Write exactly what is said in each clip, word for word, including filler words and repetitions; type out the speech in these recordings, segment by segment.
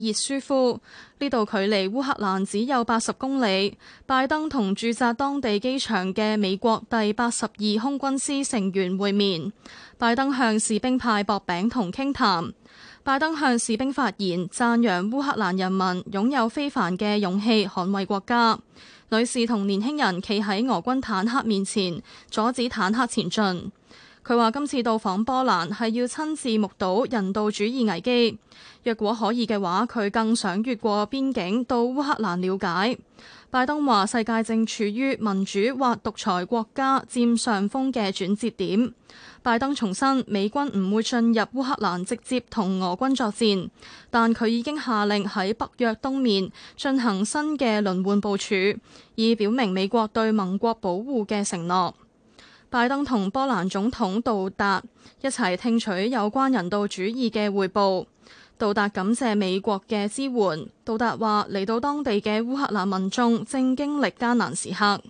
熱舒夫，呢度距離烏克蘭只有八十公里。拜登同駐紮當地機場嘅美國第八十二空軍師成員會面，拜登向士兵派薄餅同傾談。拜登向士兵發言，讚揚烏克蘭人民擁有非凡嘅勇氣捍衛國家。女士同年輕人企喺俄軍坦克面前，阻止坦克前進。佢話今次到訪波蘭係要親自目睹人道主義危機，若果可以嘅話，佢更想越過邊境到烏克蘭了解。拜登話世界正處於民主或獨裁國家佔上風嘅轉折點。拜登重申美軍唔會進入烏克蘭直接同俄軍作戰，但佢已經下令喺北約東面進行新嘅輪換部署，以表明美國對盟國保護嘅承諾。拜登同波蘭總統杜達一齊聽取有關人道主義嘅彙報。杜達感謝美國嘅支援。杜達話嚟到當地嘅烏克蘭民眾正經歷艱難時刻。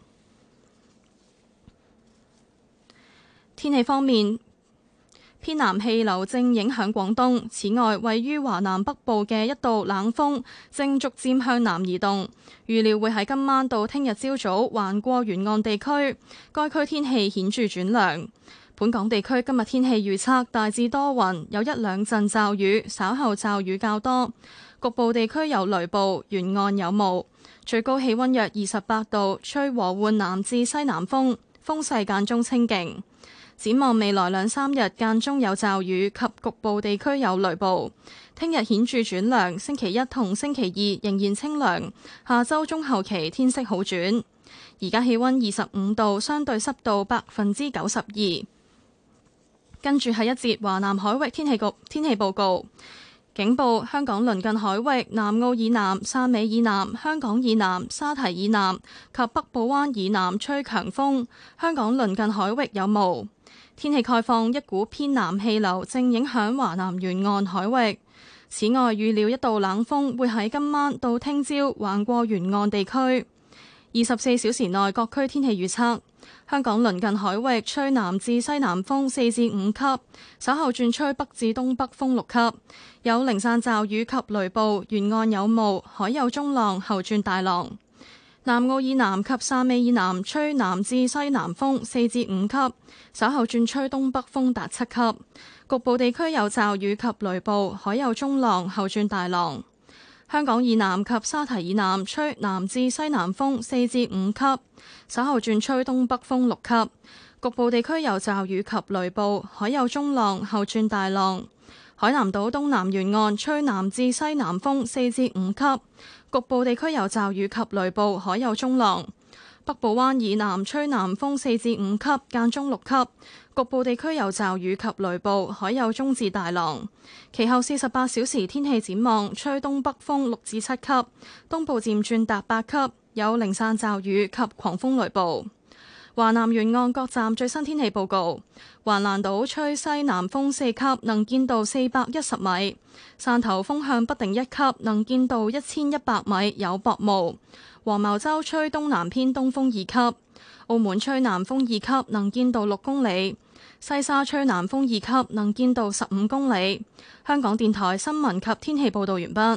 天氣方面，偏南氣流正影響廣東，此外位於華南北部嘅一道冷鋒正逐漸向南移動，預料會喺今晚到聽日朝早橫過沿岸地區，該區天氣顯著轉涼。本港地區今日天氣預測大致多雲，有一兩陣驟雨，稍後驟雨較多，局部地區有雷暴，沿岸有霧，最高氣溫約二十八度，吹和緩南至西南風，風勢間中清勁。展望未來兩三日間中有驟雨及局部地區有雷暴，聽日顯著轉涼，星期一同星期二仍然清涼，下周中後期天色好轉。而家氣溫二十五度，相對濕度百分之九十二。跟住係一節華南海域天氣局天氣報告，警報香港鄰近海域南澳以南、汕尾以南、香港以南、沙堤以南及北部灣以南吹強風，香港鄰近海域有霧。天氣概況，一股偏南氣流正影響華南沿岸海域。此外，預料一道冷鋒會喺今晚到聽朝橫過沿岸地區。二十四小時內各區天氣預測：香港鄰近海域吹南至西南風四至五級，稍後轉吹北至東北風六級，有零散驟雨及雷暴，沿岸有霧，海有中浪，後轉大浪。南澳以南及汕尾以南吹南至西南風四至五級，稍後轉吹東北風達七級，局部地區有驟雨及雷暴，海有中浪，後轉大浪。香港以南及沙堤以南吹南至西南風四至五級，稍後轉吹東北風六級，局部地區有驟雨及雷暴，海有中浪，後轉大浪。海南島東南沿岸吹南至西南風四至五級，局部地區有驟雨及雷暴，海有中浪。北部灣以南吹南風四至五級，間中六級，局部地區有驟雨及雷暴，海有中至大浪。其後四十八小時天氣展望，吹東北風六至七級，東部漸轉達八級，有零散驟雨及狂風雷暴。華南沿岸各站最新天氣報告：橫瀾島吹西南風四級，能見度四百一十米；汕頭風向北定一級，能見度一千一百米，有薄霧；黃茅洲吹東南偏東風二級；澳門吹南風二級，能見度六公里；西沙吹南風二級，能見度十五公里。香港電台新聞及天氣報道完畢。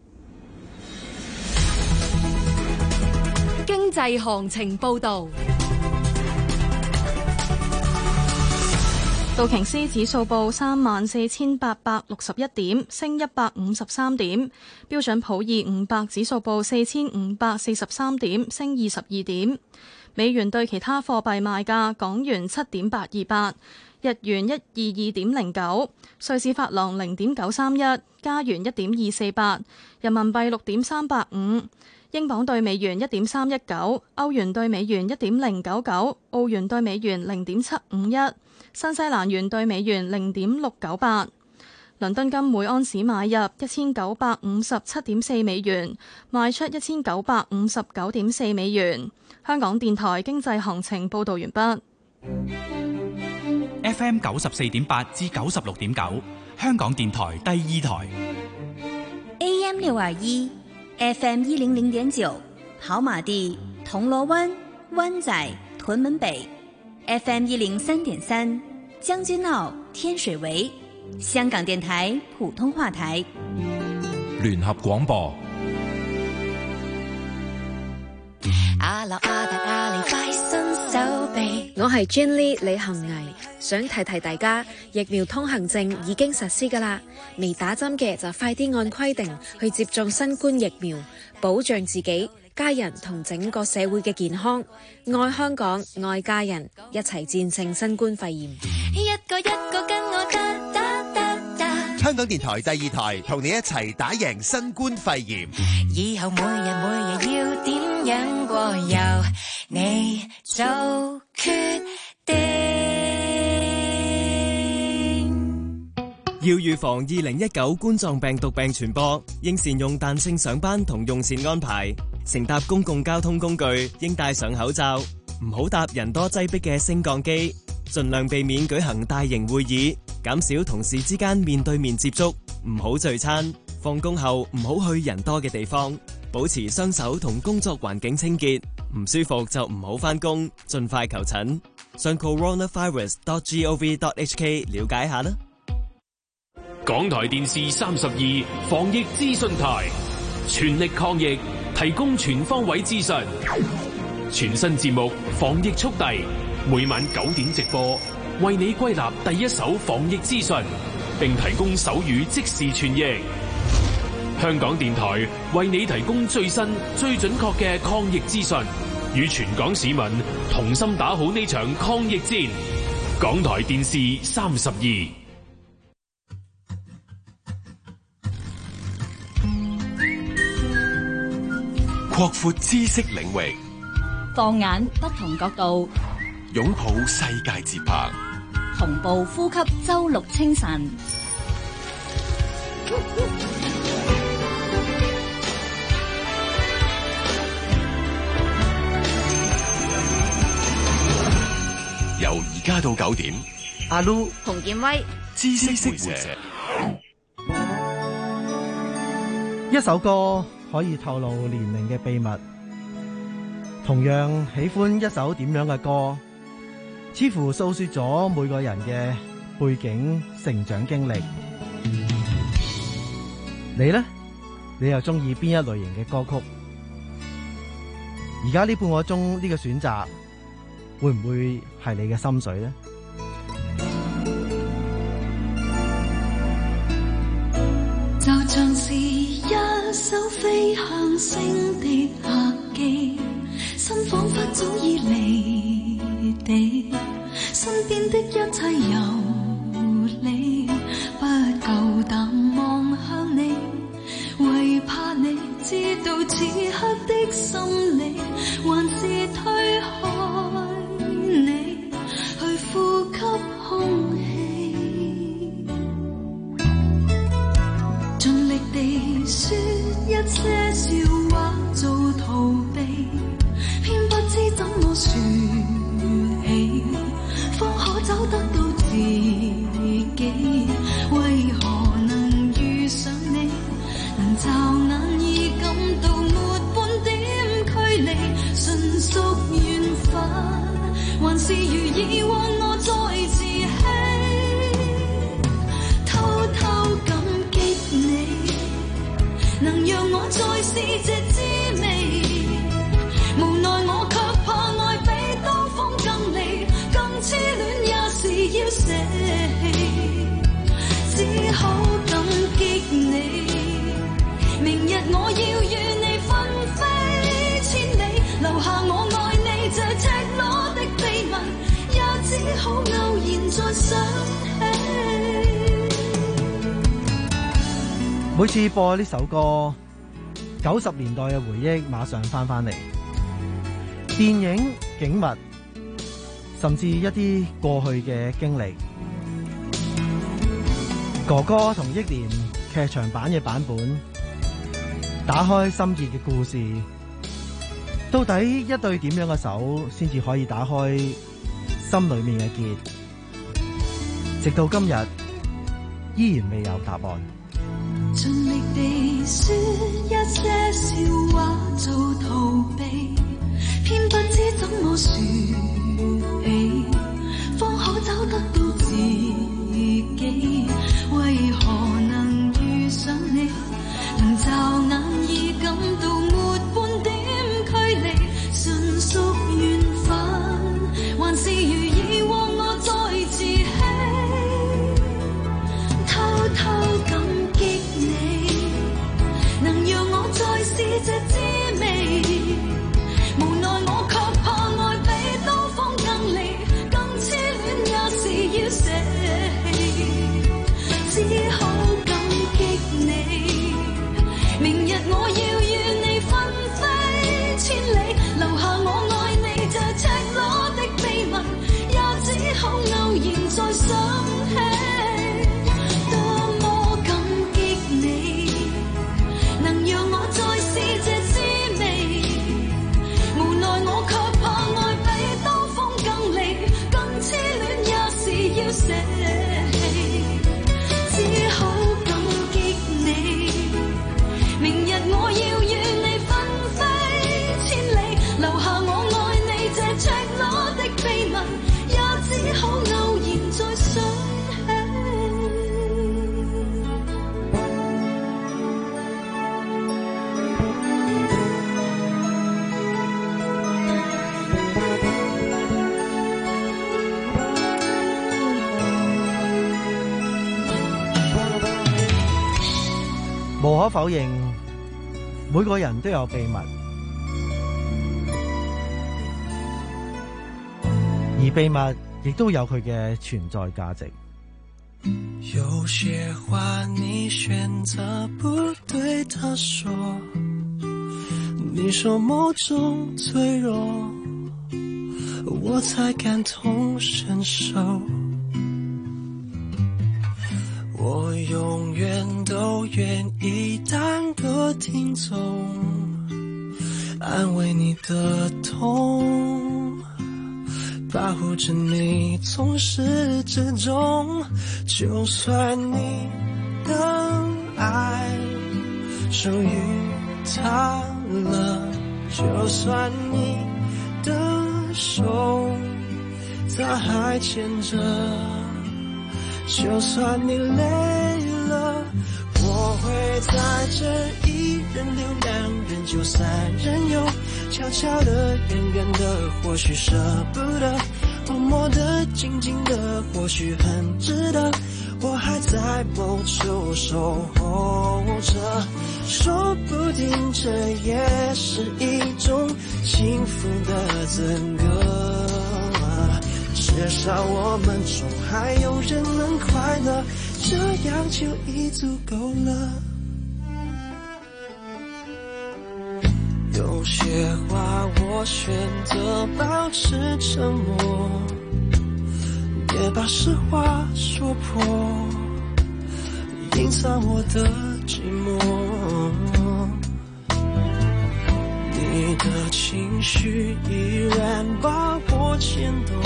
經濟行情報道。 道瓊斯指數報三萬四千八百六十一點，升一百五十三點。標準普爾五百指數報四千五百四十三點，升二十二點。美元對其他貨幣賣價：港元七點八二八，日元一二二點零九，瑞士法郎零點九三一，加元一點二四八，人民幣六點三八五。英鎊兌美元一點三一九，歐元兌美元一點零九九，澳元兌美元零點七五一，新西蘭元兌美元零點六九八。倫敦金每安士買入一千九百五十七點四美元，賣出一千九百五十九點四美元。香港電台經濟行情報道完畢。 F M 九十四點八至九十六點九，香港電台第二台。 A M 六二一。F M 一零零點九，跑馬地、銅鑼灣、灣仔、屯門北 ；F M 一零三點三，將軍澳、天水圍。香港電台普通話台。 聯合廣播。 我係 Jin Lee 李恒毅，想提提大家，疫苗通行證已經實施㗎喇，未打針嘅就快啲按規定去接種新冠疫苗，保障自己、家人同整個社會嘅健康。愛香港，愛家人，一齊戰勝新冠肺炎。 一個一個跟我打打打打。香港電台第二台同你一齊打贏新冠肺炎。以後每日每日要點樣過，由你做決定。 要預防二零一九冠狀病毒病傳播，應善用彈性上班同用膳安排。乘搭公共交通工具應戴上口罩，唔好搭人多擠迫嘅升降機，盡量避免舉行大型會議，減少同事之間面對面接觸，唔好聚餐。放工後唔好去人多嘅地方，保持雙手同工作環境清潔。唔舒服就唔好返工，盡快求診。上 coronavirus dot gov dot hk 了解下啦。 港台電視三十二防疫資訊台，全力抗疫，提供全方位資訊。全新節目防疫速遞，每晚九點直播，為你歸納第一手防疫資訊，並提供手語即時傳譯。香港電台為你提供最新、最準確嘅抗疫資訊，與全港市民同心打好呢場抗疫戰。港台電視三十二。 擴闊知識領域， 放眼不同角度， 擁抱世界節拍， 同步呼吸周六清晨。 由而家到九點， 阿 Lu、 洪建威， 知識會社。 一首歌可以透露年齡嘅秘密，同樣喜歡一首點樣嘅歌，似乎訴說咗每個人嘅背景、成長經歷。你呢？你又中意邊一類型嘅歌曲？而家呢半個鐘呢個選擇，會唔會係你嘅心水呢？ 就像是一首飛向星的客機，心彷彿早已離地，身邊的一切遊離，不夠膽望向你，為怕你知道此刻的心理，還是推開你去呼吸空氣。盡力地說一些笑話做逃避，偏不知怎麼說起，方可找得到自己。為何能遇上你，能驟眼已感到沒半點距離，純屬緣分，還是如以往我再自欺，偷偷感激你，能讓我再試這滋味，無奈我卻怕愛比刀鋒更利，更痴戀也是要捨棄，只好感激你，明日我要與你分飛千里，留下我愛你這赤裸的秘密，也只好偶然再想起。 每次播呢首歌，九十年代嘅回憶馬上翻返嚟，電影、景物，甚至一啲過去嘅經歷。哥哥同憶蓮劇場版嘅版本，打開心結嘅故事，到底一對點樣嘅手先至可以打開心裏面嘅結？直到今日，依然未有答案。 盡力地說一些笑話做逃避，偏不知怎麼說起，方可找得到自己。為何能遇上你，能驟能讓我再試這滋味，無奈我卻怕愛比刀鋒更利，更痴戀也是要捨棄，只好感激你。明日我要與你分飛千里，留下我愛你這赤裸的秘密，也只好偶然再想起。 無可否認，每個人都有秘密，而秘密亦都有佢嘅存在價值。 有些話你選擇不對他說，你說某種脆弱，我才感同身受。我永遠都願意當個聽眾，安慰你的痛，保護着你從始至終。就算你的愛屬於他了，就算你的手他還牽着，就算你累了，我會在這一人留兩人就三人遊，悄悄的遠遠的或許捨不得，默默的靜靜的或許很值得，我還在某處守候着，說不定這也是一種幸福的資格，至少我們中還有人能快樂，這樣就已足夠了。有些話我選擇保持沉默，別把實話說破，隱藏我的寂寞。你的情緒依然把我牽動，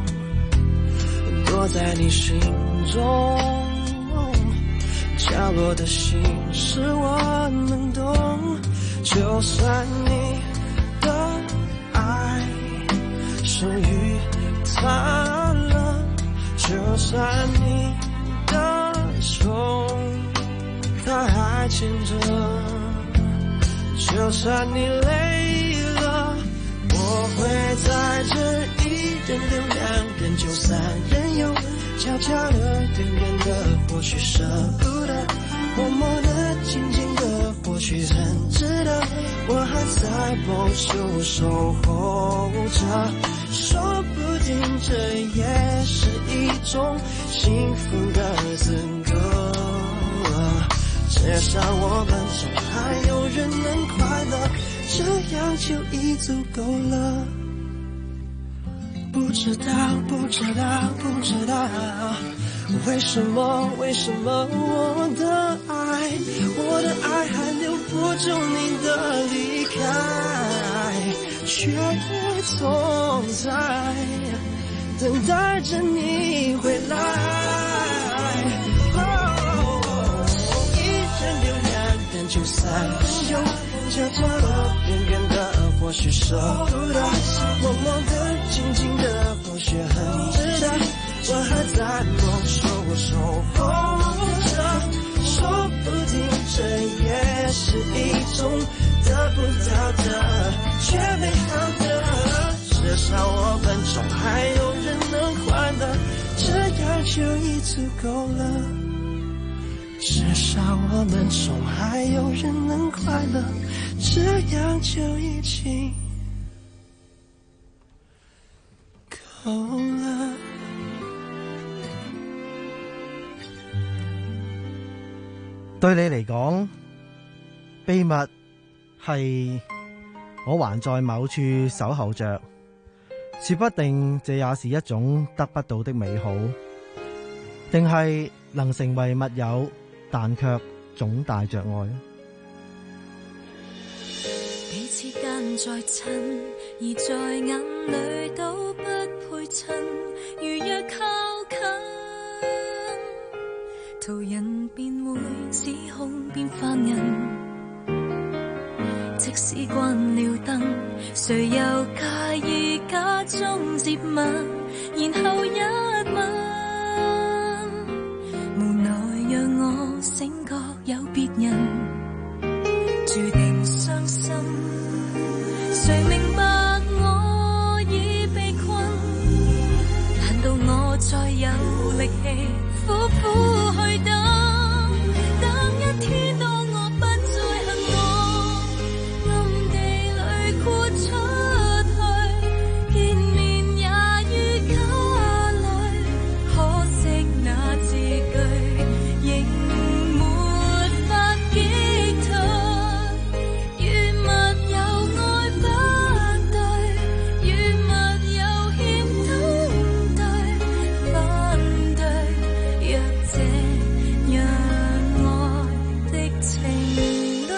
躲在你心中，角落的心事我能懂。就算你的愛屬於他了，就算你的手他還牽着，就算你累了，我會在這一人留兩人就三人遊，悄悄的遠遠的或許捨不得，默默的靜靜的或許很值得，我還在某處守候着，說不定這也是一種幸福的資格，至少我們中還有人能快樂，這樣就已足夠了。不知道不知道不知道為什麼為什麼我的愛我的愛還留不住你的離開，卻總在等待着你回來，哦，一人留兩人就三人遊，悄悄的遠遠的或許捨不得，默默的靜靜的或許很值得，我還在某處守候着，說不定這也是一種得不到的卻美好的，至少我們中還有人能快樂，這樣就已足夠了， 至少我們中還有人能快樂，這樣就已經夠了。 對你嚟講，秘密係我還在某處守候着，說不定這也是一種得不到的美好，定係能成為密友，但卻總帶着愛。 彼此間再親，而在眼裏都不配襯，如若靠近，途人便會指控變犯人。即使關了燈，誰又介意假裝接吻，然後一吻，無奈讓我醒覺有別人，注定傷心。誰明白我已被困？難道我再有力氣苦苦去等？等一天當我不再恨我，暗地裏豁出去，見面也於家裏，可惜那字句仍沒法擊退。越密友愛不對，越密友欠登對，反對若這樣愛的情侶。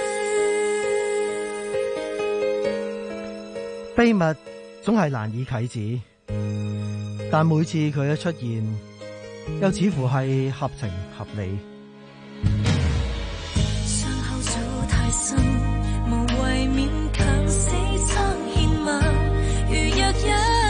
秘密總係難以啟齒，但每次佢一出現，又似乎係合情合理。 傷口早太深，無謂勉強死撐獻吻。如若一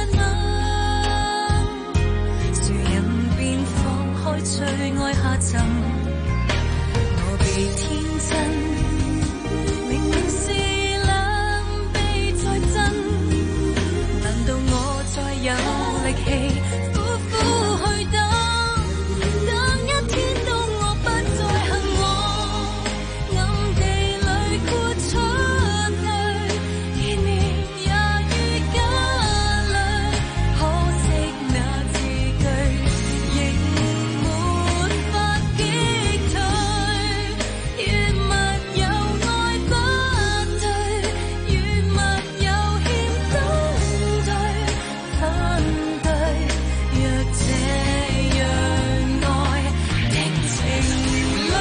吻，誰人便放開最愛下沉。我被天真，明明是兩臂在震，難道我再有力氣苦苦去等？等一天當我不再恨我，暗地裏豁出去，見面也於家裏，可惜那字句仍沒法擊退。越密友愛不對，越密友欠登對，反對若這樣愛的情侶。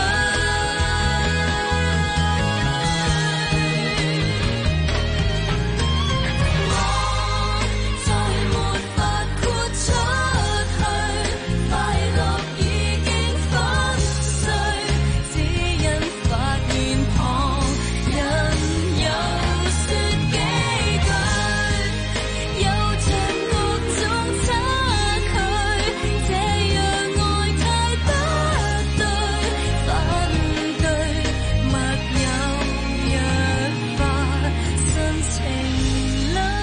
我再沒法豁出去，快樂已經粉碎，只因發現旁人有說幾句，有着各種差距，這樣愛太不對，反對密友若化新情侶。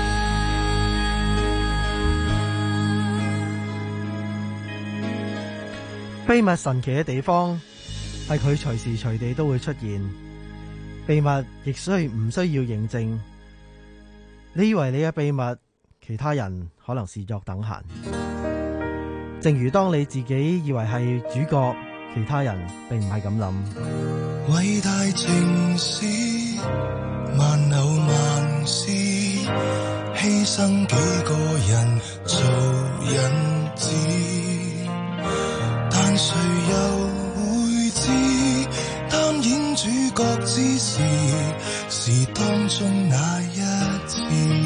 秘密神奇嘅地方係佢隨時隨地都會出現，秘密亦需唔需要認證。你以為你嘅秘密，其他人可能視作等閒。正如當你自己以為係主角，其他人並唔係咁諗。 偉大情史，萬有萬事，犧牲幾個人做引子，但誰又會知，擔演主角之時，是當中那一次。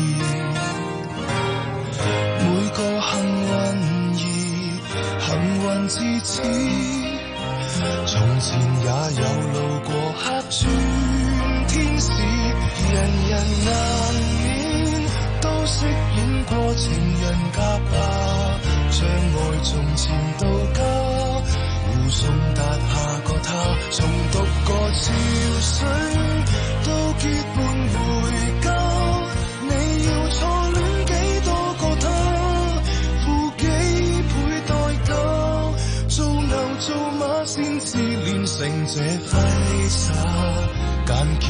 每個幸運兒，幸運至此，從前也有路過客串天使，人人難免都飾演過情人甲吧，將愛從前到家，護送達下個他，重讀個潮水都結伴回家。你要錯戀幾多個他，付幾倍代價，做牛做馬先至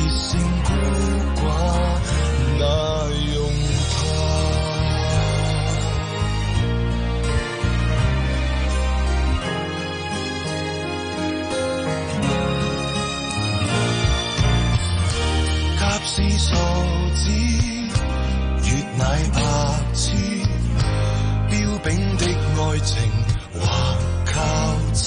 性孤寡，哪用怕？甲是傻子，乙乃白痴，標炳的愛情或靠紙。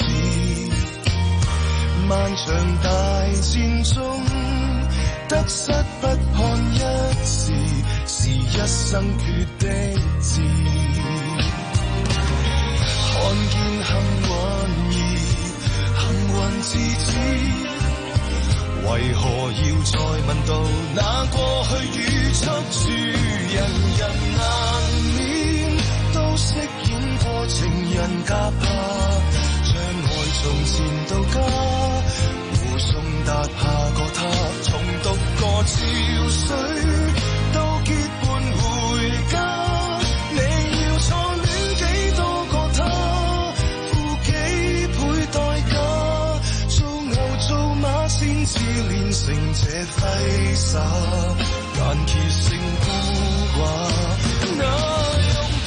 漫長大戰中，得失不看一時，是一生決的志。看見幸運兒，幸運至知，為何要再問到那過去與出處？人人難免都飾演過情人夾拍，將愛從前到家，護送搭下個他，重讀過潮水都結伴回家。你要錯戀幾多個他，付幾倍代價，做牛做馬先至練成這揮灑，但結性孤寡，哪用怕？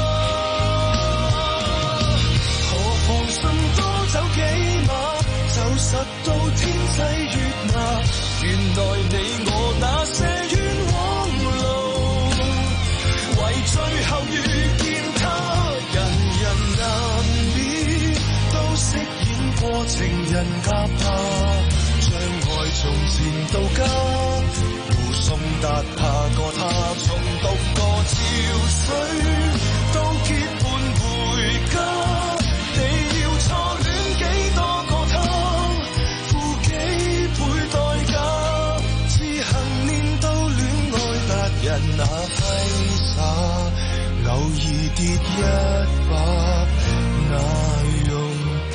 何妨甚多走幾馬，就實到天際月牙。原來你我那些冤枉路，為最後遇見他。人人難免都飾演過情人夾拍，將愛從前到家，護送搭下個他，重讀過潮水都結伴回家。你要錯戀幾多個他，付幾倍代價，自行練到戀愛達人那揮灑，偶爾跌一把，哪用怕？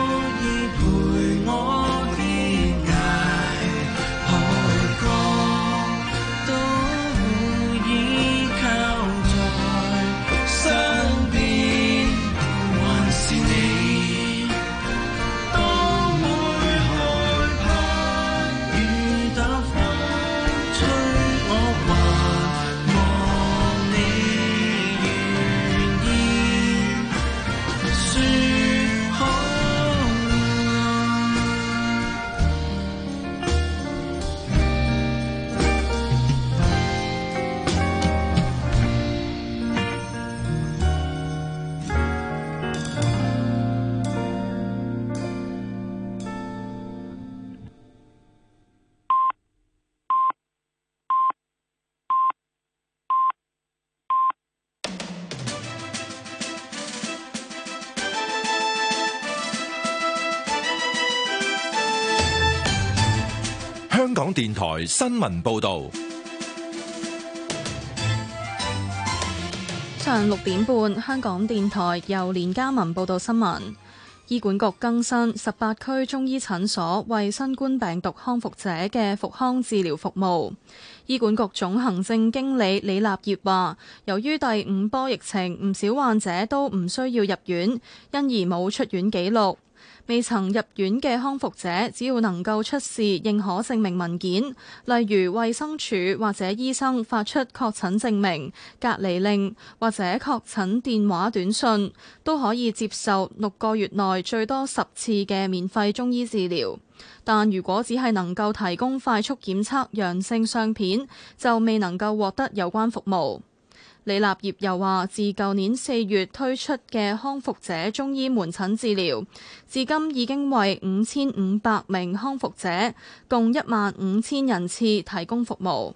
陪我天涯海角。 電台新聞報道。 上六點半，香港電台由連家文報道新聞。醫管局更新十八區中醫診所為新冠病毒康復者嘅復康治療服務。醫管局總行政經理李立業話，由於第五波疫情，唔少患者都唔需要入院，因而冇出院記錄。未曾入院嘅康復者，只要能夠出示認可證明文件，例如衛生署或者醫生發出確診證明、隔離令或者確診電話短訊，都可以接受六個月內最多十次嘅免費中醫治療。但如果只係能夠提供快速檢測陽性相片，就未能夠獲得有關服務。李立業又話，自舊年四月推出嘅康復者中醫門診治療，至今已經為五千五百名康復者，共一萬五千人次提供服務。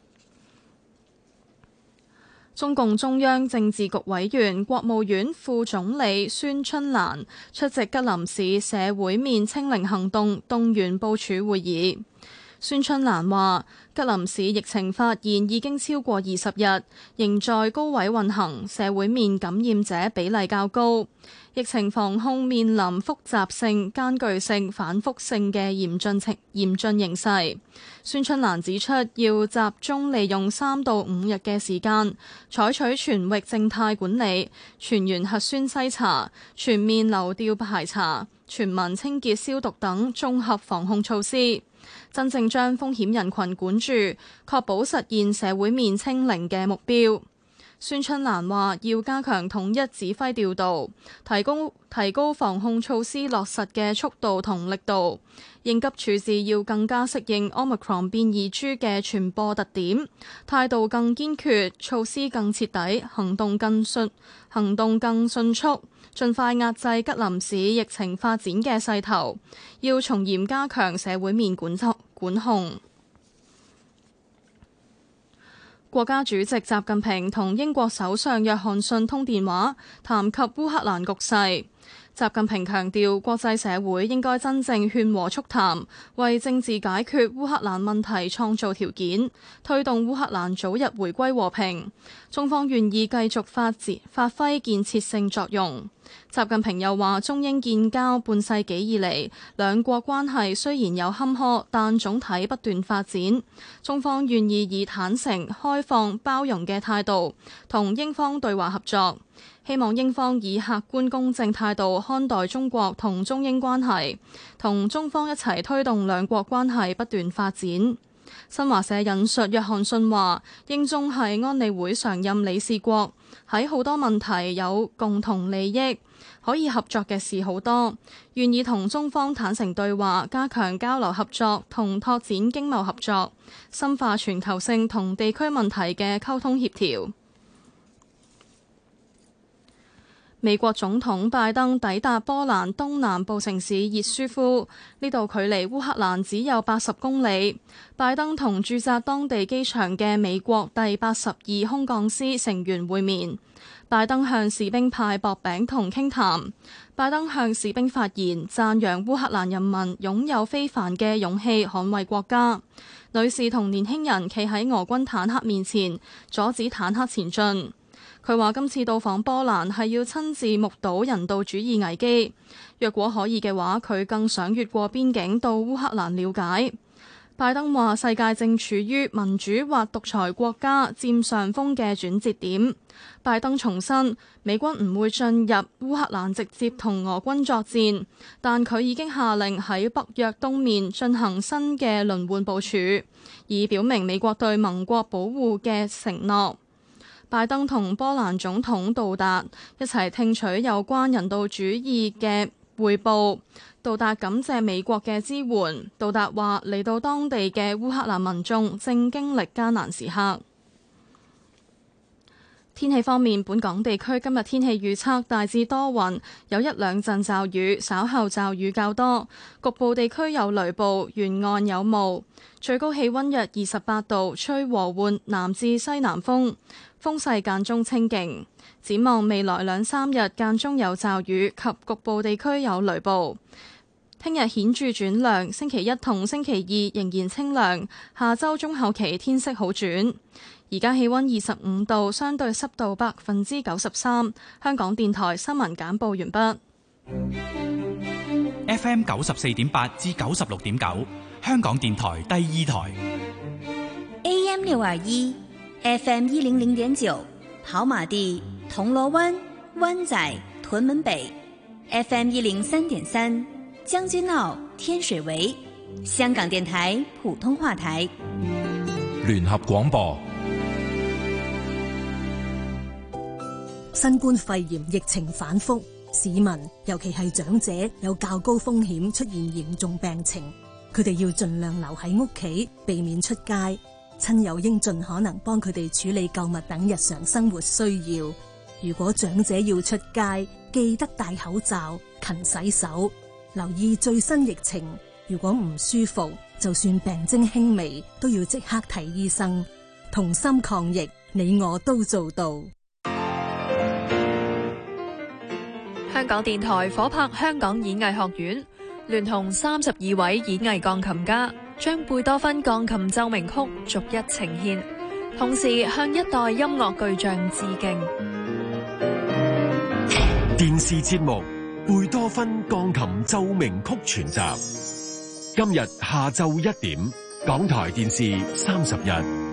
中共中央政治局委員、國務院副總理孫春蘭出席吉林市社會面清零行動動員部署會議。孫春蘭話，吉林市疫情發現已經超過二十日，仍在高位運行，社會面感染者比例較高，疫情防控面臨複雜性、艱巨性、反覆性嘅嚴峻情嚴峻形勢。孫春蘭指出，要集中利用三到五日嘅時間，採取全域靜態管理、全員核酸篩查、全面流調排查、全民清潔消毒等綜合防控措施，真正將風險人群管住，確保實現社會面清零嘅目標。孫春蘭話，要加強統一指揮調度，提高提高防控措施落實嘅速度同力度，應急處置要更加適應 Omicron 變異株嘅傳播特點，態度更堅決，措施更徹底，行動更迅行動更迅速，盡快壓制吉林市疫情發展嘅勢頭，要從嚴加強社會面管管控。國家主席習近平同英國首相約翰遜通電話，談及烏克蘭局勢。習近平強調，國際社會應該真正勸和促談，為政治解決烏克蘭問題創造條件，推動烏克蘭早日回歸和平。中方願意繼續發展發揮建設性作用。習近平又話，中英建交半世紀以嚟，兩國關係雖然有坎坷，但總體不斷發展。中方願意以坦誠、開放、包容嘅態度同英方對話合作，希望英方以客觀公正態度看待中國同中英關係，同中方一齊推動兩國關係不斷發展。新華社引述約翰遜話，英中係安理會常任理事國，喺好多問題有共同利益，可以合作嘅事好多，願意同中方坦誠對話，加強交流合作同拓展經貿合作，深化全球性同地區問題嘅溝通協調。美國總統拜登抵達波蘭東南部城市熱舒夫，呢度距離烏克蘭只有八十公里。拜登同駐紮當地機場嘅美國第八十二空降師成員會面。拜登向士兵派薄餅同傾談。拜登向士兵發言，讚揚烏克蘭人民擁有非凡嘅勇氣捍衛國家。女士同年輕人企喺俄軍坦克面前，阻止坦克前進。佢話今次到訪波蘭係要親自目睹人道主義危機，若果可以嘅話，佢更想越過邊境到烏克蘭了解。拜登話世界正處於民主或獨裁國家佔上風嘅轉折點。拜登重申美軍唔會進入烏克蘭直接同俄軍作戰，但佢已經下令喺北約東面進行新嘅輪換部署，以表明美國對盟國保護嘅承諾。拜登同波蘭總統杜達一齊聽取有關人道主義嘅匯報。杜達感謝美國嘅支援。杜達話嚟到當地嘅烏克蘭民眾正經歷艱難時刻。天氣方面，本港地區今日天氣預測大致多雲，有一兩陣驟雨，稍後驟雨較多，局部地區有雷暴，沿岸有霧。最高氣溫約二十八度，吹和緩南至西南風，風勢間中清勁。展望未來兩三日間中有驟雨及局部地區有雷暴。 聽日顯著轉涼，星期一同星期二仍然清涼，下週中後期天色好轉。而家氣溫二十五度，相對濕度百分之九十三。香港電台新聞簡報完畢。 F M 九十四點八至九十六點九，香港電台第二台。 A M 六二一，F M 一零零點九，跑馬地、銅鑼灣、灣仔、屯門北 ，F M 一零三點三，將軍澳、天水圍，香港電台普通話台。 聯合廣播。 新冠肺炎疫情反覆，市民尤其係長者有較高風險出現嚴重病情，佢哋要盡量留喺屋企，避免出街。親友應盡可能幫佢哋處理購物等日常生活需要。如果長者要出街，記得戴口罩、勤洗手，留意最新疫情。如果唔舒服，就算病徵輕微，都要即刻睇醫生。同心抗疫，你我都做到。 香港電台火拍香港演藝學院聯同三十二位演藝鋼琴家，將貝多芬鋼琴奏鳴曲逐一呈現，同時向一代音樂巨匠致敬。 電視節目《貝多芬鋼琴奏鳴曲全集》，今日下晝一點，港台電視三十一。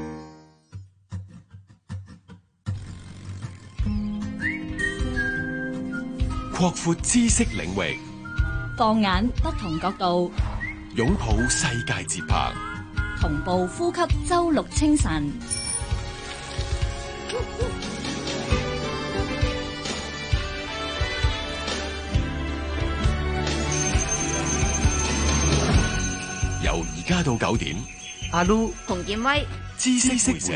擴闊知識領域， 放眼不同角度， 擁抱世界節拍， 同步呼吸周六清晨。 由而家到九點， 阿 Lu、洪建威， 知識識者。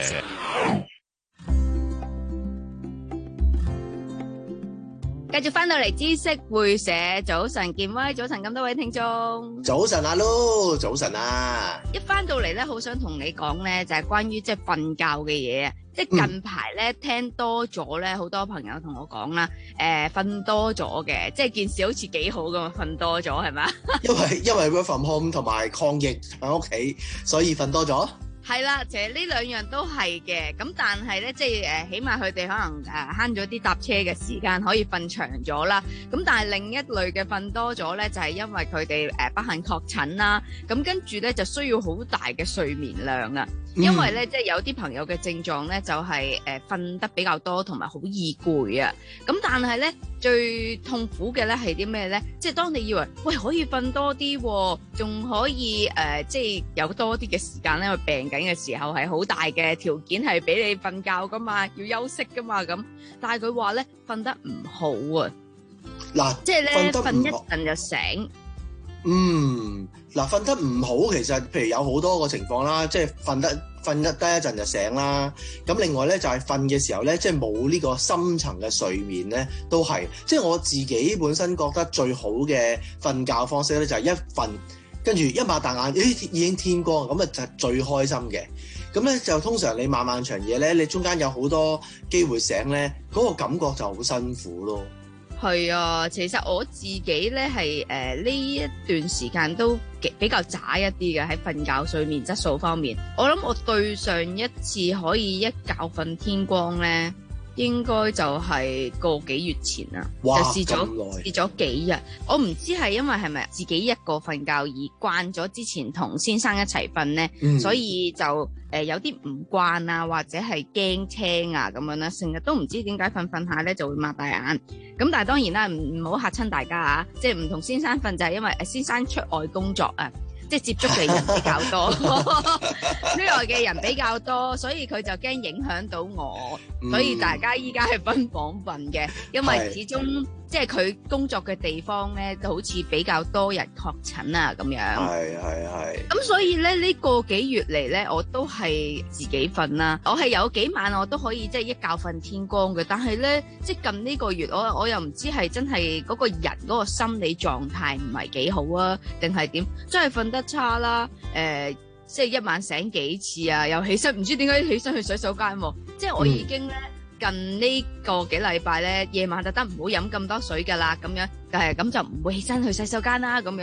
繼續翻到嚟知識會社，早晨建威，早晨咁多位聽眾， 早晨阿 Lu，早晨啊！ 一翻到嚟咧，好想同你講咧，就係關於即係瞓覺嘅嘢啊！即係近排咧聽多咗咧，好多朋友同我講啦，誒瞓多咗嘅，即係件事好似幾好噶嘛，瞓多咗係咪？ 因為因為 work from home 同埋抗疫喺屋企，所以瞓多咗。 係啦，其實呢兩樣都係嘅，咁但係咧，即係誒，起碼佢哋可能誒慳咗啲搭車嘅時間，可以瞓長咗啦。咁但係另一類嘅瞓多咗咧，就係因為佢哋誒不幸確診啦，咁跟住咧就需要好大嘅睡眠量啊。因為咧，即係有啲朋友嘅症狀咧，就係誒瞓得比較多，同埋好易攰啊。咁但係咧，最痛苦嘅咧係啲咩咧？即係當你以為喂可以瞓多啲，仲可以誒，即係有多啲嘅時間咧去病緊嘅時候，係好大嘅條件係俾你瞓覺噶嘛，要休息噶嘛咁。但係佢話咧瞓得唔好啊， 嗱， 即係咧瞓一陣就醒。 嗯，嗱，瞓得唔好，其實譬如有好多個情況啦，即係瞓得瞓得低一陣就醒啦。咁另外咧就係瞓嘅時候咧，即係冇呢個深層嘅睡眠咧，都係。即係我自己本身覺得最好嘅瞓覺方式咧，就係一瞓跟住一擘大眼，咦已經天光，咁啊就係最開心嘅。咁咧就通常你漫漫長夜咧，你中間有好多機會醒咧，嗰個感覺就好辛苦咯。 係啊，其實我自己咧係誒呢一段時間都比較渣一啲嘅喺瞓覺睡眠質素方面。我諗我對上一次可以一覺瞓天光咧，應該就係個幾月前啦，就試咗試咗幾日。我唔知係因為係咪自己一個瞓覺而慣咗之前同先生一齊瞓咧，嗯、所以就誒、呃、有啲唔慣啊，或者係驚青啊咁樣啦，成日都唔知點解瞓瞓下咧就會擘大眼。咁但係當然啦，唔唔好嚇親大家啊！即係唔同先生瞓就係因為誒先生出外工作啊。即係接觸嘅人比較多，呢外嘅人比較多，所以佢就驚影響到我，嗯、所以大家依家係分房瞓嘅，因為始終即係佢工作嘅地方咧，就好似比較多人確診啊咁樣。 係係係。咁所以咧呢、呢個幾月嚟咧，我都係自己瞓啦。我係有幾晚我都可以即係一覺瞓天光嘅，但係咧即係近呢個月我我又唔知係真係嗰個人嗰個心理狀態唔係幾好啊，定係點？真係瞓得差啦，誒、呃，即係一晚醒幾次啊，又起身唔知點解起身去洗手間喎、啊，即係我已經咧、嗯、近呢個幾禮拜咧夜晚特登唔好飲咁多水噶啦，咁樣，誒咁就唔會起身去洗手間啦，咁樣，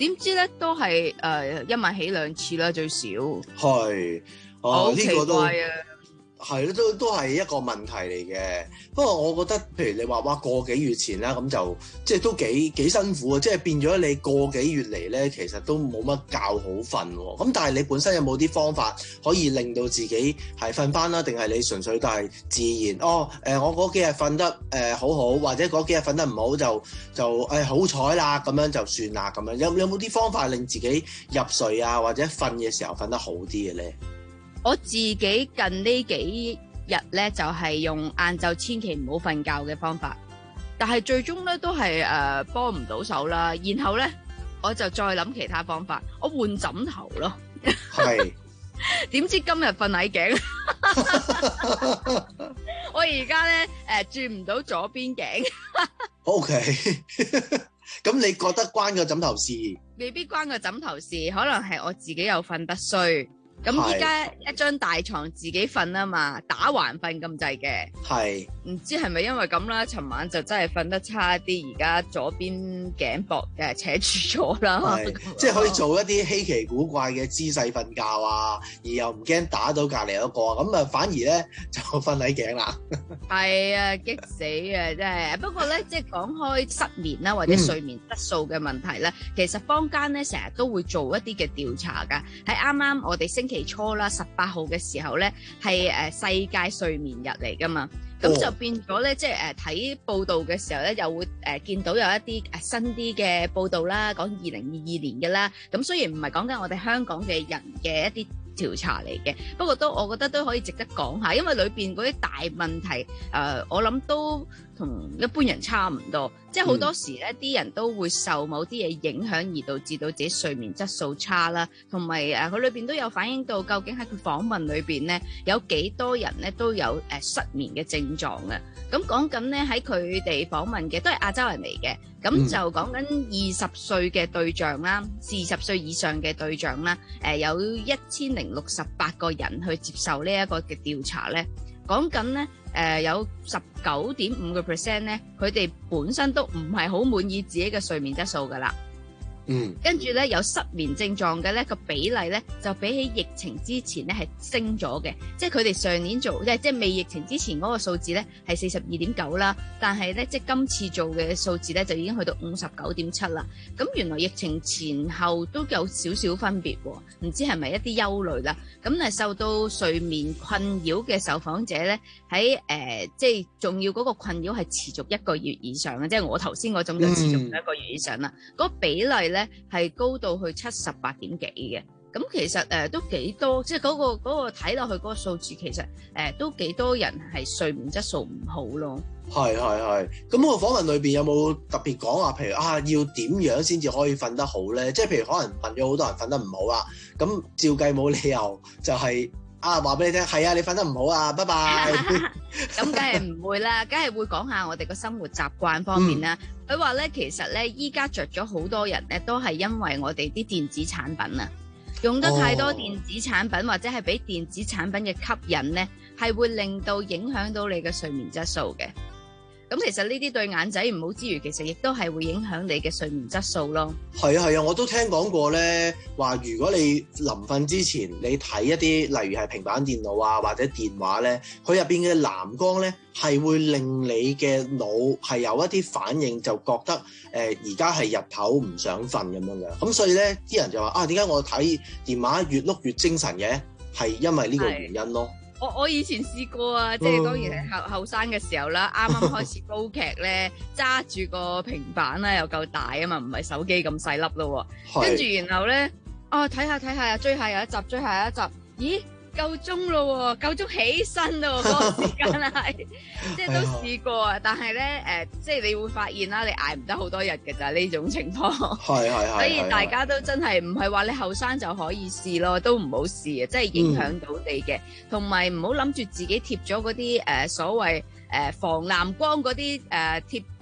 點知咧都係誒、呃、一晚起兩次啦，最少。 係， 好奇啊呢個都怪啊！ 係咯，都都係一個問題嚟嘅。不過我覺得，譬如你話哇個幾月前啦，咁就即係都幾幾辛苦啊！即係變咗你個幾月嚟咧，其實都冇乜覺好瞓喎。咁但係你本身有冇啲方法可以令到自己係瞓翻啦？定係你純粹都係自然？哦，誒、呃，我嗰幾日瞓得誒、呃、好好，或者嗰幾日瞓得唔好就就誒、哎、好彩啦，咁樣就算啦，咁樣有有冇啲方法令自己入睡啊，或者瞓嘅時候瞓得好啲嘅咧？ 我自己近呢幾日咧，就係、是、用晏晝千祈唔好瞓覺嘅方法，但係最終咧都係誒幫唔到手啦。然後咧，我就再諗其他方法，我換枕頭咯。 係。 點知今日瞓捩頸，我而家咧誒轉唔到左邊頸。 O K， 咁你覺得關個枕頭事？ 未必關個枕頭事，可能係我自己又瞓得衰。咁依家一張大床自己瞓啊嘛，打橫瞓咁滯嘅。 係。 唔知係咪因為咁啦？尋晚就真係瞓得差啲，而家左邊頸膊誒扯住咗啦。 即係可以做一啲稀奇古怪嘅姿勢瞓覺啊，而又唔驚打到隔離嗰個，咁啊反而咧就瞓捩頸啦。 係啊，激死啊！真係。不過咧，即係講開失眠啦，或者睡眠質素嘅問題咧，嗯、其實坊間咧成日都會做一啲嘅調查㗎。喺啱啱我哋星期初啦，十八號嘅時候咧，係誒世界睡眠日嚟㗎嘛。咁、哦、就變咗咧，即係誒睇報道嘅時候咧，又會誒、呃、見到有一啲誒、呃、新啲嘅報道啦，講二零二二年嘅啦。咁雖然唔係講緊我哋香港嘅人嘅一啲調查嚟嘅，不過都我覺得都可以值得講下，因為裏邊嗰啲大問題誒、呃，我諗都同一般人差唔多。即係好多時咧，啲、嗯、人都會受某啲嘢影響而導致到自己睡眠質素差啦，同埋誒佢裏邊都有反映到究竟喺佢訪問裏邊咧有幾多人咧都有誒、呃、失眠嘅症狀嘅。咁講緊咧喺佢哋訪問嘅都係亞洲人嚟嘅，咁就講緊二十歲嘅對象啦，二十歲以上嘅對象啦，誒、呃、有一千零六十八個人去接受呢一個嘅調查咧。講緊咧，誒、呃、有十九點五個 percent 咧，佢哋本身都唔係好滿意自己嘅睡眠質素噶啦。 嗯， 跟住咧有失眠症狀嘅咧個比例咧就比起疫情之前咧係升咗嘅，即係佢哋上年做即係即係未疫情之前嗰個數字咧係四十二點九啦，但係咧即係今次做嘅數字咧就已經去到五十九點七啦。咁原來疫情前後都有少少分別喎，唔知係咪一啲憂慮啦？咁誒受到睡眠困擾嘅受訪者咧喺誒即係仲要嗰個困擾係持續一個月以上嘅，即係我頭先嗰種就持續一個月以上啦。嗰、嗯、個比例咧係高到去七十八點幾嘅，咁其實誒、呃、都幾多，即係嗰、那個嗰、那個睇落去嗰個數字，其實誒、呃、都幾多人係睡眠質素唔好咯。 係係係，咁個訪問裏邊有冇特別講話，譬如啊要點樣先至可以瞓得好咧？即係譬如可能問咗好多人瞓得唔好啦，咁照計冇理由就係、是、啊話俾你聽，係啊你瞓得唔好啊，拜拜。 咁梗係唔會啦，梗係會講下我哋個生活習慣方面啦。佢話咧，其實咧依家着咗好多人咧，都係因為我哋啲電子產品啊，用得太多電子產品、哦、或者係俾電子產品嘅吸引咧，係會令到影響到你嘅睡眠質素嘅。咁其實呢啲對眼仔唔好之餘，其實亦都係會影響你嘅睡眠質素咯。 係啊係啊，我都聽講過咧，話如果你臨瞓之前你睇一啲例如係平板電腦啊或者電話咧，佢入邊嘅藍光咧係會令你嘅腦係有一啲反應，就覺得誒而家係日頭唔想瞓咁樣嘅。咁所以咧啲人就話啊，點解我睇電話越碌越精神嘅？係因為呢個原因咯。 我我以前試過啊，即係當然係後後生嘅時候啦，啱啱開始煲劇咧，揸住個平板啦，又夠大啊嘛，唔係手機咁細粒咯。跟住然後咧，哦睇下睇下，追下有一集，追下有一集，咦？夠鐘咯，夠鐘起身咯，嗰個時間係，即係都試過啊。但係咧，誒，即係你會發現啦，你捱唔得好多日嘅就係呢種情況。 係係係。 所以大家都真係唔係話你後生就可以試咯，都唔好試啊，即係影響到你嘅。同埋唔好諗住自己貼咗嗰啲誒所謂誒防藍光嗰啲誒貼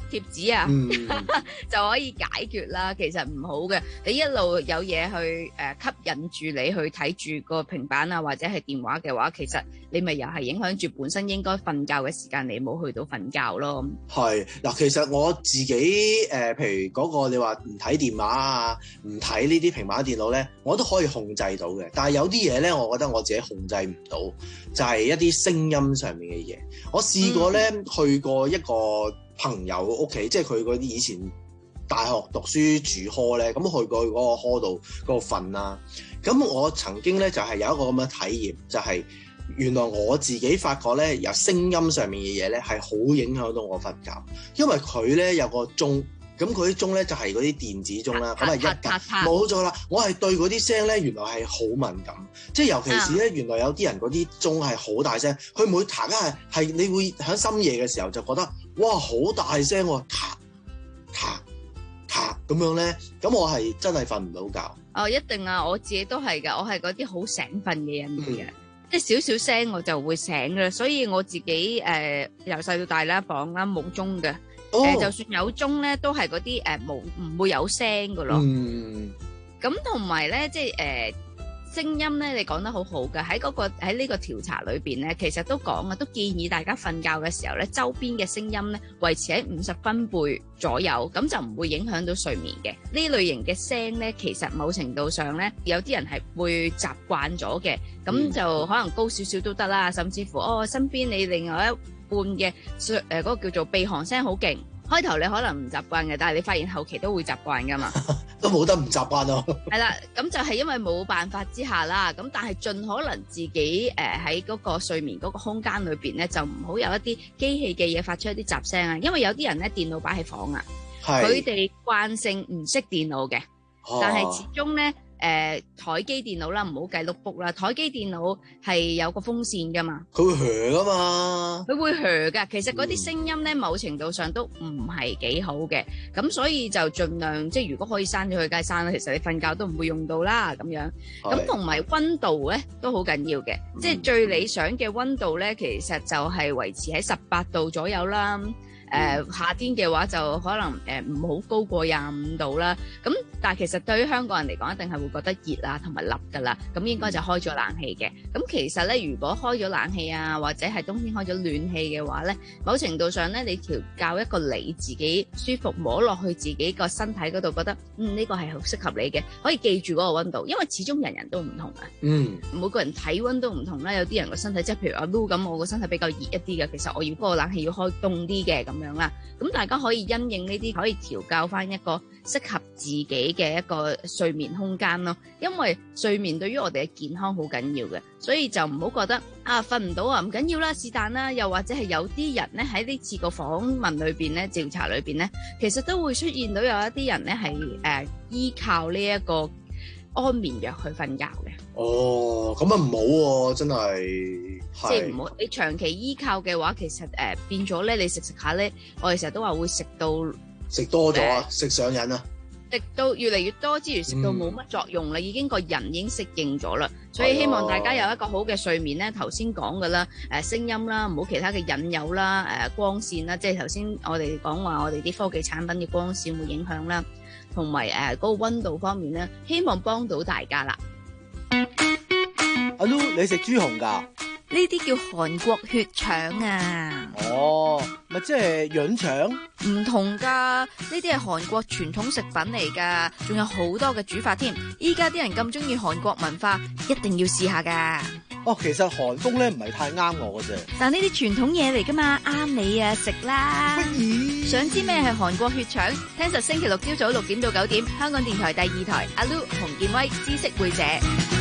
貼紙啊， 嗯、 就可以解決啦。其實唔好嘅，你一路有嘢去誒、呃、吸引住你去睇住個平板啊，或者係電話嘅話，其實你咪又係影響住本身應該瞓覺嘅時間，你冇去到瞓覺咯。 係嗱，其實我自己誒、呃，譬如嗰個你話唔睇電話啊，唔睇呢啲平板電腦咧，我都可以控制到嘅。但係有啲嘢咧，我覺得我自己控制唔到，就係、是、一啲聲音上面嘅嘢。我試過咧、嗯、去過一個朋友屋企，即係佢嗰啲以前大學讀書住 hall 咧，咁去過嗰個 hall 度嗰度瞓啦。咁我曾經咧就係、是、有一個咁嘅體驗，就係、是、原來我自己發覺咧，有聲音上面嘅嘢咧係好影響到我瞓覺，因為佢咧有個鐘。咁佢啲鐘咧就係嗰啲電子鐘啦，咁係一格，冇錯啦。我係對嗰啲聲咧，原來係好敏感，即係尤其是咧，原來有啲人嗰啲鐘係好大聲，佢每彈一係係你會喺深夜嘅時候就覺得哇好大聲喎，咔咔咔咁樣咧，咁我係真係瞓唔到覺。 哦，一定啊！我自己都係㗎，我係嗰啲好醒瞓嘅人嚟嘅。嗯即係少少聲我就會醒嘅，所以我自己誒由細到大咧房啦冇鐘嘅，誒、 哦呃、就算有鐘咧都係嗰啲誒冇唔會有聲嘅咯。 嗯， 咁同埋咧即係誒。呃聲音咧，你講得好好嘅，喺嗰個喺呢個調查裏邊咧，其實都講啊，都建議大家瞓覺嘅時候咧，周邊嘅聲音咧維持喺五十分貝左右，咁就唔會影響到睡眠嘅。呢類型嘅聲咧，其實某程度上咧，有啲人係會習慣咗嘅，咁就可能高少少都得啦，甚至乎哦，身邊你另外一半嘅誒嗰個叫做鼻鼾聲好勁。開頭你可能唔習慣嘅，但係你發現後期都會習慣噶嘛， 都冇得唔習慣咯。 係啦，咁就係因為冇辦法之下啦，咁但係盡可能自己誒喺嗰個睡眠嗰個空間裏邊咧，就唔好有一啲機器嘅嘢發出一啲雜聲啊，因為有啲人咧電腦擺喺房啊，佢哋慣性唔識電腦嘅， 哦、 但係始終咧。誒、呃、台機電腦啦，唔好計 notebook 啦。台機電腦係有個風扇噶嘛， 佢會噓噶嘛， 佢會噓噶。其實嗰啲聲音咧，某程度上都唔係幾好嘅。咁所以就盡量即係如果可以閂咗佢，梗係閂啦。其實你瞓覺都唔會用到啦，咁樣。咁同埋溫度咧都好緊要嘅，嗯、即係最理想嘅溫度咧，其實就係維持喺十八度左右啦。誒、呃、夏天嘅話就可能誒唔好高過廿五度啦，咁但係其實對於香港人嚟講，一定係會覺得熱啊同埋笠㗎啦，咁應該就開咗冷氣嘅。咁其實咧，如果開咗冷氣啊，或者係冬天開咗暖氣嘅話咧，某程度上咧，你調校一個你自己舒服摸落去自己個身體嗰度，覺得嗯呢、這個係好適合你嘅，可以記住嗰個溫度，因為始終人人都唔同啊。 嗯， 每個人體溫都唔同啦，有啲人個身體即係譬如阿 Lu 咁，我個身體比較熱一啲嘅，其實我要嗰個冷氣要開凍啲嘅咁。樣啦，咁大家可以因應呢啲，可以調校翻一個適合自己嘅一個睡眠空間咯。因為睡眠對於我哋嘅健康好緊要嘅，所以就唔好覺得啊瞓唔到啊唔緊要啦，是但啦。又或者係有啲人咧喺呢次個訪問裏邊咧，調查裏邊咧，其實都會出現到有一啲人咧係誒依靠呢一個安眠藥去瞓覺嘅。 哦，咁啊唔好喎，真係。 即係唔好，你長期依靠嘅話，其實誒、呃、變咗咧，你食食下咧，我哋成日都話會食到食多咗啊，食、呃、上癮啊， 食到越嚟越多之餘，食到冇乜作用啦，嗯、已經個人已經適應咗啦。所以希望大家有一個好嘅睡眠咧，頭先講嘅啦，誒、呃、聲音啦，唔好其他嘅引誘啦，誒、呃、光線啦，即係頭先我哋講話我哋啲科技產品嘅光線會影響啦，同埋誒嗰個溫度方面咧，希望幫到大家啦。 阿 Lu， 你食豬紅㗎？ 呢啲叫韓國血腸啊！ 哦，咪即係潤腸？ 唔同噶，呢啲係韓國傳統食品嚟噶，仲有好多嘅煮法添。依家啲人咁中意韓國文化，一定要試下噶。 哦，其實韓風咧唔係太啱我嘅啫。 但呢啲傳統嘢嚟噶嘛，啱你啊，食啦！ 乜想知咩係韓國血腸？聽實星期六朝早六點到九點，香港電台第二台，阿 Lu、洪建威、知識會者。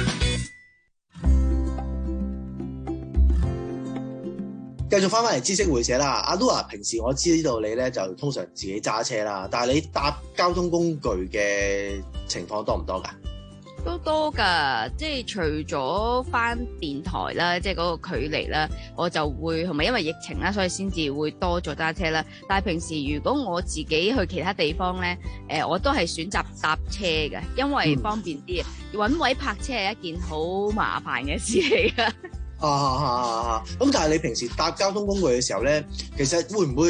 繼續翻返嚟知識會社啦，阿 Lu 啊，平時我知道你咧就通常自己揸車啦，但係你搭交通工具嘅情況多唔多㗎？ 都多㗎，即係除咗翻電台啦，即係嗰個距離啦，我就會同埋因為疫情啦，所以先至會多咗揸車啦。但係平時如果我自己去其他地方咧，誒、呃、我都係選擇搭車嘅，因為方便啲。揾、嗯、位泊車係一件好麻煩嘅事嚟㗎。 啊啊啊啊！咁但係你平時搭交通工具嘅時候咧，其實會唔會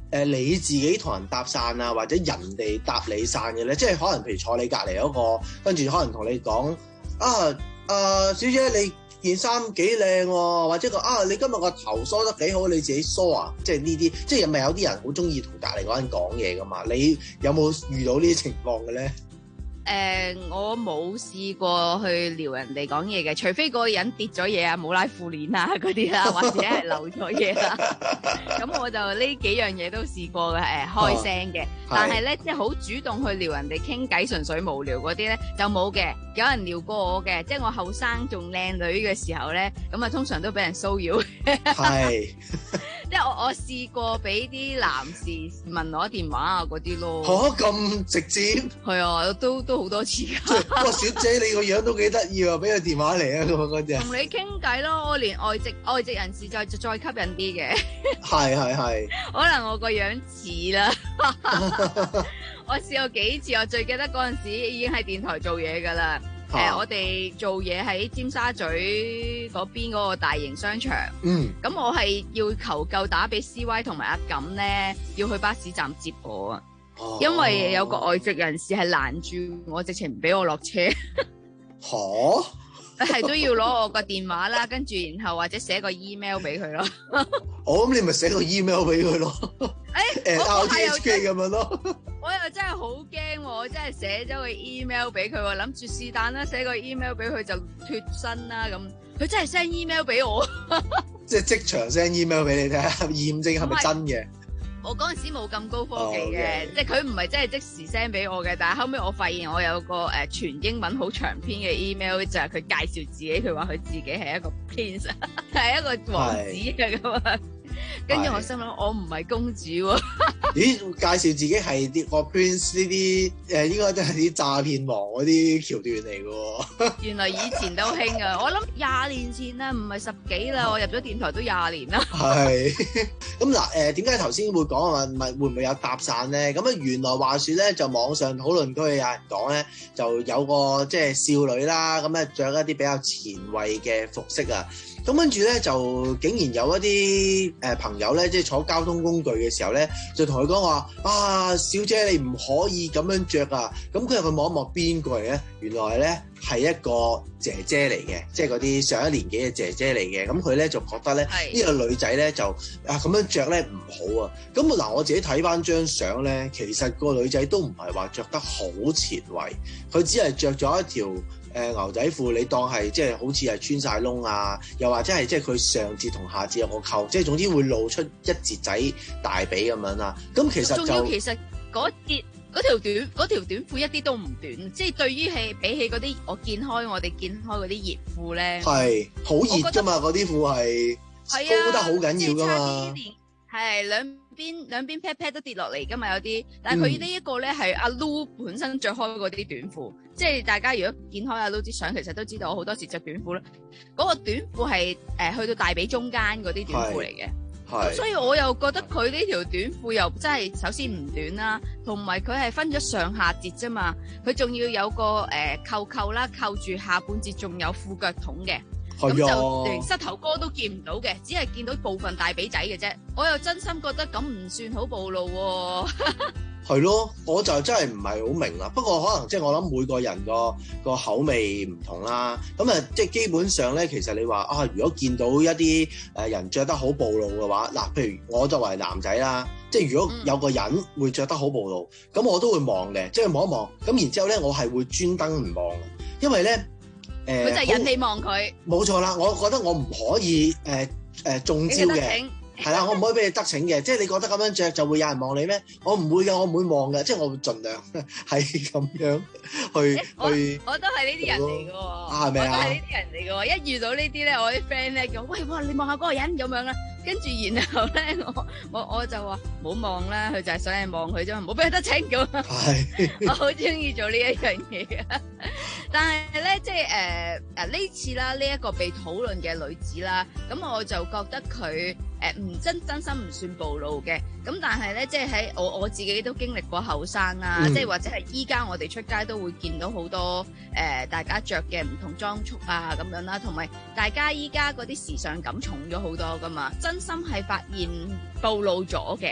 誒你自己同人搭訕啊，或者人哋搭你訕嘅咧？即係可能譬如坐你隔離嗰個，跟住可能同你講啊啊，小姐你件衫幾靚喎，或者個啊你今日個頭梳得幾好，你自己梳啊？即係呢啲，即係咪有啲人好中意同隔離嗰人講嘢噶嘛？你有冇遇到呢啲情況嘅咧？ 誒、呃，我冇試過去撩人哋講嘢嘅，除非嗰個人跌咗嘢啊，冇拉褲鏈啊嗰啲啦，或者係漏咗嘢啦。咁我就呢幾樣嘢都試過嘅，誒、呃、開聲嘅。哦、但係咧，即係好主動去撩人哋傾偈，純粹無聊嗰啲咧就冇嘅。有人撩過我嘅，即係我後生仲靚女嘅時候咧，咁啊通常都俾人騷擾。係。即係我我試過俾啲男士問我電話啊嗰啲咯。 嚇咁直接？係啊，都都好多次㗎。 哇，小姐你個樣都幾得意喎，俾個電話嚟啊咁嗰隻。 同你傾偈咯，我連外籍外籍人士就就再吸引啲嘅。 係係係。可能我個樣似啦。我試過幾次，我最記得嗰陣時已經喺電台做嘢㗎啦。誒、呃，我哋做嘢喺尖沙咀嗰邊嗰個大型商場。嗯。咁我係要求救打俾 C Y 同埋阿錦咧，要去巴士站接我啊。哦。因為有個外籍人士係攔住我，直情唔俾我落車。嚇！係都要攞我個電話啦，跟住然後或者寫個 email 俾佢咯。 我諗你咪寫個 email 俾佢咯。誒誒，R T H K 咁樣咯。 我又真係好驚，我真係寫咗個 email 俾佢，諗住是但啦，寫個 email 俾佢就脫身啦咁。佢真係 send email 俾我， 即係即場 send email 俾你睇下，驗證係咪真嘅。 我嗰陣時冇咁高科技嘅， oh, okay. 即係佢唔係真係即時 send 俾我嘅，但係後尾我發現我有個誒、呃、全英文好長篇嘅 email，就係佢介紹自己，佢話佢自己係一個 prince， 係一個王子嘅咁啊。跟住我心諗，我唔係公主喎、啊。 咦？介紹自己係啲個 prince 呢啲誒，應該都係啲詐騙王嗰啲橋段嚟嘅。原來以前都興啊！我諗廿年前啦，唔係十幾啦，我入咗電台都廿年啦。係。咁嗱誒，點解頭先會講話咪會唔會有搭訕咧？咁啊，原來話説咧，就網上討論區有人講咧，就有個即係少女啦，咁咧着一啲比較前衛嘅服飾啊。咁跟住咧，就竟然有一啲誒朋友咧，即係坐交通工具嘅時候咧，就同佢講話：啊，小姐你唔可以咁樣着啊！咁佢入去望一望邊個嚟咧？原來咧係一個姐姐嚟嘅，即係嗰啲上一年紀嘅姐姐嚟嘅。咁佢咧就覺得咧呢個女仔咧就啊咁樣着咧唔好啊。咁嗱，我自己睇翻張相咧，其實個女仔都唔係話着得好前衛，佢只係着咗一條誒、呃、牛仔褲，你當係即係好似係穿晒窿啊，又或者係即係佢上節同下節有個扣，即係總之會露出一截仔大髀咁樣啦。咁其實就仲要其實嗰節嗰條短嗰條短褲一啲都唔短，即係對於係比起嗰啲我見開我哋見開嗰啲熱褲咧，係好熱㗎嘛，嗰啲褲係高得好緊要㗎嘛，係兩邊兩邊 pat pat 都跌落嚟㗎嘛有啲，但係佢呢一個咧係阿 Lu 本身着開嗰啲短褲。即係大家如果見開阿 Lu 啲相，其實都知道我好多時着短褲啦。嗰、那個短褲係誒、呃、去到大髀中間嗰啲短褲嚟嘅，咁所以我又覺得佢呢條短褲又真係首先唔短啦，同埋佢係分咗上下節啫嘛，佢仲要有個誒、呃、扣扣啦，扣住下半節仲有褲腳筒嘅，咁就連膝頭哥都見唔到嘅，只係見到部分大髀仔嘅啫。我又真心覺得咁唔算好暴露喎。係咯，我就真係唔係好明啦。不過可能即係我諗每個人個個口味唔同啦。咁啊，即係基本上咧，其實你話啊，如果見到一啲誒人着得好暴露嘅話，嗱，譬如我作為男仔啦，即係如果有個人會着得好暴露，咁、嗯、我都會望嘅，即係望一望。咁然之後咧，我係會專登唔望嘅，因為咧誒，佢、呃、就係引你望佢。冇錯啦，我覺得我唔可以誒誒、呃呃、中招嘅。係啦，我唔可以俾你得逞嘅，即係你覺得咁樣着就會有人望你咩？我唔會嘅，我唔會望嘅，即係我會盡量係咁樣去、欸、我去。我都係呢啲人嚟嘅喎，係咪啊？我都係呢啲人嚟嘅喎，一遇到呢啲咧，我啲 friend 咧叫喂，哇，你望下嗰個人咁樣啦，跟住然後咧，我我我就話唔好望啦，佢就係想你望佢啫嘛，唔好俾佢得逞咁。係，我好中意做呢一樣嘢嘅。但係咧，即係誒誒呢次啦，呢、這、一個被討論嘅女子啦，咁我就覺得佢誒唔真真心唔算暴露嘅。咁但係咧，即係喺我我自己都經歷過後生啦，即係或者係依家我哋出街都會見到好多誒、呃、大家着嘅唔同裝束啊咁樣啦，同埋大家依家嗰啲時尚感重咗好多噶嘛，真心係發現暴露咗嘅。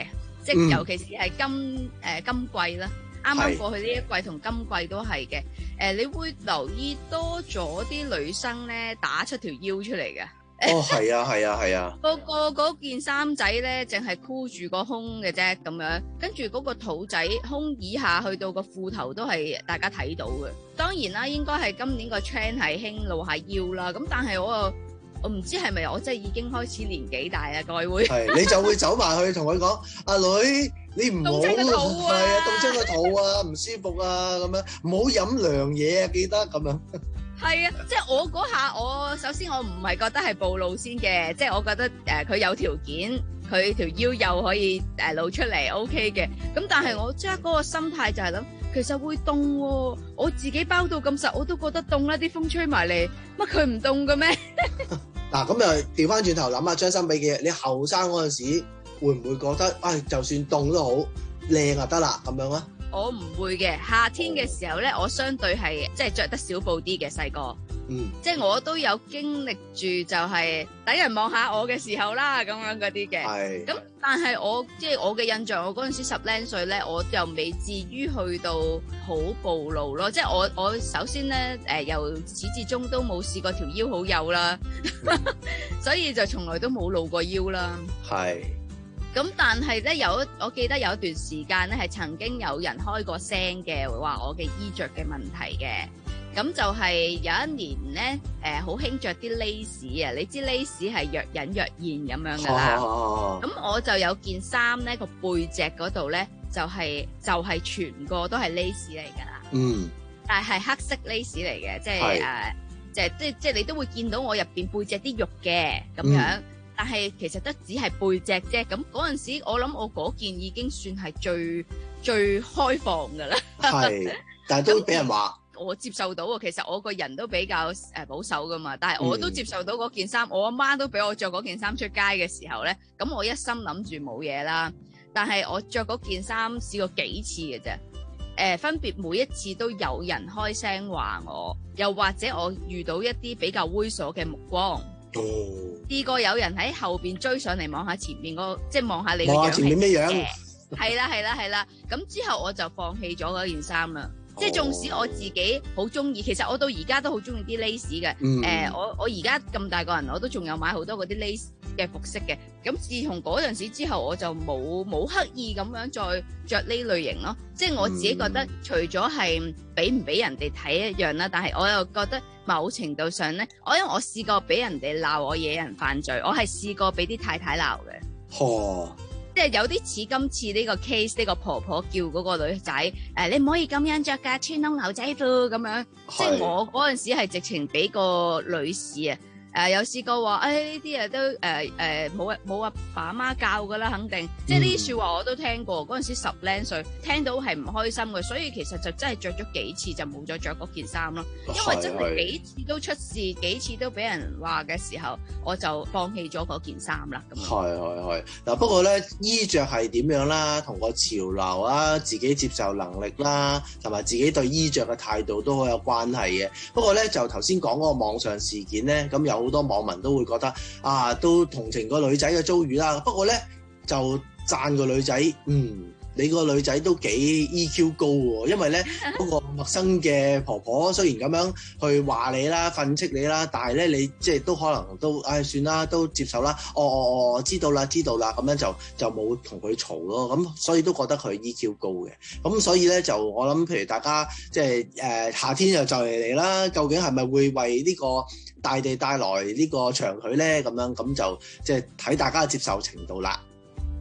即係尤其是係今誒今季啦。啱啱過去呢一季同今季都係嘅，誒、呃，你會留意多咗啲女生咧打出條腰出嚟嘅。 哦，係啊，係啊，係啊。 個個嗰件衫仔咧，淨係箍住個胸嘅啫，咁樣，跟住嗰個肚仔胸以下去到個褲頭都係大家睇到嘅。當然啦，應該係今年個 trend 係興露下腰啦。咁但係我又我唔知係咪我真係已經開始年紀大啦，各位會係你就會走埋去同佢講：阿女，你唔好係啊，凍親個肚啊，唔舒服啊，咁樣唔好飲涼嘢啊，記得咁樣。 係啊，即係我嗰下，我首先我唔係覺得係暴露先嘅，即係我覺得誒佢、呃、有條件，佢條腰又可以誒、呃、露出嚟 OK 嘅。咁但係我即係嗰個心態就係諗，其實會凍喎，我自己包到咁實，我都覺得凍啦，啲風吹埋嚟，乜佢唔凍嘅咩？ 嗱，咁又調翻轉頭諗下將心比己，你後生嗰陣時會唔會覺得，唉、哎，就算凍都好，靚就得啦咁樣啊？ 我唔會嘅，夏天嘅時候咧，我相對係即係着得少布啲嘅細個， 嗯， 即係我都有經歷住就係等人望下我嘅時候啦，咁樣嗰啲嘅。係。咁但係我即係我嘅印象，我嗰陣時十零歲咧，我又未至於去到好暴露咯。即係我我首先咧，誒、呃、由始至終都冇試過條腰好幼啦，所以就從來都冇露過腰啦。係。咁但係咧有，我記得有一段時間咧係曾經有人開過聲嘅，話我嘅衣着嘅問題嘅。咁就係有一年咧，誒好興着啲 lace 啊，你知 lace 係若隱若現咁樣噶啦。咁、啊、我就有件衫咧，個背脊嗰度咧就係、是、就係、是、全個都係 lace 嚟噶啦。嗯。但係係黑色 lace 嚟嘅，即係誒，即係即即係你都會見到我入邊背脊啲肉嘅咁樣。嗯，但係其實都只係背脊啫，咁嗰陣時我諗我嗰件已經算係最最開放噶啦。係，但係都俾人話我接受到喎。其實我個人都比較誒保守噶嘛，但係我都接受到嗰件衫。嗯、我阿媽都俾我着嗰件衫出街嘅時候咧，咁我一心諗住冇嘢啦。但係我着嗰件衫試過幾次嘅啫，誒、呃、分別每一次都有人開聲話我，又或者我遇到一啲比較猥瑣嘅目光。哦，試過有人喺後邊追上嚟望下前面嗰，即係望下你個樣，前面咩樣？係啦係啦係啦，咁之後我就放棄咗嗰件衫啦。即係縱使我自己好中意，其實我到而家都好中意啲 lace 嘅。誒、嗯呃，我我而家咁大個人，我都仲有買好多嗰啲 lace 嘅服飾嘅。咁自從嗰陣時之後，我就冇冇刻意咁樣再着呢類型咯。即係我自己覺得，嗯、除咗係俾唔俾人哋睇一樣啦，但係我又覺得某程度上咧，我因為我試過俾人哋鬧我惹人犯罪，我係試過俾啲太太鬧嘅。呵。即係有啲似今次呢個 case，呢個婆婆叫嗰個女仔誒、呃，你唔可以咁樣着㗎，穿窿牛仔褲咁樣。即係我嗰陣時係直情俾個女士啊。誒、呃、有試過話，誒呢啲啊都誒誒冇冇阿爸阿媽教㗎啦，肯定。即係呢啲説話我都聽過。嗰陣時十零歲，聽到係唔開心嘅，所以其實就真係着咗幾次就冇再着嗰件衫咯。因為真係幾次都出事，幾次都俾人話嘅時候，我就放棄咗嗰件衫啦。咁係係係嗱，不過咧衣着係點樣啦，同個潮流啊，自己接受能力啦，同埋自己對衣着嘅態度都好有關係嘅。不過咧就頭先講嗰個網上事件咧，咁有好多網民都會覺得啊，都同情個女仔嘅遭遇啦。不過咧就讚個女仔，嗯，你個女仔都幾 E Q 高喎。因為咧嗰、嗰個陌生嘅婆婆雖然咁樣去話你啦、訓斥你啦，但係咧你即係都可能都唉、哎、算啦，都接受啦。哦哦哦，知道啦，知道啦，咁樣就就冇同佢嘈咯。咁所以都覺得佢 E Q 高嘅。咁所以咧就我諗，譬如大家即係誒夏天又就嚟嚟啦，究竟係咪會為呢個大地帶來呢個長腿咧？咁樣咁就即係睇大家嘅接受程度啦。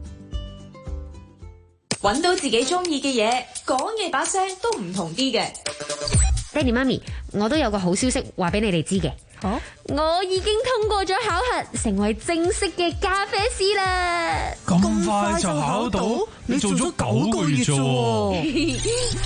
揾到自己中意嘅嘢，講嘢把聲都唔同啲嘅。 爹哋媽咪，我都有個好消息話俾你哋知嘅。哦，我已經通過咗考核，成為正式嘅咖啡師啦！ 咁快就考到？你做咗九個月啫。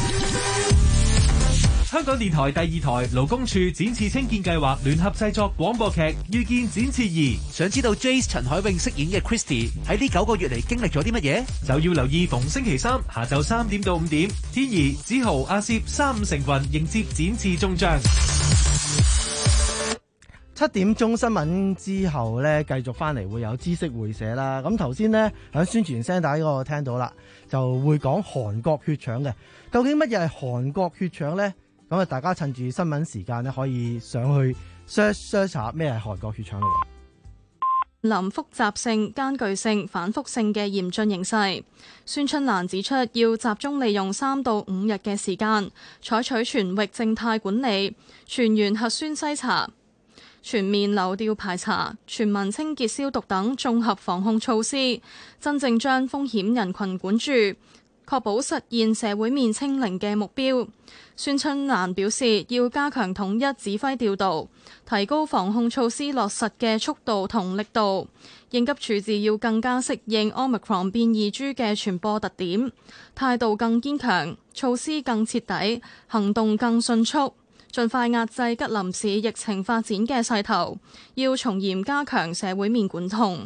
香港電台第二台勞工處展翅青見計劃聯合製作廣播劇《遇見展翅二》，想知道 Jace 陳海詠飾演嘅 Christy 喺呢九個月嚟經歷咗啲乜嘢？就要留意逢星期三下晝三點到五點，天怡、子豪、阿攝三五成群迎接展翅終章。 七點鐘新聞之後呢，繼續翻嚟會有知識會社啦。咁頭先呢，喺宣傳聲帶嗰個聽到啦，就會講韓國血腸嘅。究竟乜嘢係韓國血腸呢？咁啊，大家趁住新聞時間呢，可以上去 search search 下咩係韓國血腸咯。 臨複雜性、艱巨性、反覆性嘅嚴峻形勢，孫春蘭指出，要集中利用三到五日嘅時間，採取全域靜態管理、全員核酸篩查、全面流調排查、全民清潔消毒等綜合防控措施，真正將風險人群管住，確保實現社會面清零嘅目標。孫春蘭表示，要加強統一指揮調度，提高防控措施落實嘅速度同力度。應急處置要更加適應 Omicron 變異株嘅傳播特點，態度更堅強，措施更徹底，行動更迅速，盡快壓制吉林市疫情發展嘅勢頭。要從嚴加強社會面管控。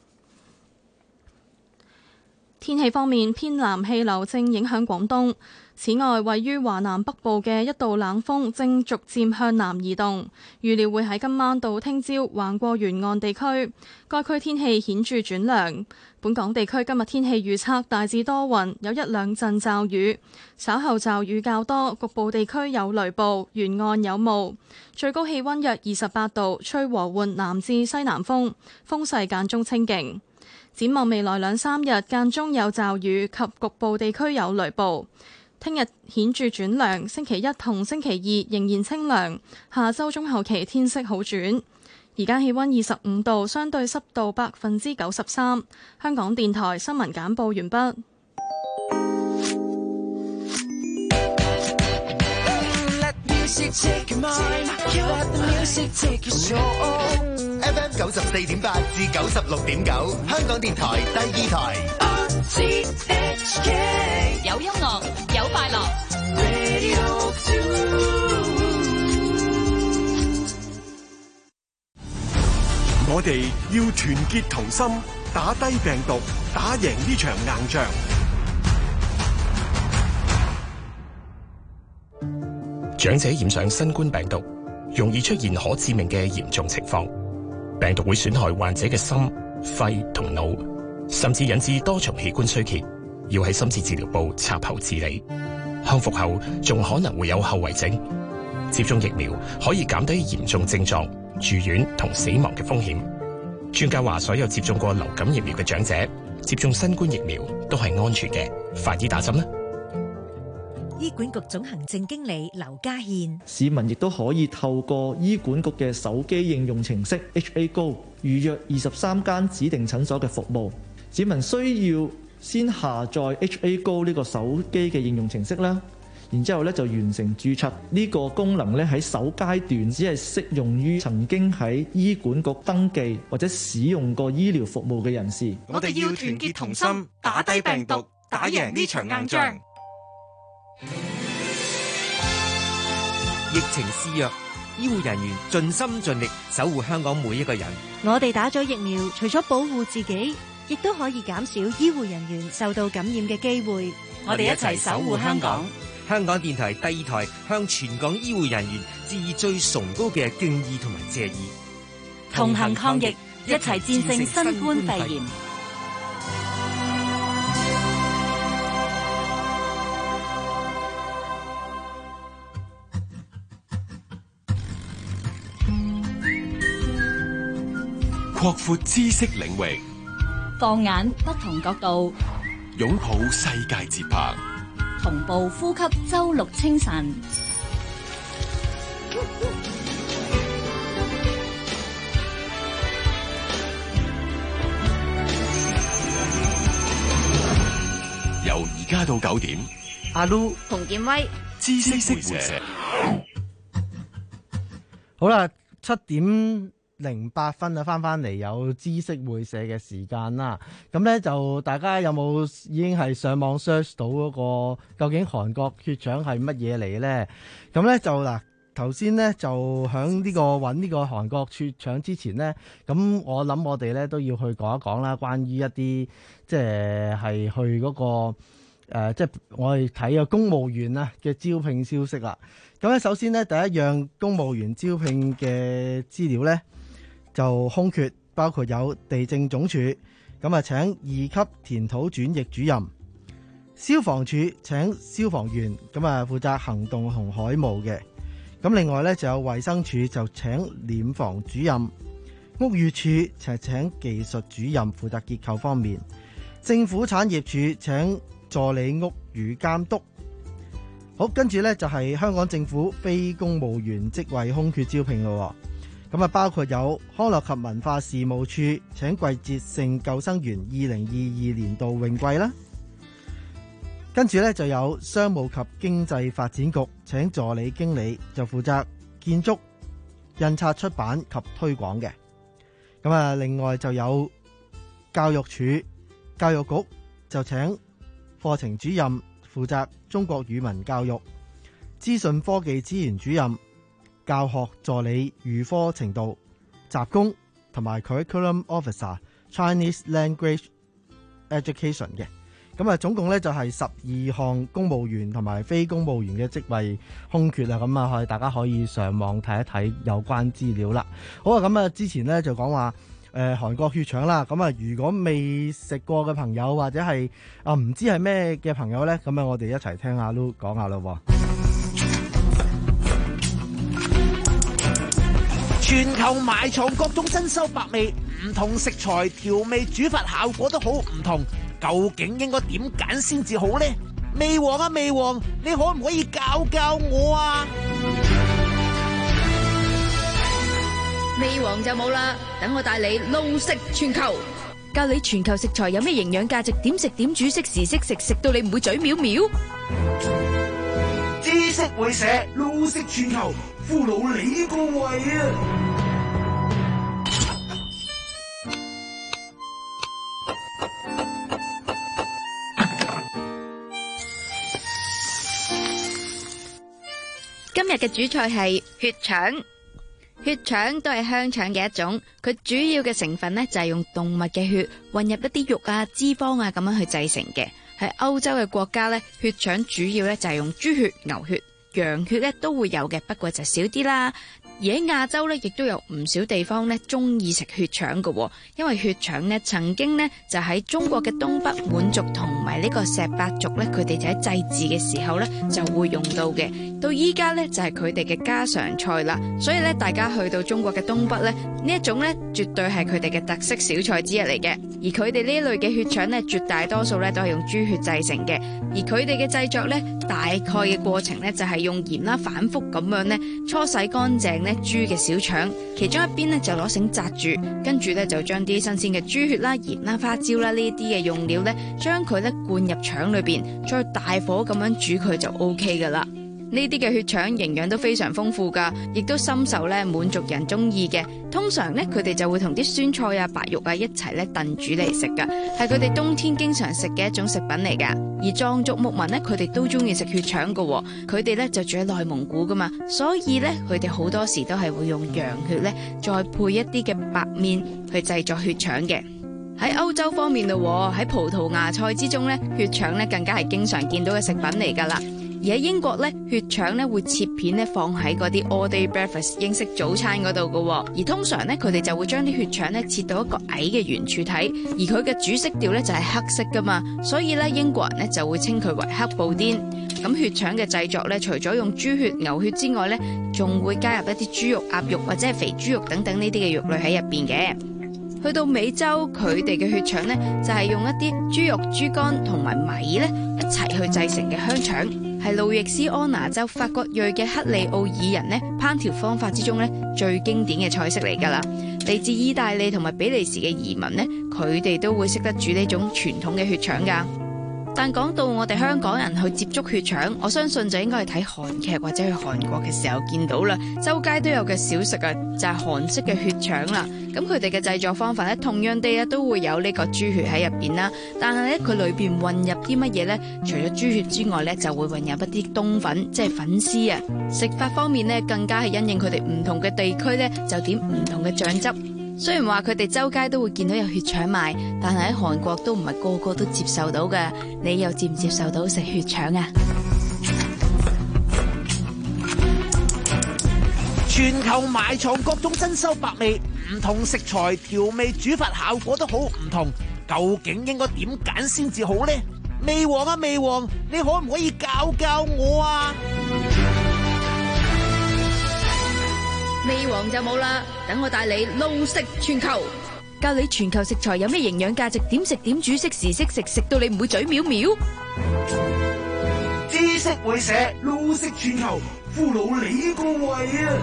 天氣方面，偏南氣流正影響廣東。此外，位於華南北部嘅一道冷鋒正逐漸向南移動，預料會喺今晚到聽朝橫過沿岸地區。該區天氣顯著轉涼。本港地區今日天氣預測大致多雲，有一兩陣驟雨，稍後驟雨較多，局部地區有雷暴，沿岸有霧。最高氣溫約二十八度，吹和緩南至西南風，風勢間中清勁。展望未來兩三日間中有驟雨及局部地區有雷暴。聽日顯著轉涼，星期一同星期二仍然清涼，下周中後期天色好轉。而家氣溫二十五度，相對濕度百分之九十三。香港電台新聞簡報完畢。 F M 九十四點八至九十六點九，香港電台第二台。 有音樂，有快樂。 我哋要團結同心，打低病毒，打贏呢場硬仗。 長者染上新冠病毒，容易出現可致命嘅嚴重情況。病毒會損害患者嘅心、肺同腦，甚至引致多重器官衰竭，要喺深切治療部插喉治理。康復後仲可能會有後遺症。接種疫苗可以減低嚴重症狀、住院同死亡嘅風險。專家話，所有接種過流感疫苗嘅長者接種新冠疫苗都係安全嘅，快啲打針啦！ 醫管局總行政經理劉家憲， 市民亦都可以透過醫管局嘅手機應用程式 H A Go 預約二十三間指定診所嘅服務。市民需要先下載 H A Go 呢個手機嘅應用程式啦，然之後咧就完成註冊。呢個功能咧喺首階段只係適用於曾經喺醫管局登記或者使用過醫療服務嘅人士。 我哋要團結同心，打低病毒，打贏呢場硬仗。 疫情肆虐，醫護人員盡心盡力守護香港每一個人。 我哋打咗疫苗，除咗保護自己，亦都可以減少醫護人員受到感染嘅機會。 我哋一齊守護香港。香港電台第二台向全港醫護人員致以最崇高嘅敬意同埋謝意。 同行抗疫，一齊戰勝新冠肺炎。 擴闊知識領域， 放眼不同角度， 擁抱世界節拍， 同步呼吸周六清晨。 由而家到九點， 阿 Lu 洪建威， 知識會社。 好啦，七點零八分啊，翻翻嚟有知識會社嘅時間啦。咁咧就大家有冇已經係上網 search 到嗰個究竟韓國血腸係乜嘢嚟咧？咁咧就嗱，頭先咧就響呢個揾呢個韓國血腸之前咧，咁我諗我哋咧都要去講一講啦，關於一啲即係係去嗰個呃，即係我哋睇個公務員啊嘅招聘消息啦。咁咧，首先呢，第一樣公務員招聘嘅資料呢，就空缺，包括有地政總署咁啊，請二級填土轉譯主任；消防處請消防員咁啊，負責行動同海務嘅。咁另外呢，就有衛生署就請殮房主任；屋宇署就請技術主任負責結構方面；政府產業署請助理屋宇監督。好，跟住呢，就係香港政府非公務員職位空缺招聘咯。咁啊，包括有康樂及文化事務處請季節性救生員二零二二年度泳季啦。跟住呢，就有商務及經濟發展局請助理經理，就負責建築、印刷出版及推廣嘅。咁啊，另外就有教育署、教育局就請課程主任負責中國語文教育、資訊科技資源主任、教學助理預科程度、雜工同埋 Curriculum Officer Chinese Language Education 嘅。咁啊，總共咧就係十二項公務員同埋非公務員嘅職位空缺啊。咁啊，可以大家可以上網睇一睇有關資料啦。好啊，咁啊，之前咧就講話誒韓國血腸啦。咁啊，如果未食過嘅朋友或者係啊唔知係咩嘅朋友咧，咁啊，我哋一齊聽下都講下咯。 全球埋藏各種珍饈百味，唔同食材調味煮法效果都好唔同，究竟應該點揀先至好呢？味王啊味王，你可唔可以教教我啊？ 味王就冇啦，等我帶你路食全球，教你全球食材有咩營養價值，點食點煮，適時適食，食到你唔會嘴藐藐。 知識會社，路食全球，俘虜你個胃啊！ 今日嘅主菜係血腸，血腸都係香腸嘅一種，佢主要嘅成分呢，就係用動物嘅血混入一啲肉啊、脂肪啊咁樣去製成嘅。喺歐洲嘅國家呢，血腸主要呢就係用豬血、牛血、羊血呢都會有嘅，不過就少啲啦。而喺亞洲呢，亦都有唔少地方呢中意食血腸嘅，因為血腸呢曾經呢就喺中國嘅東北滿族同埋呢個石伯族呢，佢哋就喺祭祀嘅時候呢就會用到嘅。到依家呢，就係佢哋嘅家常菜啦，所以呢，大家去到中國嘅東北呢，呢一種呢絕對係佢哋嘅特色小菜之一嚟嘅。而佢哋呢一類嘅血腸呢，絕大多數呢都係用豬血製成嘅，而佢哋嘅製作呢，大概嘅過程呢，就係用鹽啦反覆咁樣呢搓洗乾淨呢豬嘅小腸，其中一邊呢就攞繩紮住，跟住呢就將啲新鮮嘅豬血啦、鹽啦、花椒啦呢啲嘅用料呢，將佢呢灌入腸裏邊，再大火咁樣煮佢就 O K 噶啦。呢啲嘅血腸營養都非常豐富噶，亦都深受咧滿族人中意嘅。通常咧佢哋就會同啲酸菜啊、白肉啊一齊咧燉煮嚟食噶，係佢哋冬天經常食嘅一種食品嚟噶。而藏族牧民咧，佢哋都中意食血腸噶，佢哋咧就住喺內蒙古噶嘛，所以咧佢哋好多時都係會用羊血咧，再配一啲嘅白麵去製作血腸嘅。喺歐洲方面咯，喺葡萄牙菜之中咧，血腸咧更加係經常見到嘅食品嚟噶啦。而喺英國咧，血腸咧會切片咧放喺嗰啲 all day breakfast 英式早餐嗰度嘅，而通常咧佢哋就會將啲血腸咧切到一個矮嘅圓柱體，而佢嘅主色調咧就係黑色噶嘛，所以咧英國人咧就會稱佢為黑布甸。咁血腸嘅製作咧，除咗用豬血、牛血之外咧，仲會加入一啲豬肉、鴨肉或者係肥豬肉等等呢啲嘅肉類喺入邊嘅。去到美洲，佢哋嘅血腸咧就係用一啲豬肉、豬肝同埋米咧一齊去製成嘅香腸，係路易斯安那州法國裔嘅克里奧爾人咧烹調方法之中咧最經典嘅菜式嚟噶啦。嚟自意大利同埋比利時嘅移民咧，佢哋都會識得煮呢種傳統嘅血腸噶。但講到我哋香港人去接觸血腸，我相信就應該係睇韓劇或者去韓國嘅時候見到啦，周街都有嘅小食啊，就係韓式嘅血腸啦。咁佢哋嘅製作方法咧，同樣地咧都會有呢個豬血喺入邊啦，但係咧佢裏邊混入啲乜嘢咧？除咗豬血之外咧，就會混入一啲冬粉，即係粉絲啊。食法方面咧，更加係因應佢哋唔同嘅地區咧，就點唔同嘅醬汁。 雖然話佢哋周街都會見到有血腸賣，但係喺韓國都唔係個個都接受到嘅。你又接唔接受到食血腸啊？ 全球埋藏各種珍饈百味，唔同食材調味煮法效果都好唔同，究竟應該點揀先至好呢？味王啊味王，你可唔可以教教我啊？ 味王就冇啦，等我帶你撈食全球，教你全球食材有咩營養價值，點食點煮，識時識食，食到你唔會嘴藐藐。 知識會社撈食全球，俘虜你個胃啊！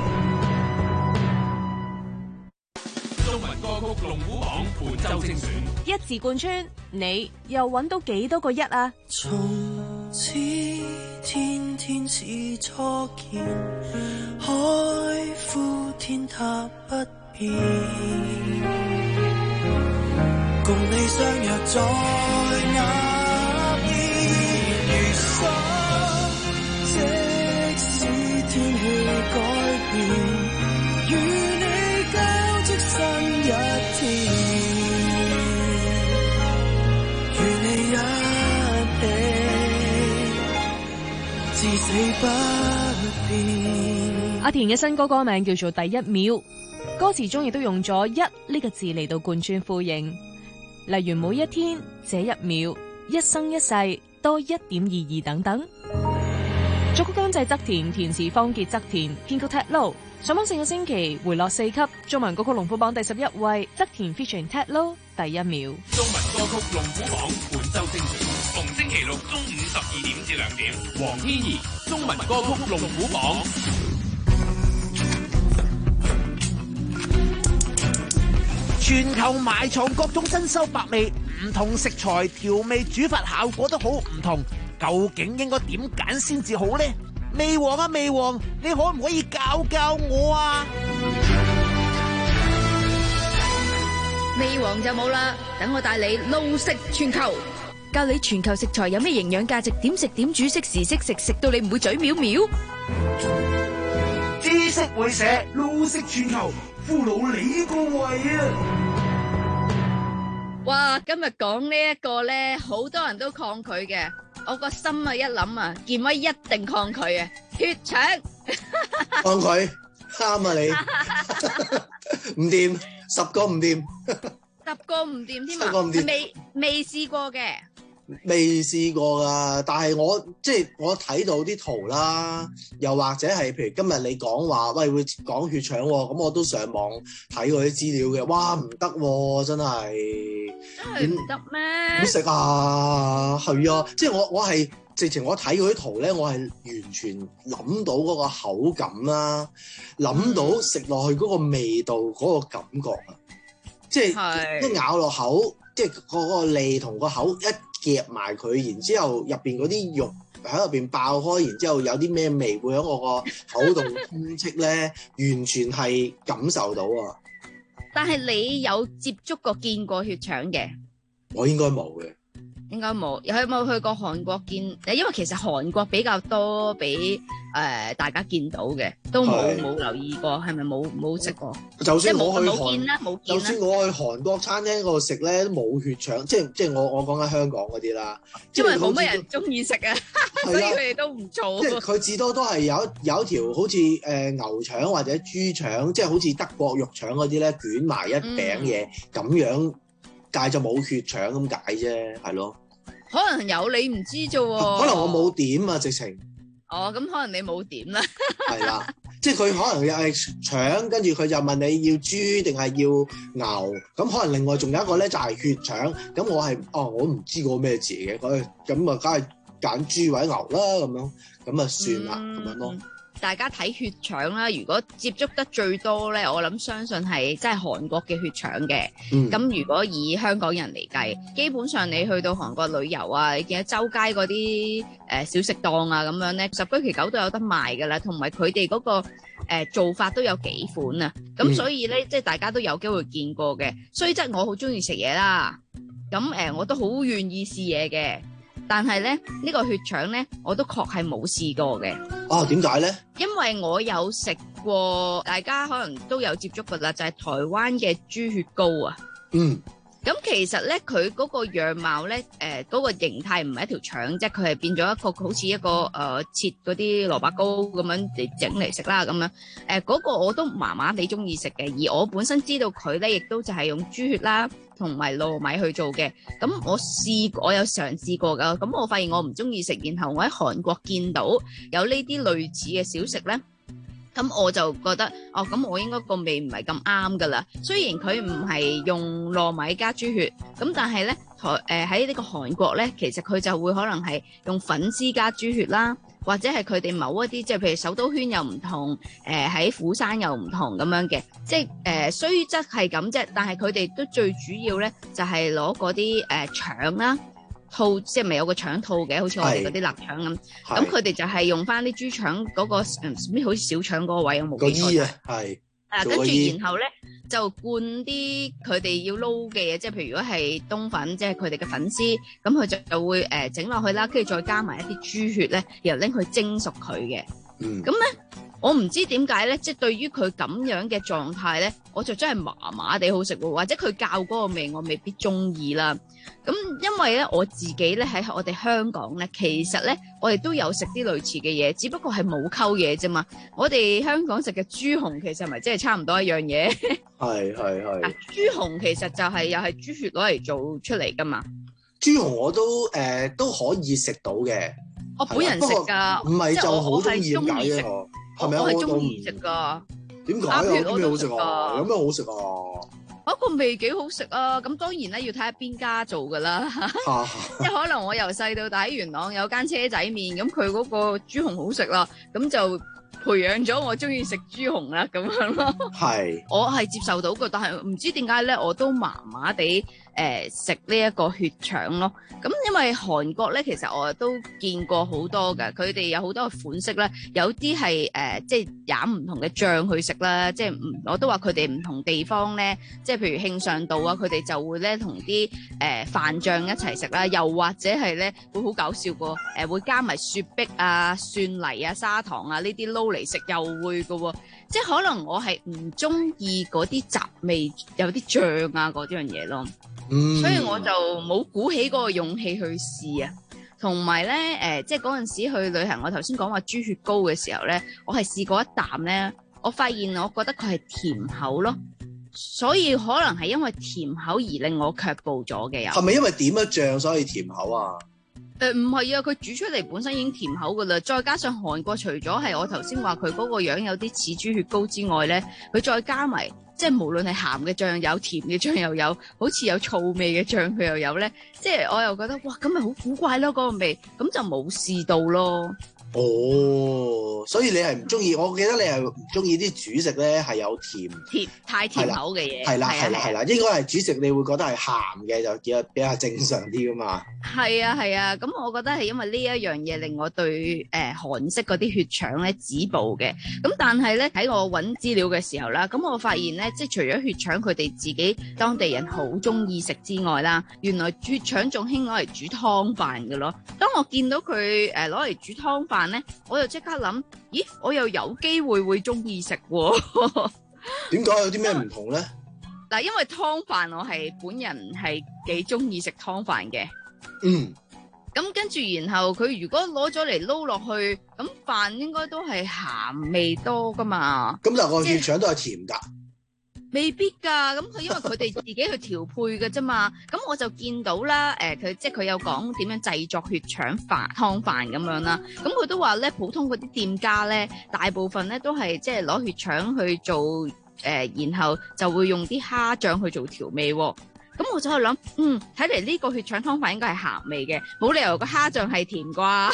中文歌曲龍虎榜本周精選， 一字貫穿，你又揾到幾多個一啊？ 從此天天似初見，海枯天塌不變，共你相約在那邊，如生，即使天氣改變，與你交織新一天，與你一起，至死不變。 阿田嘅新歌歌名叫做《第一秒》，歌詞中亦都用咗一呢個字嚟到貫穿呼應，例如每一天、這一秒、一生一世、多一點意義等等。作曲監製側田，填詞方傑側田，編曲 Ted Lo。上榜四個星期回落四級，中文歌曲龍虎榜第十一位，側田 featuring Ted Lo，第一秒。 中文歌曲龍虎榜本周精選，逢星期六中午十二點至兩點，黃天怡中文歌曲龍虎榜。 全球埋藏各種珍饈百味，唔同食材調味煮法效果都好唔同，究竟應該點揀先至好呢？味王啊味王，你可唔可以教教我啊？ 味王就冇啦，等我帶你撈食全球，教你全球食材有咩營養價值，點食點煮，識時識食，食到你唔會嘴藐藐。 知識會社撈食全球，俘虜你個胃啊！ 哇，今日講呢一個咧，好多人都抗拒嘅。我個心啊一諗啊，健威一定抗拒啊！血腸抗拒啱啊你，唔掂，十個唔掂， 十個唔掂添啊！ 十個唔掂， 未未試過嘅， 未試過噶。但係我即係我睇到啲圖啦，又或者係譬如今日你講話，喂會講血腸喎，咁我都上網睇過啲資料嘅。哇，唔得喎，真係真係唔得咩？ 點食啊？係啊，即係我我係直情我睇嗰啲圖咧，我係完全諗到嗰個口感啦，諗到食落去嗰個味道嗰個感覺啊，即係一咬落口，即係嗰個脷同個口一夾埋佢，然之後入邊嗰啲肉喺入邊爆開，然之後有啲咩味會喺我個口度充斥咧，完全係感受到啊！ 但係你有接觸過見過血腸嘅？ 我應該冇嘅。 應該冇，有冇去過韓國見？因為其實韓國比較多俾誒、呃、大家見到嘅，都冇冇留意過，係咪冇冇食過？ 就算我去冇見啦，冇見啦。 就算我去韓國餐廳嗰度食咧，都冇血腸，即係即係我我講緊香港嗰啲啦。 因為冇乜人中意食啊，所以佢哋都唔做。 即係佢至多都係有有一條好似誒、呃、牛腸或者豬腸，即係好似德國肉腸嗰啲咧，捲埋一餅嘢咁、嗯、樣。但係就冇血腸咁解啫，係咯？ 可能有你唔知啫喎。 可能我冇點啊，直情。 哦，咁可能你冇點啦。 係啦，即係佢可能又係腸，跟住佢就問你要豬定係要牛，咁可能另外仲有一個咧就係血腸，咁我係哦，我唔知個咩字嘅，咁咁啊，梗係揀豬或者牛啦，咁樣咁啊算啦，咁、嗯、樣咯。 大家睇血腸啦，如果接觸得最多咧，我諗相信係即係韓國嘅血腸嘅。咁、嗯、如果以香港人嚟計，基本上你去到韓國旅遊啊，你見到周街嗰啲誒小食檔啊咁樣咧，十居其九都有得賣㗎啦。同埋佢哋嗰個、呃、做法都有幾款啊。咁所以咧，即係大家都有機會見過嘅。雖則我好中意食嘢啦，咁誒、呃、我都好願意試嘢嘅。 但係咧呢、呢個血腸咧，我都確係冇試過嘅。 哦，點解咧？ 因為我有食過，大家可能都有接觸㗎啦，就係、係、台灣嘅豬血糕啊。 嗯。 咁其實咧，佢嗰個樣貌咧，誒、呃、嗰、嗰個形態唔係一條腸啫，佢係變咗一個好似一個誒、呃、切嗰啲蘿蔔糕咁樣嚟整嚟食啦，咁樣誒嗰、呃嗰個我都麻麻地中意食嘅，而我本身知道佢咧，亦都就係用豬血啦同埋糯米去做嘅。咁我試我有嘗試過㗎，咁我發現我唔中意食，然後我喺韓國見到有呢啲類似嘅小食咧。咁我就覺得，哦，咁我應該個味唔係咁啱噶啦。雖然佢唔係用糯米加豬血，咁但係咧，台誒喺呢個韓國咧，其實佢就會可能係用粉絲加豬血啦，或者係佢哋某一啲，即係譬如首都圈又唔同，誒喺釜山又唔同咁樣嘅，即係誒雖則係咁啫，但係佢哋都最主要咧就係攞嗰啲誒腸啦。套即係咪有個腸套嘅，好似我哋嗰啲臘腸咁。咁佢哋就係用翻啲豬腸嗰、嗰個咩好似小腸嗰個位，我冇記錯。 係啊，跟住然後咧就灌啲佢哋要撈嘅嘢，即係譬如如果係冬粉，即係佢哋嘅粉絲，咁佢就就會誒整落去啦，跟住再加埋一啲豬血咧，然後拎去蒸熟佢嘅。嗯。咁咧，我唔知點解咧，即係對於佢咁樣嘅狀態咧，我就真係麻麻地好食喎，或者佢教嗰個味我未必中意啦。咁因為咧我自己咧喺我哋香港咧，其實咧我哋都有食啲類似嘅嘢，只不過係冇溝嘢啫嘛。我哋香港食嘅豬紅其實係咪即係差唔多一樣嘢？ 係係係。 嗱，豬紅其實就係、是、又係豬血攞嚟做出嚟噶嘛。 豬紅我都誒、呃、都可以食到嘅。 我本人食㗎， 唔係就好中意點解嘅？係咪啊？ 我係中意食㗎。 點解啊？有啲咩好食啊？有咩好食啊？ 嗰、那個味幾好食啊！咁當然咧要睇下邊家做噶啦，即係可能我由細到大喺元朗有間車仔麵，咁佢嗰個豬紅好食啦，咁就培養咗我中意食豬紅啦，咁樣咯。係，我係接受到嘅，但係唔知點解咧，我都麻麻地誒食呢一個血腸咯。咁因為韓國咧，其實我都見過好多嘅，佢哋有好多嘅款式咧，有啲係誒即係飲唔同嘅醬去食啦，即係唔我都話佢哋唔同地方咧，即係譬如慶尚道啊，佢哋就會咧同啲誒飯醬一齊食啦，又或者係咧會好搞笑個誒會加埋雪碧啊、蒜泥啊、砂糖啊呢啲撈嚟食又會嘅喎，即係可能我係唔中意嗰啲雜味有啲醬啊嗰啲樣嘢咯。嗯，所以我就冇鼓起嗰個勇氣去試啊，同埋咧誒，即係嗰陣時去旅行，我頭先講話豬血糕嘅時候咧，我係試過一啖咧，我發現我覺得佢係甜口咯，所以可能係因為甜口而令我卻步咗嘅。有係咪因為點咗醬所以甜口啊？ 誒唔係啊，佢煮出嚟本身已經甜口噶啦，再加上韓國除咗係我頭先話佢嗰個樣有啲似豬血糕之外咧，佢再加埋。即係無論係鹹嘅醬有，甜嘅醬又有，好似有醋味嘅醬佢又有咧，即係我又覺得哇，咁咪好古怪咯嗰個味，咁就冇試到咯。 哦，所以你係唔中意？我記得你係唔中意啲主食咧係有甜甜太甜口嘅嘢。 係啦係啦係啦，應該係主食你會覺得係鹹嘅就比較比較正常啲噶嘛。 係啊係啊，咁我覺得係因為呢一樣嘢令我對誒、呃、韓式嗰啲血腸咧止步嘅。咁但係咧喺我揾資料嘅時候啦，咁我發現咧即係除咗血腸佢哋自己當地人好中意食之外啦，原來血腸仲興攞嚟煮湯飯嘅咯。當我見到佢誒攞嚟煮湯飯咧，我就即刻諗，咦，我又有機會會中意食喎。 點解有啲咩唔同咧？ 嗱，因為湯飯我係本人係幾中意食湯飯嘅。 嗯。 咁跟住，然後佢如果攞咗嚟撈落去，咁飯應該都係鹹味多噶嘛。 咁但係個血腸都係甜噶。 未必㗎，咁佢因為佢哋自己去調配嘅啫嘛，咁我就見到啦，誒、呃、佢即係佢有講點樣製作血腸飯湯飯咁樣啦，咁佢都話咧普通嗰啲店家咧，大部分咧都係即係攞血腸去做誒、呃，然後就會用啲蝦醬去做調味喎。咁我就喺度諗，嗯，睇嚟呢個血腸湯飯應該係鹹味嘅，冇理由個蝦醬係甜啩。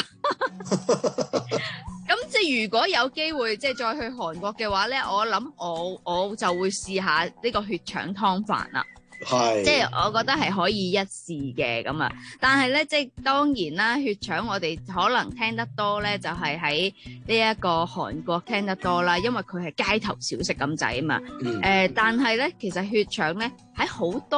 咁即係如果有機會即係再去韓國嘅話咧，我諗我我就會試下呢個血腸湯飯啦。係，即係我覺得係可以一試嘅咁啊。但係咧，即係當然啦，血腸我哋可能聽得多咧，就係喺呢一個韓國聽得多啦，因為佢係街頭小食咁滯啊嘛。誒、嗯呃，但係咧，其實血腸咧喺好多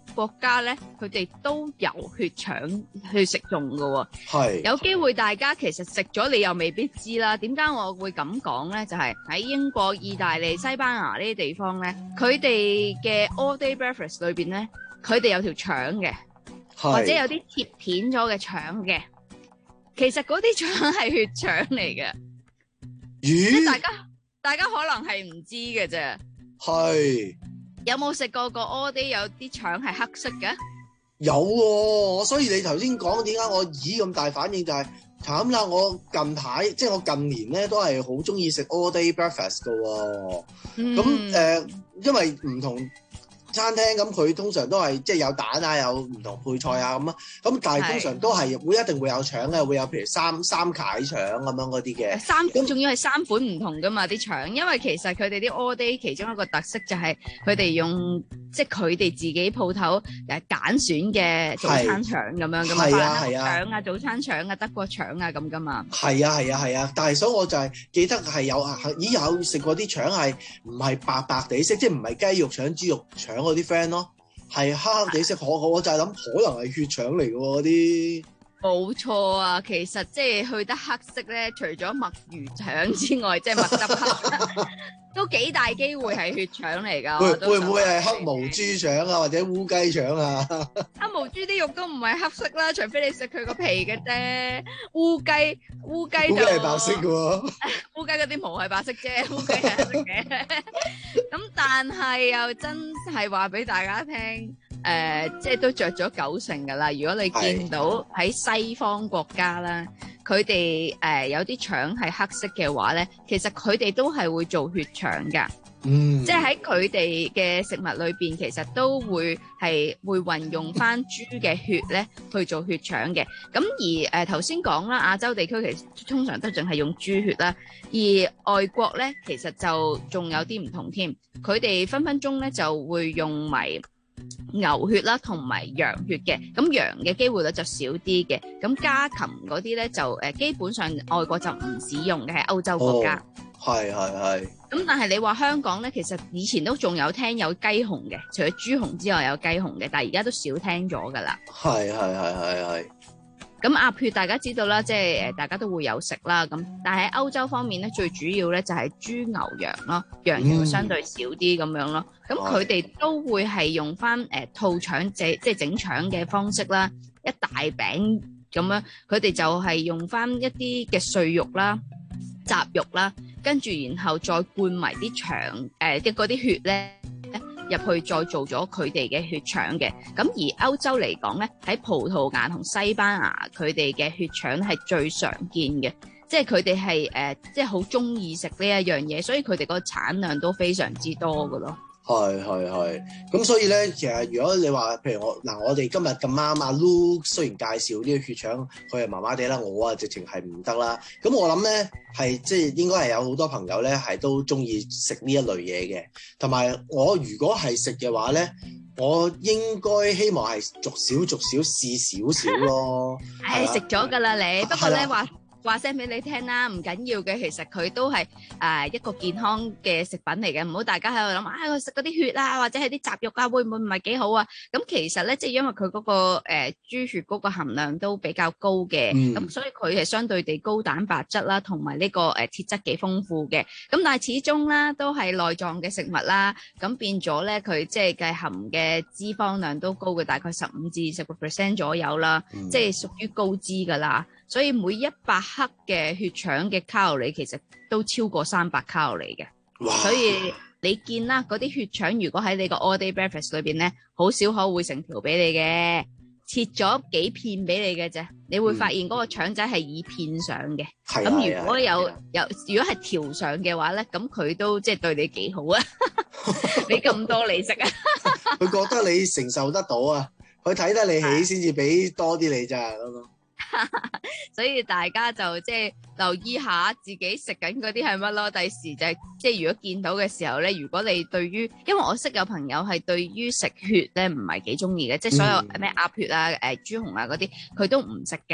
國家咧，佢哋都由血腸去食用㗎喎。 係有機會大家其實食咗你又未必知啦。點解我會咁講咧？就係、是、喺英國、意大利、西班牙呢啲地方咧，佢哋嘅 all day breakfast 裏邊咧，佢哋有條腸嘅，或者有啲切片咗嘅腸嘅。其實嗰啲腸係血腸嚟嘅。即係大家大家可能係唔知嘅啫。 係有冇食過個 all day 有啲腸係黑色嘅？ 有喎、啊，所以你頭先講點解我咦咁大反應就係、是、慘啦！我近排即係我近年咧都係好中意食 all day breakfast 㗎喎、啊。咁、嗯呃、因為唔同餐廳咁佢通常都係即係有蛋啊，有唔同配菜啊咁啊，咁但係通常都係會一定會有腸嘅，會有譬如三三楷腸咁樣嗰啲嘅。 三仲要係三款唔同噶嘛啲腸，因為其實佢哋啲 all day 其中一個特色就係佢哋用即係佢哋自己鋪頭誒揀選嘅早餐腸咁樣噶嘛， 係啊係啊腸啊早餐腸啊德國腸啊咁噶嘛。 係啊係啊係啊，但係所以我就係記得係有咦有食過啲腸係唔係白白地色，即係唔係雞肉腸、豬肉腸。我啲 friend 咯，係黑黑地色，我我就係諗可能係血腸嚟嘅喎嗰啲。 冇錯啊，其實即係去得黑色咧，除咗墨魚腸之外，即係墨汁黑，都幾大機會係血腸嚟㗎。 會會唔會係黑毛豬腸啊，或者烏雞腸啊？ 黑毛豬啲肉都唔係黑色啦，除非你食佢個皮嘅啫。烏雞烏雞就烏雞係白色嘅喎，烏雞嗰啲毛係白色啫，烏雞係黑色嘅。咁但係又真係話俾大家聽。誒、呃，即係都着咗九成㗎啦。如果你見到喺西方國家啦，佢哋誒有啲腸係黑色嘅話咧，其實佢哋都係會做血腸㗎。嗯，即係喺佢哋嘅食物裏邊，其實都會係會運用翻豬嘅血咧去做血腸嘅。咁而誒頭先講啦，亞洲地區其實通常都淨係用豬血啦，而外國咧其實就仲有啲唔同添。佢哋分分鐘咧就會用埋牛血啦，同埋羊血嘅，咁羊嘅機會率就少啲嘅，咁家禽嗰啲咧就誒基本上外國就唔使用嘅，喺歐洲國家。 係係係。咁但係你話香港咧，其實以前都仲有聽有雞紅嘅，除咗豬紅之外有雞紅嘅，但係而家都少聽咗噶啦。係係係係係。咁鴨血大家知道啦，即係誒大家都會有食啦。咁但係喺歐洲方面咧，最主要咧就係豬牛羊咯，羊就會相對少啲咁樣咯。咁佢哋都會係用翻誒套腸即即係整腸嘅方式啦，一大餅咁樣，佢哋就係用翻一啲嘅碎肉啦、雜肉啦，跟住然後再灌埋啲腸誒啲嗰啲血咧入去，再做咗佢哋嘅血腸嘅。咁而歐洲嚟講咧，喺葡萄牙同西班牙佢哋嘅血腸係最常見嘅，即係佢哋係誒即係好中意食呢一樣嘢，所以佢哋個產量都非常之多㗎咯。 係係係，咁所以咧，其實如果你話，譬如我嗱，我哋今日咁啱阿 Lu 雖然介紹呢個血腸，佢係麻麻地啦，我啊直情係唔得啦。咁我諗咧係即係應該係有好多朋友咧係都中意食呢一類嘢嘅，同埋我如果係食嘅話咧，我應該希望係逐少逐少試少少咯。 係食咗㗎啦你，不過咧話。話聲俾你聽啦，唔緊要嘅，其實佢都係誒、呃、一個健康嘅食品嚟嘅，唔好大家喺度諗，啊我食嗰啲血啊，或者係啲雜肉啊，會唔會唔係幾好啊？咁其實咧，即係因為佢嗰、嗰個誒、呃、豬血嗰個含量都比較高嘅，咁、嗯、所以佢係相對地高蛋白質啦，同埋呢個誒、呃、鐵質幾豐富嘅。咁但係始終啦，都係內臟嘅食物啦，咁變咗咧，佢即係計含嘅脂肪量都高嘅，大概十五至二十個 percent 左右啦，嗯、即係屬於高脂噶啦。所以每一百克嘅血腸嘅卡路里其實都超過三百卡路里嘅，所以你見啦，嗰啲血腸如果喺你個 all day breakfast 裏邊咧，好少可會成條俾你嘅，切咗幾片俾你嘅啫，你會發現嗰個腸仔係以片上嘅。咁、嗯、如果有有如果係條上嘅話咧，咁佢都即係對你幾好啊！你咁多你食啊？ 佢覺得你承受得到啊，佢睇得你起先至俾多啲你咋咁。 所以大家就即係留意下自己食緊嗰啲係乜咯，第時就係即係如果見到嘅時候咧，如果你對於，因為我識有朋友係對於食血咧唔係幾中意嘅，即係所有咩鴨血啊、誒豬紅啊嗰啲佢都唔食嘅，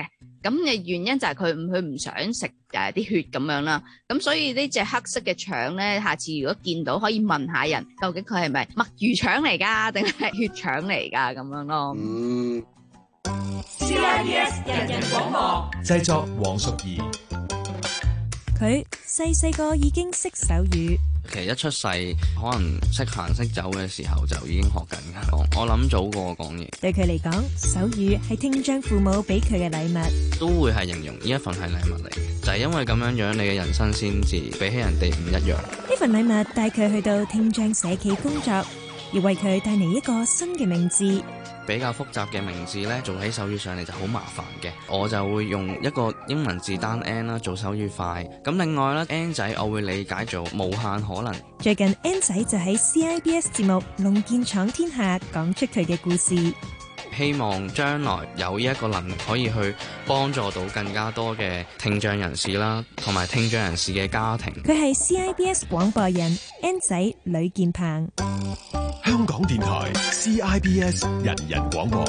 咁嘅原因就係佢佢唔想食誒啲血咁樣啦。咁所以呢隻黑色嘅腸咧，下次如果見到可以問下人，究竟佢係咪墨魚腸嚟㗎，定係血腸嚟㗎咁樣咯。 嗯。 C I B S 人人廣播製作黃淑儀。 佢細細個已經識手語。 其實一出世可能識行識走嘅時候就已經學緊㗎。我諗早過我講嘢。對佢嚟講，手語係聽障父母俾佢嘅禮物。 都會係形容呢一份係禮物嚟嘅，就係因為咁樣樣，你嘅人生先至比起人哋唔一樣。 呢份禮物帶佢去到聽障社企工作，而為佢帶嚟一個新嘅名字。 比較複雜嘅名字呢，做起手語上嚟就好麻煩嘅，我就會用一個英文字單 N 啦，做手語快。咁另外呢 N 仔我會理解做無限可能。 最近 N 仔就喺 C I B S 節目《龍健闖天下》講出佢嘅故事。 希望將來有呢一個能力可以去幫助到更加多嘅聽障人士啦，同埋聽障人士嘅家庭。 佢係 C I B S 廣播人 N 仔呂建鵬。 香港電台 C I B S 人人廣播。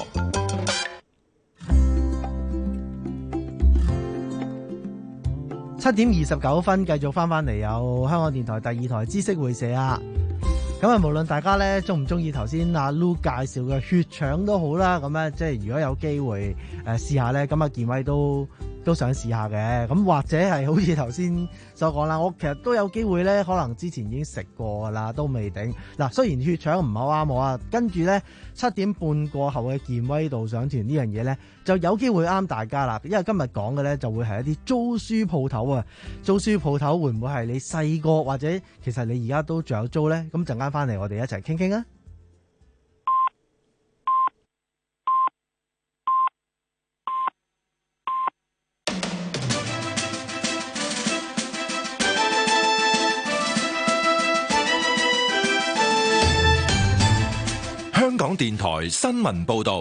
七點二十九分，繼續翻翻嚟有香港電台第二台知識會社啊！咁啊，無論大家咧中唔中意頭先阿 Lu 介紹嘅血腸都好啦，咁咧即係如果有機會誒試下咧，咁啊健威都都想試下嘅。咁或者係好似頭先所講啦，我其實都有機會咧，可能之前已經食過噶啦，都未定。嗱，雖然血腸唔係好啱我啊，跟住咧七點半過後嘅健威導賞團呢樣嘢咧，就有機會啱大家啦。因為今日講嘅咧就會係一啲租書鋪頭啊，租書鋪頭會唔會係你細個或者其實你而家都仲有租咧？咁陣間翻嚟我哋一齊傾傾啊！ 香港電台新聞報道。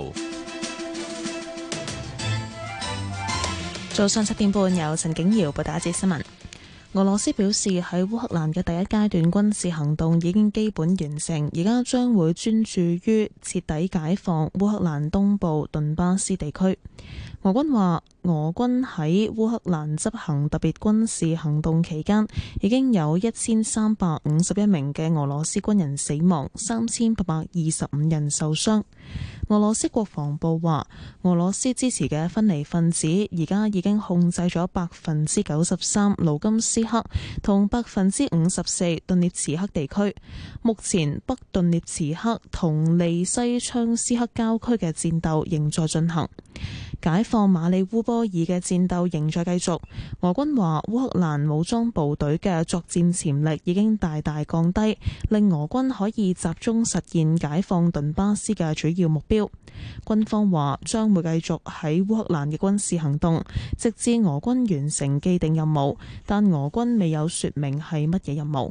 早上七點半，由陳景瑤報道一節新聞。俄羅斯表示喺烏克蘭嘅第一階段軍事行動已經基本完成，而家將會專注於徹底解放烏克蘭東部頓巴斯地區。俄軍話，俄軍喺烏克蘭執行特別軍事行動期間，已經有一千三百五十一名嘅俄羅斯軍人死亡，三千八百二十五人受傷。俄羅斯國防部話，俄羅斯支持嘅分離分子而家已經控制咗百分之九十三盧甘斯克同百分之五十四頓涅茨克地區。目前北頓涅茨克同利西昌斯克郊區嘅戰鬥仍在進行。解放馬里烏波爾嘅戰鬥仍在繼續。俄軍話，烏克蘭武裝部隊嘅作戰潛力已經大大降低，令俄軍可以集中實現解放頓巴斯嘅主要目標。軍方話將會繼續喺烏克蘭嘅軍事行動，直至俄軍完成既定任務，但俄軍未有說明係乜嘢任務。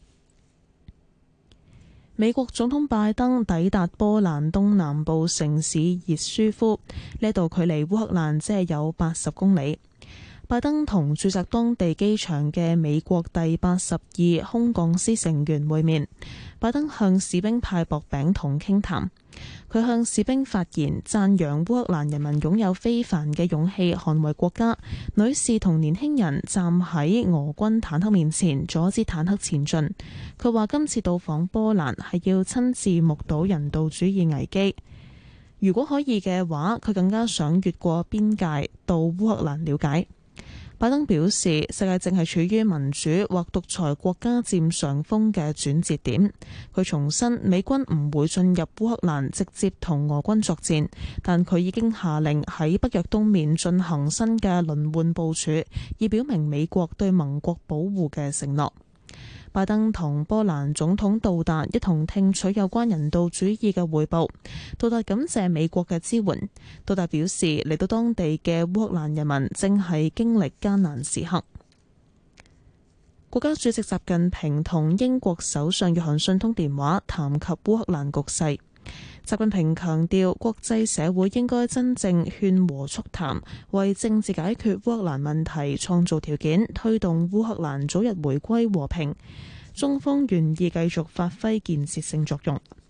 美國總統拜登抵達波蘭東南部城市熱舒夫，呢度距離烏克蘭只係有八十公里。拜登同駐紮當地機場嘅美國第八十二空降師成員會面，拜登向士兵派薄餅同傾談。佢向士兵發言，讚揚烏克蘭人民擁有非凡嘅勇氣捍衛國家。女士同年輕人站喺俄軍坦克面前，阻止坦克前進。佢話今次到訪波蘭係要親自目睹人道主義危機。如果可以嘅話，佢更加想越過邊界到烏克蘭了解。拜登表示，世界正係處於民主或獨裁國家佔上風嘅轉折點。佢重申美軍唔會進入烏克蘭直接同俄軍作戰，但佢已經下令喺北約東面進行新嘅輪換部署，以表明美國對盟國保護嘅承諾。拜登同波蘭總統杜達一同聽取有關人道主義嘅匯報。杜達感謝美國嘅支援。杜達表示，嚟到當地嘅烏克蘭人民正係經歷艱難時刻。國家主席習近平同英國首相約翰遜通電話，談及烏克蘭局勢。習近平強調，國際社會應該真正勸和促談，為政治解決烏克蘭問題創造條件，推動烏克蘭早日回歸和平。中方願意繼續發揮建設性作用。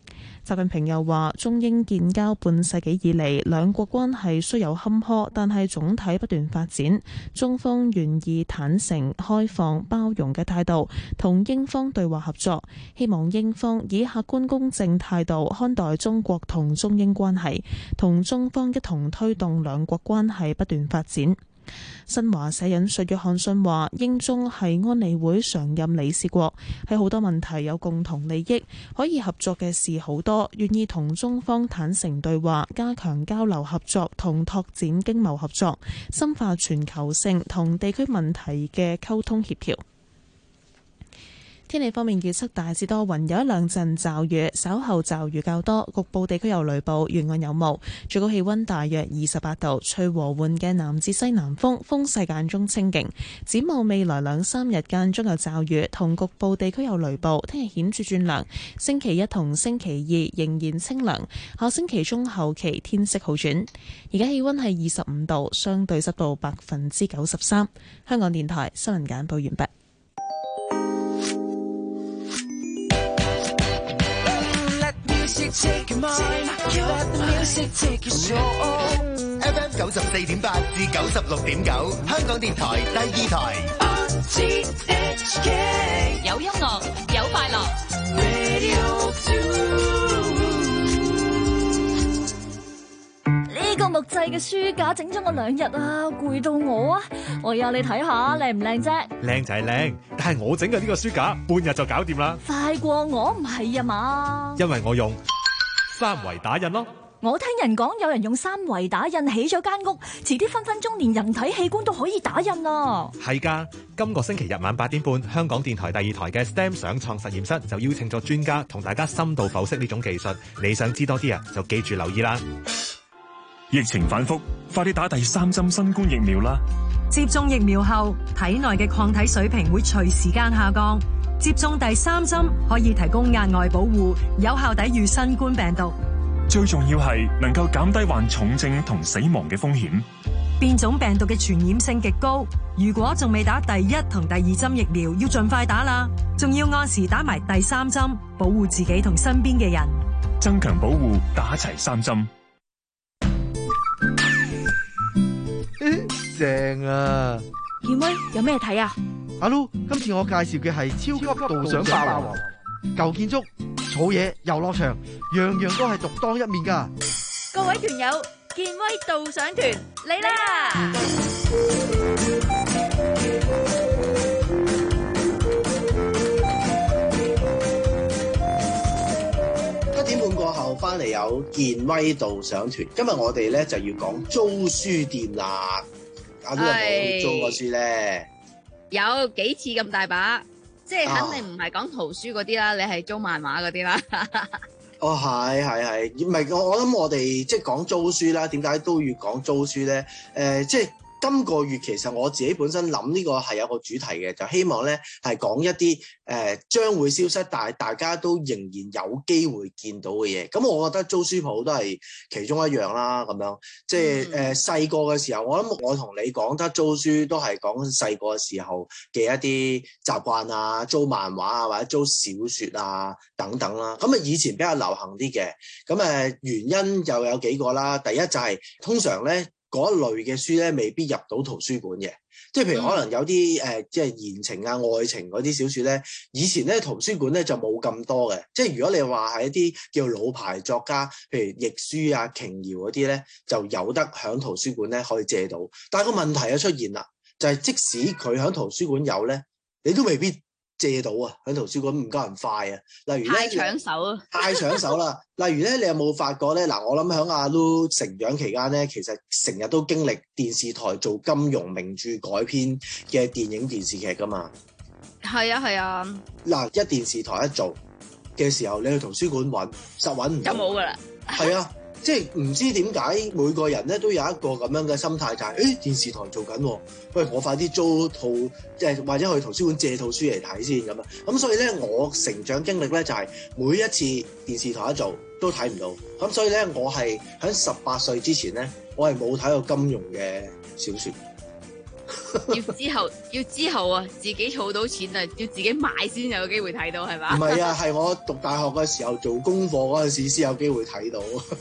習近平又話，中英建交半世紀以嚟，兩國關係雖有坎坷，但係總體不斷發展。中方願意坦誠、開放、包容嘅態度同英方對話合作，希望英方以客觀公正態度看待中國同中英關係，同中方一同推動兩國關係不斷發展。新華社引述約翰遜話，英中係安理會常任理事國，喺好多問題有共同利益，可以合作嘅事好多，願意同中方坦誠對話，加強交流合作同拓展經貿合作，深化全球性同地區問題嘅溝通協調。天氣方面，預測大致多雲，有一兩陣驟雨，稍後驟雨較多，局部地區有雷暴，沿岸有霧。最高氣溫大約二十八度，吹和緩嘅南至西南風，風勢間中清勁。展望未來兩三日間中有驟雨，同局部地區有雷暴。聽日顯著轉涼，星期一同星期二仍然清涼。下星期中後期天色好轉。而家氣溫係二十五度，相對濕度百分之九十三。香港電台新聞簡報完畢。 Take your mind, let the music take your soul. F M 九十四點八至九十六點九，香港電台第二台。R T H K 有音樂，有快樂。 Radio two。 呢個木製嘅書架整咗我兩日啊，攰到我啊！我有你睇下，靚唔靚啫？ 靚就係靚，但係我整嘅呢個書架半日就搞掂啦。 快過我唔係啊嘛？ 因為我用三維打印咯。 我聽人講有人用三維打印起咗間屋，遲啲分分鐘連人體器官都可以打印啊！ 係㗎，今個星期日晚八點半，香港電台第二台嘅 S T E M 想創實驗室就邀請咗專家同大家深度剖析呢種技術。你想知多啲啊，就記住留意啦。 疫情反覆，快啲打第三針新冠疫苗啦！ 接種疫苗後，體內嘅抗體水平會隨時間下降。接種第三針可以提供額外保護，有效抵禦新冠病毒。 最重要係能夠減低患重症同死亡嘅風險。 變種病毒嘅傳染性極高，如果仲未打第一同第二針疫苗，要盡快打啦。仲要按時打埋第三針，保護自己同身邊嘅人。 增強保護，打齊三針。 正啊！ 健威有咩睇啊？ 阿 Lu，今次我介紹嘅係超級導賞霸王，舊建築、草野、遊樂場，樣樣都係獨當一面噶。 各位團友，健威導賞團嚟啦！ 一點半過後翻嚟有健威導賞團，今日我哋咧就要講租書店啦。阿 Lu 有冇租過書咧？ 有幾次咁大把，即係肯定唔係講圖書嗰啲啦，你係租漫畫嗰啲啦。 哦，係係係，唔係我我諗我哋即係講租書啦，點解都要講租書咧？誒、呃，即係。今個月其實我自己本身諗呢個係有個主題嘅，就希望咧係講一啲誒、呃、將會消失，但係大家都仍然有機會見到嘅嘢。咁我覺得租書鋪都係其中一樣啦，咁樣即係誒細個嘅時候，我諗我同你講得租書都係講細個嘅時候嘅一啲習慣啊，租漫畫啊或者租小説啊等等啦。咁啊以前比較流行啲嘅，咁誒原因又有幾個啦。第一就係、是、通常咧。嗰一類嘅書咧，未必入到圖書館嘅，即係譬如可能有啲誒、呃，即係言情啊、愛情嗰啲小説咧，以前咧圖書館咧就冇咁多嘅。即係如果你話係一啲叫老牌作家，譬如亦舒啊、瓊瑤嗰啲咧，就有得喺圖書館咧可以借到。但係個問題就出現啦，就係、是、即使佢喺圖書館有咧，你都未必借到啊！喺圖書館唔夠人快啊！例如咧， 太搶手啊！ 太搶手啦！例如咧，你有冇發覺咧？嗱，我諗喺阿 Lu 成長期間咧，其實成日都經歷電視台做金庸名著改編嘅電影電視劇噶嘛。 係啊係啊！ 嗱，一電視台一做嘅時候，你去圖書館揾，實揾唔到。 就冇噶啦。 係啊。即係唔知點解每個人咧都有一個咁樣嘅心態，就係、是、誒電視台做緊，喂我快啲租套，即係或者去圖書館借套書嚟睇先咁啊！咁所以咧，我成長經歷咧就係、是、每一次電視台一做都睇唔到，咁所以咧我係喺十八歲之前咧，我係冇睇過金庸嘅小説。 要之後要之後啊，自己儲到錢啊，要自己買先有機會睇到，係嘛？ 唔係啊，係我讀大學嘅時候做功課嗰陣時先有機會睇到。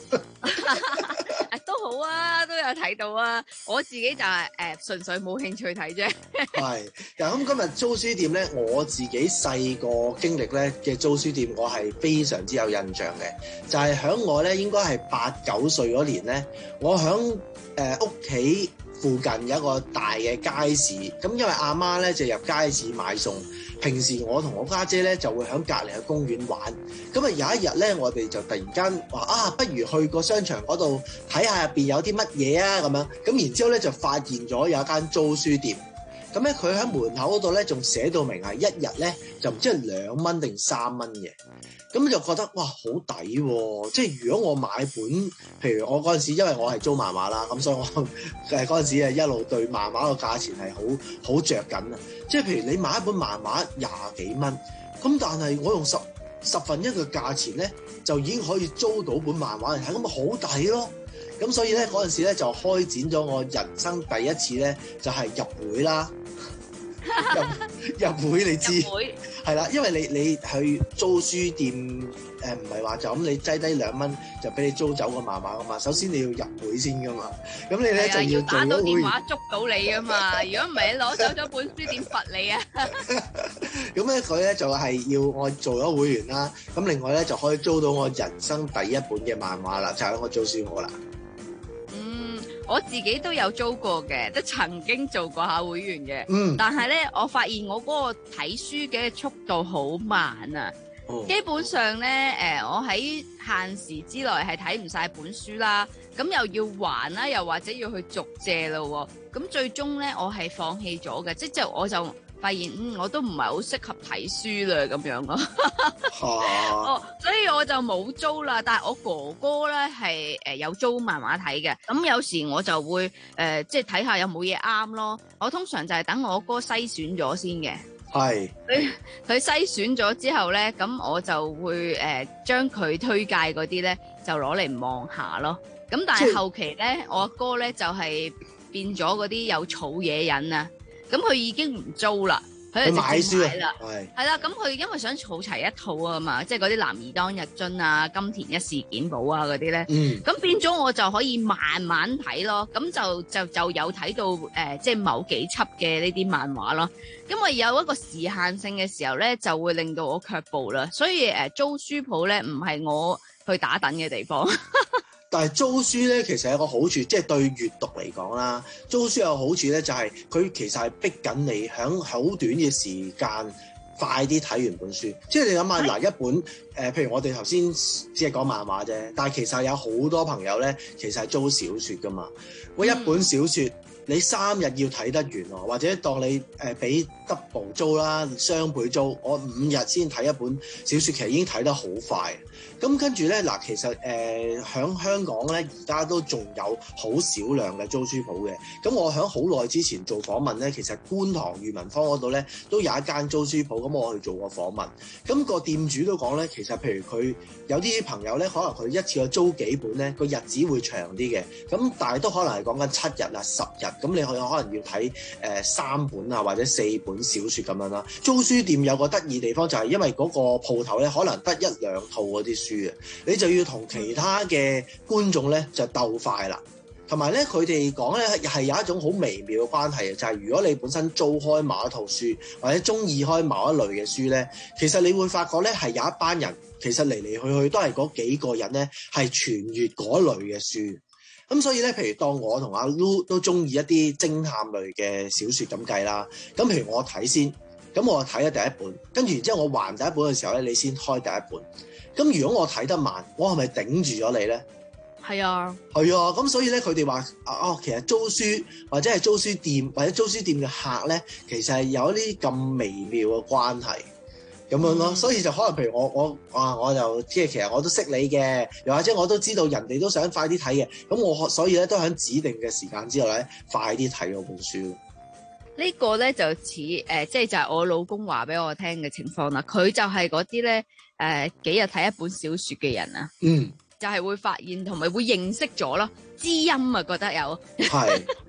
都好啊，都有睇到啊。我自己就係、是、誒、呃、純粹冇興趣睇啫。 係，嗱咁今日租書店咧，我自己細個經歷咧嘅租書店，我係非常之有印象嘅。就係、是、響我咧，應該係八九歲嗰年咧，我響誒屋企附近有一個大嘅街市。咁因為阿媽咧就入街市買餸，平時我同我家姐咧就會響隔離嘅公園玩。咁啊有一日咧，我哋就突然間話啊，不如去個商場嗰度睇下入邊有啲乜嘢啊咁樣。咁然之後咧就發現咗有一間租書店。咁咧佢喺門口嗰度咧仲寫到明係一日咧就唔知係兩蚊定三蚊嘅。咁就覺得哇好抵喎！即係如果我買本，譬如我嗰陣時，因為我係租漫畫啦，咁所以我誒嗰陣時誒一路對漫畫個價錢係好好著緊啊！即係譬如你買一本漫畫廿幾蚊，咁但係我用十十分一嘅價錢咧，就已經可以租到本漫畫嚟睇，咁咪好抵咯！咁所以咧嗰陣時咧就開展咗我人生第一次咧，就係入會啦。入入會你知係啦，因為你你去租書店誒，唔係話就咁你擠低兩蚊就俾你租走個漫畫噶嘛。首先你要入會先噶嘛，咁你咧就要打到電話捉到你噶嘛。如果唔係你攞走咗本書點罰你啊？ 咁咧佢咧就係要我做咗會員啦，咁另外咧就可以租到我人生第一本嘅漫畫啦，就係我租書好啦。 我自己都有租過嘅，都曾經做過下會員嘅。 嗯， 但係咧，我發現我嗰個睇書嘅速度好慢啊。哦、基本上咧，誒、呃，我喺限時之內係睇唔晒本書啦，咁又要還啦，又或者要去續借咯。咁最終咧，我係放棄咗嘅，即係我就發現，嗯，我都唔係好適合睇書啦，咁樣咯。哦，所以我就冇租啦。但係我哥哥咧係誒有租漫畫睇嘅。咁有時我就會誒、呃、即係睇下有冇嘢啱咯。我通常就係等我哥篩選咗先嘅。係。佢佢篩選咗之後咧，咁我就會誒將佢推介嗰啲咧就攞嚟望下咯。咁但係後期咧，我阿哥咧就係、是、變咗嗰啲有儲嘢癮啊。咁佢已經唔租啦，佢就直接買啦，係啦。咁佢因為想儲齊一套啊嘛，即係嗰啲男兒當入樽啊、金田一事件簿啊嗰啲咧。咁、嗯、變咗我就可以慢慢睇咯。咁就就就有睇到誒、呃，即係某幾輯嘅呢啲漫畫咯。因為有一個時限性嘅時候咧，就會令到我卻步啦。所以誒、呃，租書鋪咧唔係我去打躉嘅地方。 但係租書咧，其實有個好處，即係對閱讀嚟講啦，租書有好處咧，就係佢其實係逼緊你喺好短嘅時間快啲睇完本書。即係你諗下，嗱一本誒、呃，譬如我哋頭先只係講漫畫啫，但係其實有好多朋友咧，其實係租小説噶嘛。喂，一本小説、嗯、你三日要睇得完喎，或者當你誒俾 double 租啦，雙倍租，我五日先睇一本小説，其實已經睇得好快。咁跟住咧，嗱，其實誒喺、呃、香港咧，而家都仲有好少量嘅租書鋪嘅。咁我喺好耐之前做訪問咧，其實觀塘裕民坊嗰度咧都有一間租書鋪，咁我去做過訪問。咁、個店主都講咧，其實譬如佢有啲朋友咧，可能佢一次過租幾本咧，個日子會長啲嘅。咁但係都可能係講緊七日啊、十日。咁你可能可能要睇誒、呃、三本啊或者四本小説咁樣啦。租書店有個得意地方就係因為嗰個鋪頭咧，可能得一兩套嗰啲書。你就要同其他嘅觀眾咧就鬥快啦，同埋咧佢哋講咧係有一種好微妙嘅關係嘅，就係、是、如果你本身租開某一套書或者中意開某一類嘅書咧，其實你會發覺咧係有一班人其實嚟嚟去去都係嗰幾個人咧係傳閱嗰類嘅書，咁所以咧譬如當我同阿 Lu 都中意一啲偵探類嘅小説咁計啦，咁譬如我睇先，咁我睇咗第一本，跟住然之後我還第一本嘅時候咧，你先開第一本。咁如果我睇得慢，我係咪頂住咗你咧？ 係啊， 係啊，咁所以咧，佢哋話哦，其實租書或者係租書店或者租書店嘅客咧，其實係有一啲咁微妙嘅關係咁樣咯。嗯、所以就可能譬如我我啊，我就即係其實我都識你嘅，又或者我都知道人哋都想快啲睇嘅，咁我所以咧都喺指定嘅時間之內咧，快啲睇嗰本書。 呢個咧就似誒、呃，即係就係我老公話俾我聽嘅情況啦。佢就係嗰啲咧誒，幾日睇一本小説嘅人啊，嗯，就係會發現同埋會認識咗咯，知音啊，覺得有係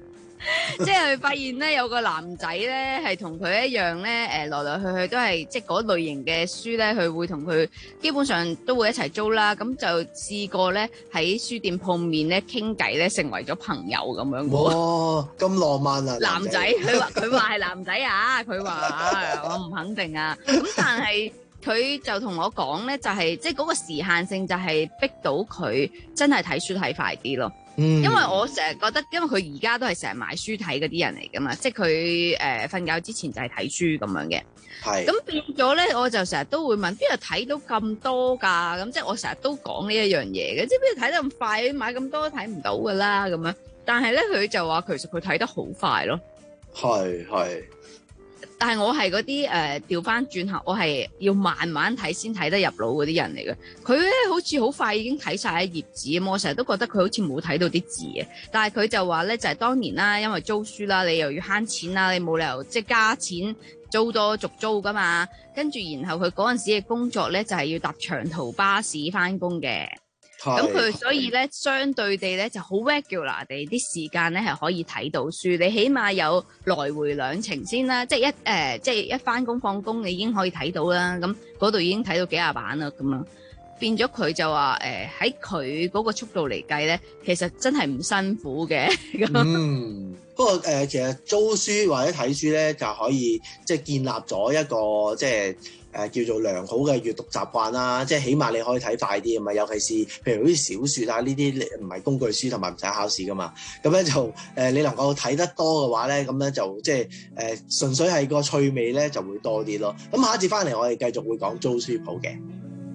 即係佢發現咧有個男仔咧係同佢一樣咧，誒來來去去都係即係嗰類型嘅書咧，佢會同佢基本上都會一齊租啦。咁就試過咧喺書店碰面咧傾偈咧，成為咗朋友咁樣。 哇，咁浪漫啊！ 男仔佢話佢話係男仔啊，佢話我唔肯定啊。咁但係佢就同我講咧，就係即係嗰個時限性就係逼到佢真係睇書睇快啲咯。嗯，因為我成日覺得，因為佢而家都係成日買書睇嗰啲人嚟噶嘛，即係佢誒瞓覺之前就係睇書咁樣嘅。係。咁變咗咧，我就成日都會問，邊度睇到咁多㗎？咁即係我成日都講呢一樣嘢嘅，即係邊度睇得咁快？買咁多都睇唔到㗎啦咁樣。但係咧，佢就話其實佢睇得好快咯。係係。但係我係嗰啲誒調翻轉頭，我係要慢慢睇先睇得入腦嗰啲人嚟嘅。佢咧好似好快已經睇晒一頁紙咁，我成日都覺得佢好似冇睇到啲字嘅。但係佢就話咧，就係、是、當年啦，因為租書啦，你又要慳錢啦，你冇理由即係加錢租多續租噶嘛。跟住然後佢嗰陣時嘅工作咧，就係、是、要搭長途巴士翻工嘅。咁佢所以咧，相對地咧就好 regular 地啲時間咧係可以睇到書，你起碼有來回兩程先啦，即係一誒、呃，即係一翻工放工你已經可以睇到啦。咁嗰度已經睇到幾廿版啦，咁樣變咗佢就話誒喺佢嗰個速度嚟計咧，其實真係唔辛苦嘅。 嗯，不過誒、呃，其實租書或者睇書咧就可以即係建立咗一個即係。誒、呃、叫做良好嘅閱讀習慣啦，即係起碼你可以睇快啲啊嘛，尤其是譬如好似小説啊呢啲唔係工具書同埋唔使考試噶嘛，咁咧就誒、呃、你能夠睇得多嘅話咧，咁咧就即係誒純粹係個趣味咧就會多啲咯。咁下一節翻嚟我哋繼續會講租書鋪嘅。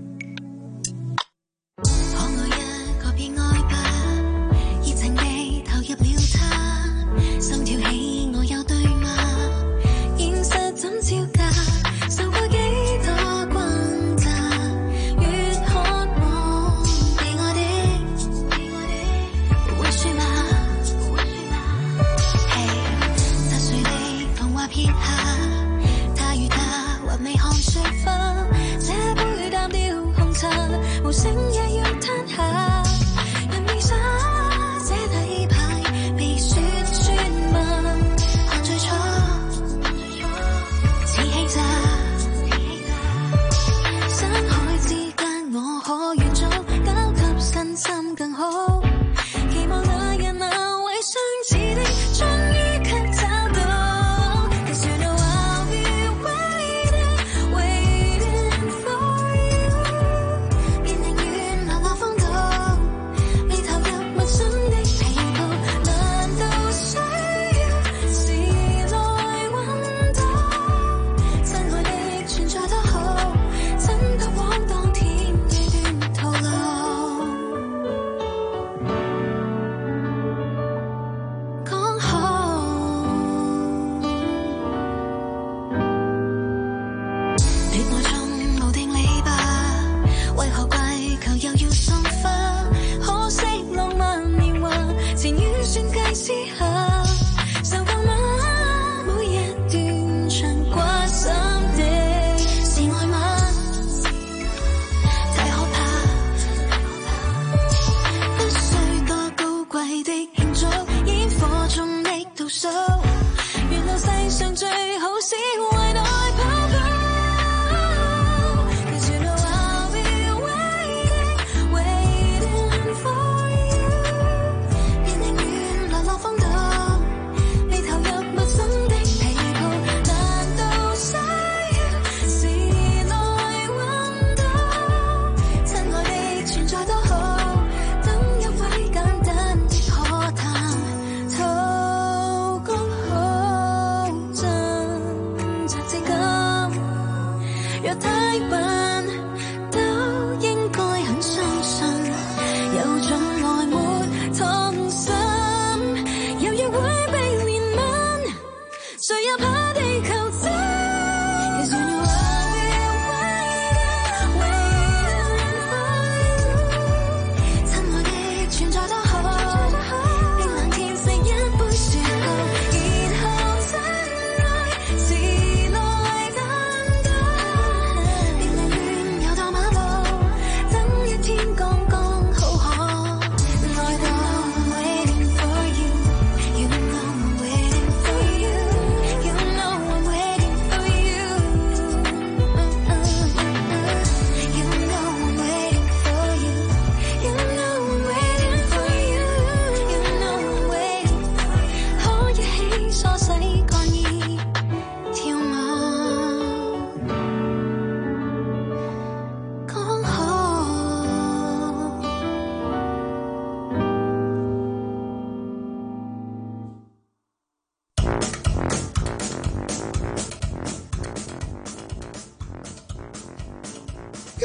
無聲也要吞下，人未耍這底牌，被說説問，看最初似欺詐，山海之間我可遠走，交給身心更好，期望那日那位相似的終於給找到。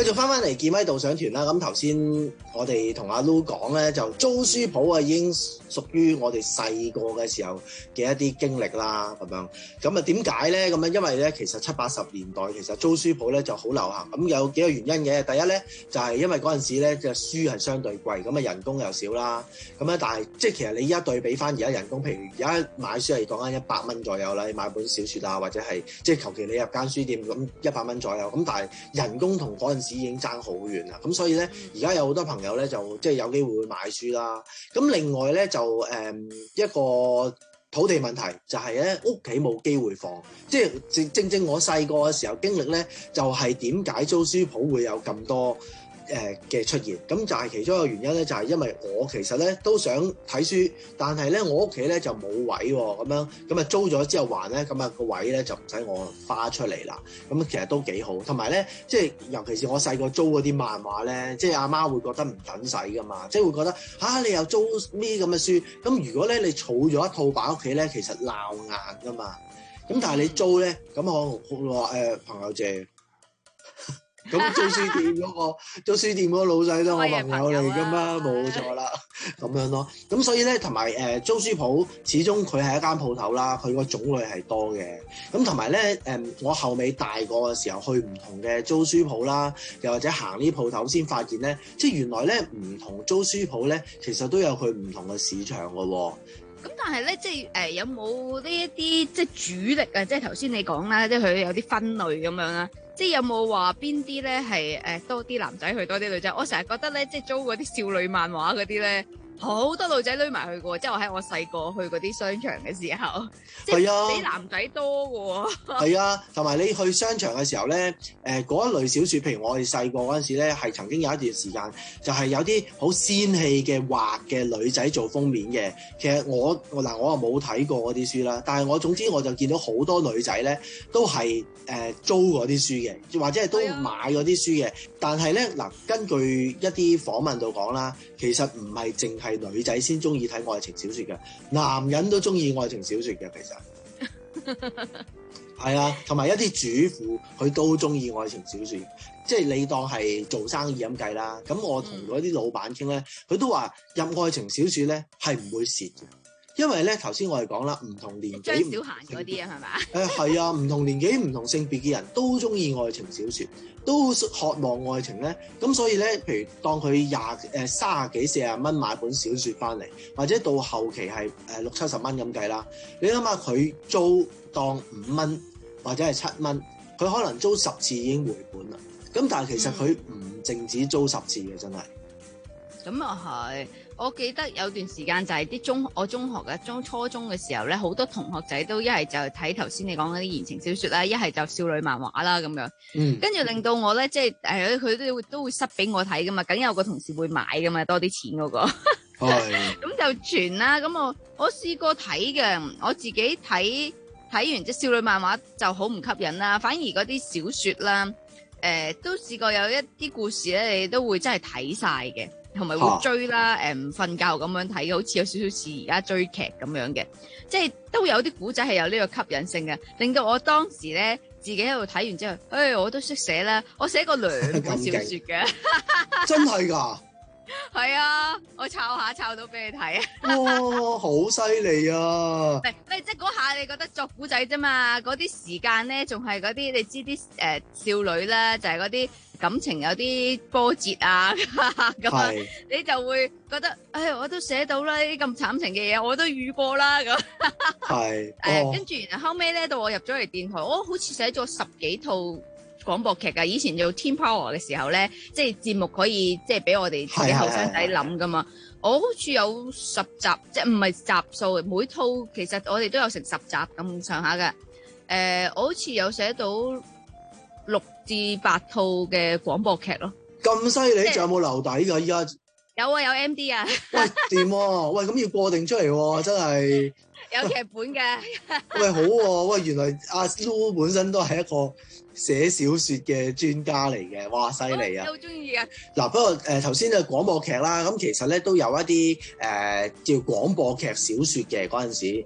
繼續翻翻嚟健威導賞團啦，咁頭先我哋同阿 Lu 講咧，就租書鋪啊已經屬於我哋細個嘅時候嘅一啲經歷啦，咁樣咁啊點解咧？咁樣因為咧其實七八十年代其實租書鋪咧就好流行，咁有幾個原因嘅。第一咧就係、是、因為嗰陣時咧嘅書係相對貴，咁啊人工又少啦，咁咧但係即係其實你而家對比翻而家人工，譬如而家買書係講緊一百蚊左右啦，你買本小説啊或者係即係求其你入間書店咁一百蚊左右，咁但係人工同嗰陣時已經爭好遠啦，咁所以咧而家有好多朋友咧就即係有機會會買書啦。咁另外咧就誒、嗯、一個土地問題就係咧屋企冇機會放，即係正正正我細個嘅時候經歷咧，就係點解租書鋪會有咁多誒嘅出現，咁就係其中一個原因咧，就係因為我其實咧都想睇書，但係咧我屋企咧就冇位喎，咁樣咁啊租咗之後還咧，咁啊個位咧就唔使我花出嚟啦，咁其實都幾好。同埋咧，即係尤其是我細個租嗰啲漫畫咧，即係阿媽會覺得唔等使噶嘛，即係會覺得嚇、啊、你又租呢咁嘅書，咁如果咧你儲咗一套擺屋企咧，其實鬧硬噶嘛，咁但係你租咧，咁我話誒朋友借。咁租書店嗰、嗰個租書店嗰個老細都我朋友嚟噶嘛，冇錯啦，咁樣咯。咁所以咧，同埋誒租書鋪始終佢係一間鋪頭啦，佢個種類係多嘅。咁同埋咧誒，我後尾大個嘅時候去唔同嘅租書鋪啦，又或者行呢鋪頭先發現咧，即係原來咧唔同租書鋪咧，其實都有佢唔同嘅市場噶喎。 咁但係咧，即係誒、呃、有冇呢一啲即係主力啊？即係頭先你講啦，即係佢有啲分類咁樣啦。即係有冇話邊啲咧係誒多啲男仔去，多啲女仔？我成日覺得咧，即係租嗰啲少女漫畫嗰啲咧，好多女仔匿埋去過。即係我喺我細個去嗰啲商場嘅時候，即係比男仔多嘅喎。 係啊，同埋你去商場嘅時候咧，誒、呃、嗰一類小説，譬如我哋細個嗰陣時咧，係曾經有一段時間就係、是、有啲好仙氣嘅畫嘅女仔做封面嘅。其實我嗱我又冇睇過嗰啲書啦，但係我總之我就見到好多女仔咧都係。誒、呃、租嗰啲書嘅，或者係都買嗰啲書嘅，但係咧嗱，根據一啲訪問度講啦，其實唔係淨係女仔先中意睇愛情小説嘅，男人都中意愛情小説嘅，其實係啊，同埋一啲主婦佢都中意愛情小説，即係你當係做生意咁計啦。咁我同嗰啲老闆傾咧，佢都話入愛情小説咧係唔會蝕嘅。因為咧，頭先我哋講啦，唔同年紀， 張小嫻嗰啲啊，係咪？ 誒係啊，唔同年紀、唔同性別嘅人都中意愛情小説，都渴望愛情咧。咁所以咧，譬如當佢廿誒三十幾、四十蚊買本小説翻嚟，或者到後期係誒六七十蚊咁計啦。你諗下，佢租當五蚊或者係七蚊，佢可能租十次已經回本啦。咁但係其實佢唔淨止租十次嘅，真係。 咁啊係。我記得有段時間就係啲中我中學嘅中初中嘅時候咧，好多同學仔都一係就睇頭先你講嗰啲言情小説啦，一係就少女漫畫啦咁樣。嗯，跟住令到我咧，即係誒佢都會都會塞俾我睇噶嘛，梗有個同事會買噶嘛，多啲錢嗰個。係。咁就傳啦，咁我我試過睇嘅，我自己睇睇完隻少女漫畫就好唔吸引啦，反而嗰啲小説啦，誒、呃、都試過有一啲故事咧，你都會真係睇晒嘅。同埋會追啦，誒唔瞓覺咁樣睇嘅，好似有少少似而家追劇咁樣嘅，即係都有啲古仔係有呢個吸引性嘅，令到我當時咧自己喺度睇完之後，誒、哎、我都識寫啦，我寫過兩本小説嘅， 真係㗎， 係啊，我抄下抄到俾你睇啊， 哇，好犀利啊！ 你即係嗰下你覺得作古仔啫嘛，嗰啲時間咧仲係嗰啲你知啲誒、呃、少女啦，就係嗰啲。感情有啲波折啊，咁啊，你就會覺得，唉，我都寫到啦，呢啲咁慘情嘅嘢，我都遇過啦，咁。係。誒，跟住然後後尾咧，到我入咗嚟電台，我好似寫咗十幾套廣播劇㗎。以前做 Team Power 嘅時候咧，即係節目可以即係俾我哋自己後生仔諗㗎嘛。我好似有十集，即係唔係集數，每套其實我哋都有成十集咁上下嘅。誒、呃，我好似有寫到六至八套嘅廣播劇咯， 咁犀利，仲有冇留底㗎？依家有啊，有 M D 啊， 喂，掂喎，喂，咁要過定出嚟喎，真係有劇本嘅， 喂，好喎、啊，喂，原來阿 Lu 本身都係一個寫小説嘅專家嚟嘅，哇，犀利啊！ 好中意啊！ 嗱，不過誒頭先嘅廣播劇啦，咁其實咧都有一啲誒、呃、叫廣播劇小説嘅嗰陣時。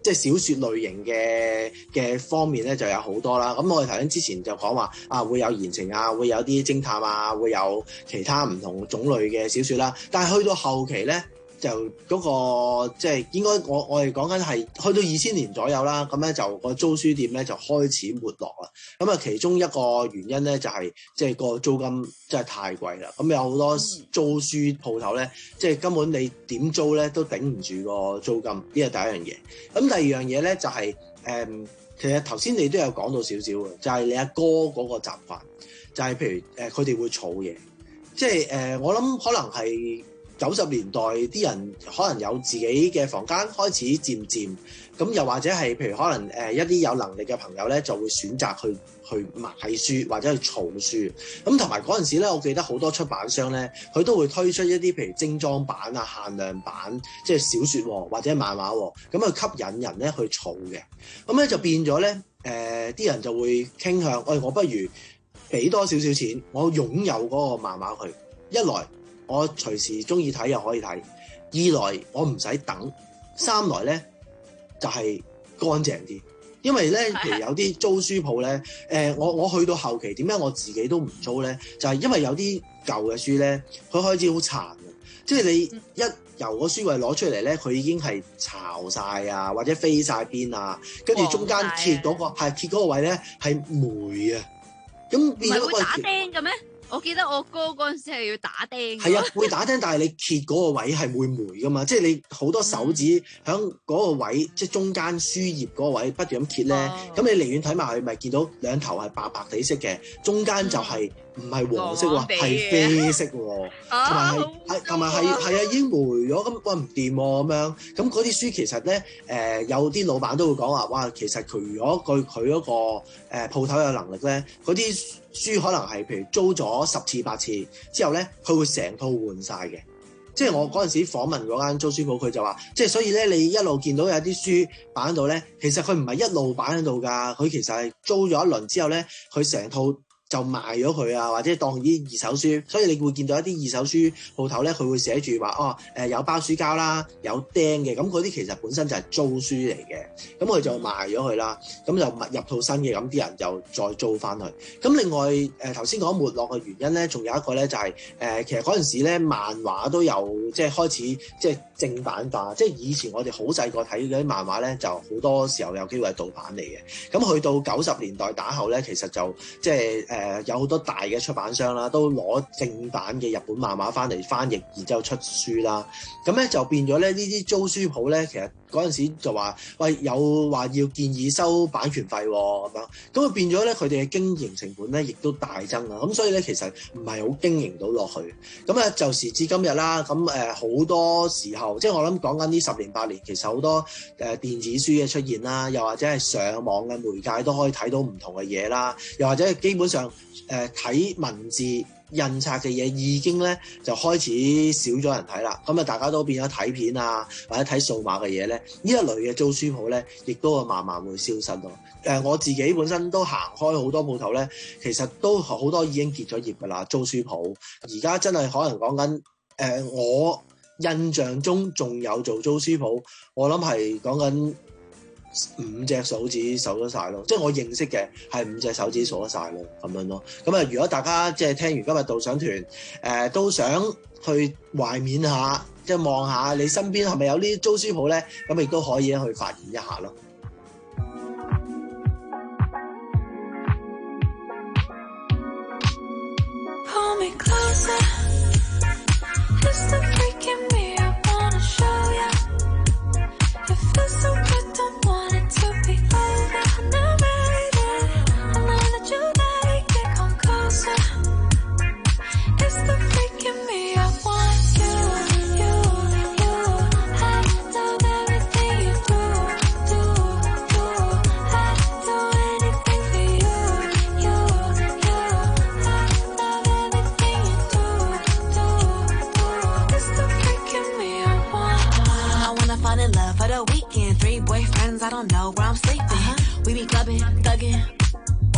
即係小説類型嘅嘅方面咧就有好多啦。咁我哋頭先之前就講話啊，會有言情啊，會有啲偵探啊，會有其他唔同種類嘅小説啦。但係去到後期咧，就嗰、嗰個即係應該我我哋講緊係去到二千年左右啦。咁咧就個租書店咧就開始沒落啦。咁啊，其中一個原因咧就係即係個租金真係太貴啦。咁有好多租書鋪頭咧，即係根本你點租咧都頂唔住個租金。呢係第一樣嘢。咁第二樣嘢咧就係、是、誒、嗯，其實頭先你都有講到少少嘅，就係、是、你阿哥嗰個習慣，就係、是、譬如誒佢哋會儲嘢，即係誒、呃、我諗可能係。九十年代啲人可能有自己嘅房間，開始漸漸咁，又或者係譬如可能誒一啲有能力嘅朋友咧，就會選擇去去買書或者去儲書。咁同埋嗰陣時咧，我記得好多出版商咧，佢都會推出一啲譬如精裝版啊、限量版，即係小説或者漫畫，咁去吸引人咧去儲嘅。咁咧就變咗咧，誒、呃、啲人就會傾向，喂、哎，我不如俾多少少錢，我擁有嗰個漫畫佢，一來，我隨時中意睇又可以睇，二來我唔使等，三來咧就係、是、乾淨啲，因為咧譬如有啲租書鋪咧，誒、呃、我我去到後期點解我自己都唔租咧？就係、是、因為有啲舊嘅書咧，佢開始好殘嘅，即係你一由個書櫃攞出嚟咧，佢已經係巢晒啊，或者飛晒邊啊，跟住中間揭嗰、那個係揭嗰個位咧係霉啊，咁變咗會打釘嘅咩？我記得我哥嗰陣時係要打釘， 係啊，會打釘，但係你揭嗰個位係會霉噶嘛，即係你好多手指喺嗰個位，嗯、即係中間書頁嗰個位不斷咁揭咧，咁、哦、你離遠睇埋佢，咪見到兩頭係白白地色嘅，中間就係唔係黃色喎，係啡色喎，同埋係係同埋係係啊，已經霉咗，咁哇唔掂喎咁樣，咁嗰啲書其實咧誒、呃、有啲老闆都會講話，哇，其實佢如果佢佢嗰個誒鋪頭有能力咧，嗰啲書可能係譬如租咗十次八次之後咧，佢會成套換晒嘅。即係我嗰陣時訪問嗰間租書鋪，佢就話，即係所以咧，你一路見到有啲書擺喺度咧，其實佢唔係一路擺喺度㗎，佢其實係租咗一輪之後咧，佢成套就賣咗佢啊，或者當啲二手書，所以你會見到一啲二手書鋪頭咧，佢會寫住話哦，誒、呃、有包書膠啦，有釘嘅，咁嗰啲其實本身就係租書嚟嘅，咁佢就賣咗佢啦，咁就入入套新嘅，咁啲人就再租翻去。咁另外誒頭先講沒落嘅原因咧，仲有一個咧就係、是、誒、呃、其實嗰陣時咧漫畫都有即係開始即係正版化，即係以前我哋好細個睇嗰啲漫畫咧，就好多時候有機會係盜版嚟嘅。咁去到九十年代打後咧，其實就即係誒。呃誒有好多大嘅出版商啦，都攞正版嘅日本漫畫翻嚟翻譯，然之後出書啦。咁咧就變咗咧，呢啲租書鋪咧，其實嗰陣時就話，喂，有話要建議收版權費咁樣，咁啊變咗咧，佢哋嘅經營成本咧，亦都大增啊。咁所以咧，其實唔係好經營到落去。咁啊，就時至今日啦。咁誒好多時候，即係我諗講緊呢十年八年，其實好多誒電子書嘅出現啦，又或者係上網嘅媒介都可以睇到唔同嘅嘢啦，又或者係基本上。誒睇、呃、文字印刷嘅嘢已經咧就開始少咗人睇啦，咁啊大家都變咗睇片啊，或者睇數碼嘅嘢咧，呢一類嘅租書鋪咧，亦都會慢慢會消失咯。誒、呃、我自己本身都行開好多鋪頭咧，其實都好多已經結咗業㗎啦，租書鋪。而家真係可能講緊誒，我印象中仲有做租書鋪，我諗係講緊。五隻手指數得晒咯，即係我認識嘅係五隻手指數得晒咯，咁樣咯。咁啊，如果大家即係聽完今日導賞團，誒、呃、都想去懷緬下，即係望下你身邊係咪有呢啲租書鋪咧？咁亦都可以去發現一下咯。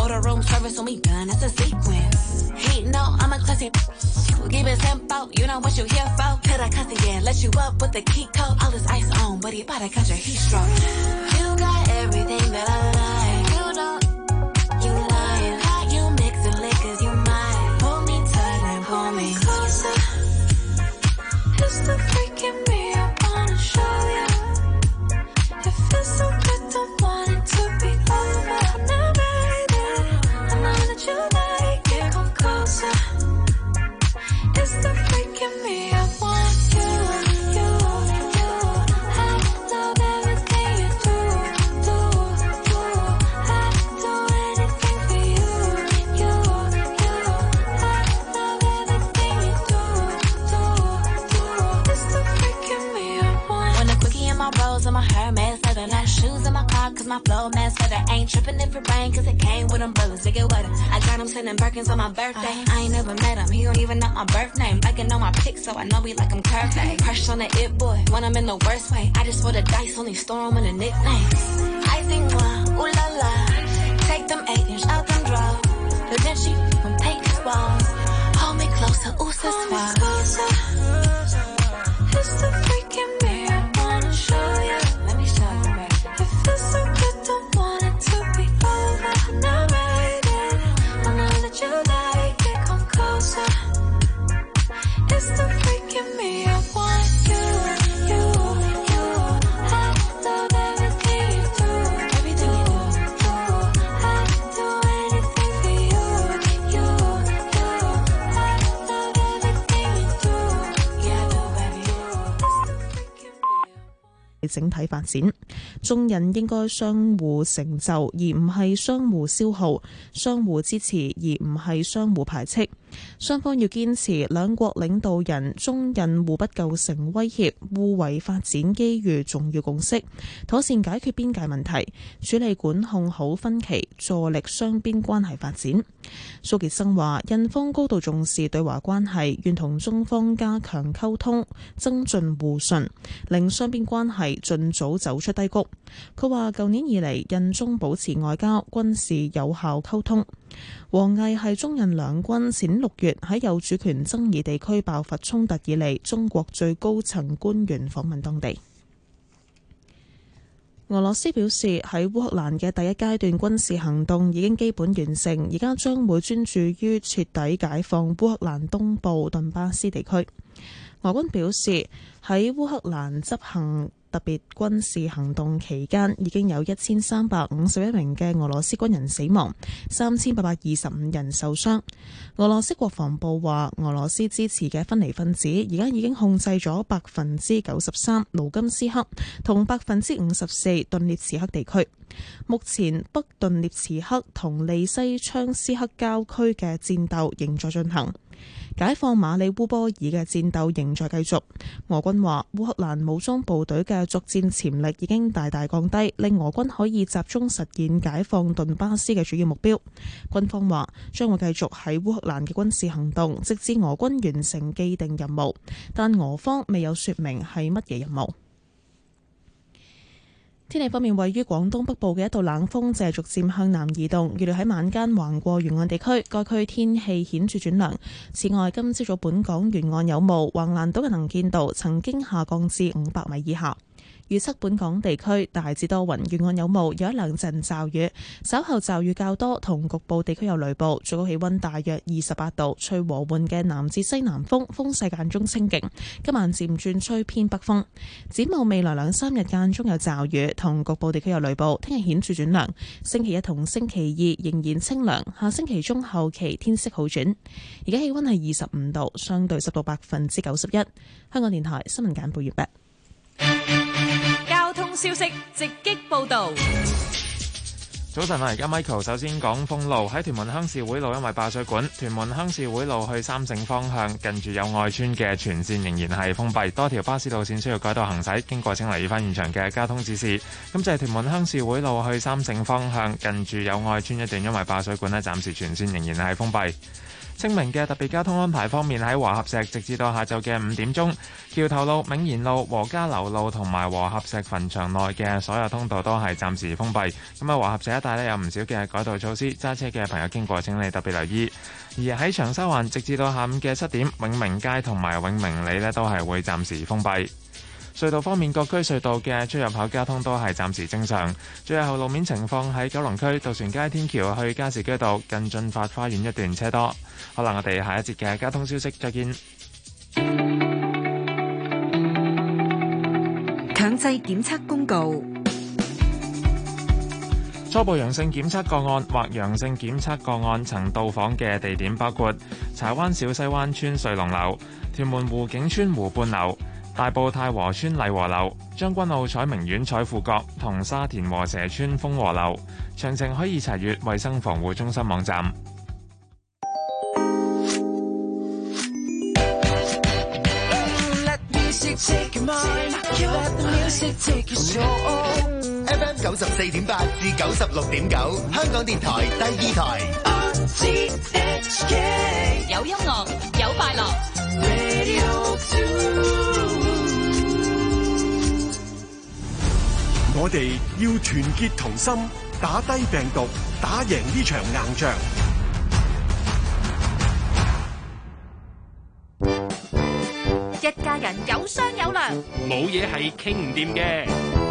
Order room service when we done, that's a sequence. He know I'm a classy. Keep it simple, you know what you here for. Till I cuss again, let you up with the key code. All this ice on, but he about to catch a heat stroke. You got everything that I like. You don't, you lying. How you mixing liquors, you might. Pull me tight and pull me closer. It's the freak in me, I wanna show you. It feels so good, don't want it to be over. Now baby, I know that you like it, come closer. It's the freak in me, I want you, you, you. I love everything you do, do, do. I do anything for you, you, you. I love everything you do, do, do. It's the freak in me, I want. When the quickie in my rolls and my Hermes leather, nice shoes in my car, cause my flow mess leather. Ain't tripping if it rain, cause it came with umbrellas, big it weather. I got him sending Birkins on my birthday. I ain't never met him, he don't even know my birth name. I can know my pics, so I know we like him curvy. Crush on the it boy, when I'm in the worst way. I just roll the dice, only store him in the nicknames. I think one, ooh la la. Take them eight inch out them draws. The then she from Peyton's walls. Hold me closer, ooh, so swell. It's the freak in me, I wanna show you. Let me show you, baby. It feels so good, don't want it to be over. Now, baby, I know that you like it, come closer. It's the freak in me, I want you, you, you. I love everything you do, everything you do, do. I do anything for you, you, you. I love everything you do, yeah, I do, baby. It's the freak in me. 整體發展，眾人應該相互成就，而唔係相互消耗；相互支持，而唔係相互排斥。雙方要堅持兩國領導人中印互不構成威脅、互為發展機遇重要共識，妥善解決邊界問題，處理管控好分歧，助力雙邊關係發展。蘇傑生話：印方高度重視對華關係，願同中方加強溝通，增進互信，令雙邊關係盡早走出低谷。佢話：舊年以嚟，印中保持外交、軍事有效溝通。王毅係中印兩軍前六月喺有主權爭議地區爆發衝突以嚟，中國最高層官員訪問當地。俄羅斯表示喺烏克蘭嘅第一階段軍事行動已經基本完成，而家將會專注於徹底解放烏克蘭東部頓巴斯地區。俄軍表示喺烏克蘭執行特別軍事行動期間，已經有一千三百五十一名嘅俄羅斯軍人死亡，三千八百二十五人受傷。俄羅斯國防部話，俄羅斯支持嘅分離分子而家已經控制咗百分之九十三盧甘斯克同百分之五十四頓涅茨克地區。目前北頓涅茨克同利西昌斯克郊區嘅戰鬥仍在進行。解放馬里烏波爾嘅戰鬥仍在繼續。俄軍話，烏克蘭武裝部隊嘅作戰潛力已經大大降低，令俄軍可以集中實現解放頓巴斯嘅主要目標。軍方話將會繼續喺烏克蘭嘅軍事行動，直至俄軍完成既定任務，但俄方未有說明係乜嘢任務。天氣方面，位於廣東北部嘅一道冷鋒正逐漸向南移動，預料喺晚間橫過沿岸地區，該區天氣顯著轉涼。此外，今朝早本港沿岸有霧，橫瀾島嘅能見度曾經下降至五百米以下。預測本港地區大致多雲，沿岸有霧，有一兩陣驟雨，稍後驟雨較多，同局部地區有雷暴。最高氣溫大約二十八度，吹和緩嘅南至西南風，風勢間中清勁。今晚漸轉吹偏北風。展望未來兩三日間中有驟雨，同局部地區有雷暴。聽日顯著轉涼，星期一同星期二仍然清涼，下星期中後期天色好轉。而家氣溫係二十五度，相對濕度百分之九十一。香港電台新聞簡報完畢。 交通消息直擊報道。 早晨啊，而家 Michael 首先講封路，喺屯門鄉事會路，因為爆水管，屯門鄉事會路去三聖方向近住友愛邨嘅全線仍然係封閉，多條巴士路線需要改道行駛，經過請留意翻現場嘅交通指示。咁就係屯門鄉事會路去三聖方向近住友愛邨一段，因為爆水管呢，暫時全線仍然係封閉。 清明嘅特別交通安排方面，喺和合石直至到下晝嘅五點鐘，橋頭路、銘賢路、和家樓路同埋和合石墳場內嘅所有通道都係暫時封閉。咁啊，和合石一帶呢，有唔少嘅改道措施，揸車嘅朋友經過請你特別留意。而喺長沙灣直至到下午嘅七點，永明街同埋永明里呢都係會暫時封閉。隧道方面，各區隧道嘅出入口交通都係暫時正常。最後路面情況喺九龍區渡船街天橋去加士居道近駿發花園一段車多。好啦，我哋下一節嘅交通消息再見。 強制檢測公告。 初步陽性檢測個案或陽性檢測個案曾到訪嘅地點包括柴灣小西灣村瑞龍樓、屯門湖景村湖畔樓、大埔太和村麗和樓、將軍澳彩明苑彩富閣同沙田禾輋村豐和樓。詳情可以查閱衛生防護中心網站。 F M 九十四點八至九十六點九，香港電台第二台。 有音樂，有快樂。 我哋要團結同心，打低病毒，打贏呢場硬仗。 一家人有商有量， 冇嘢係傾唔掂嘅。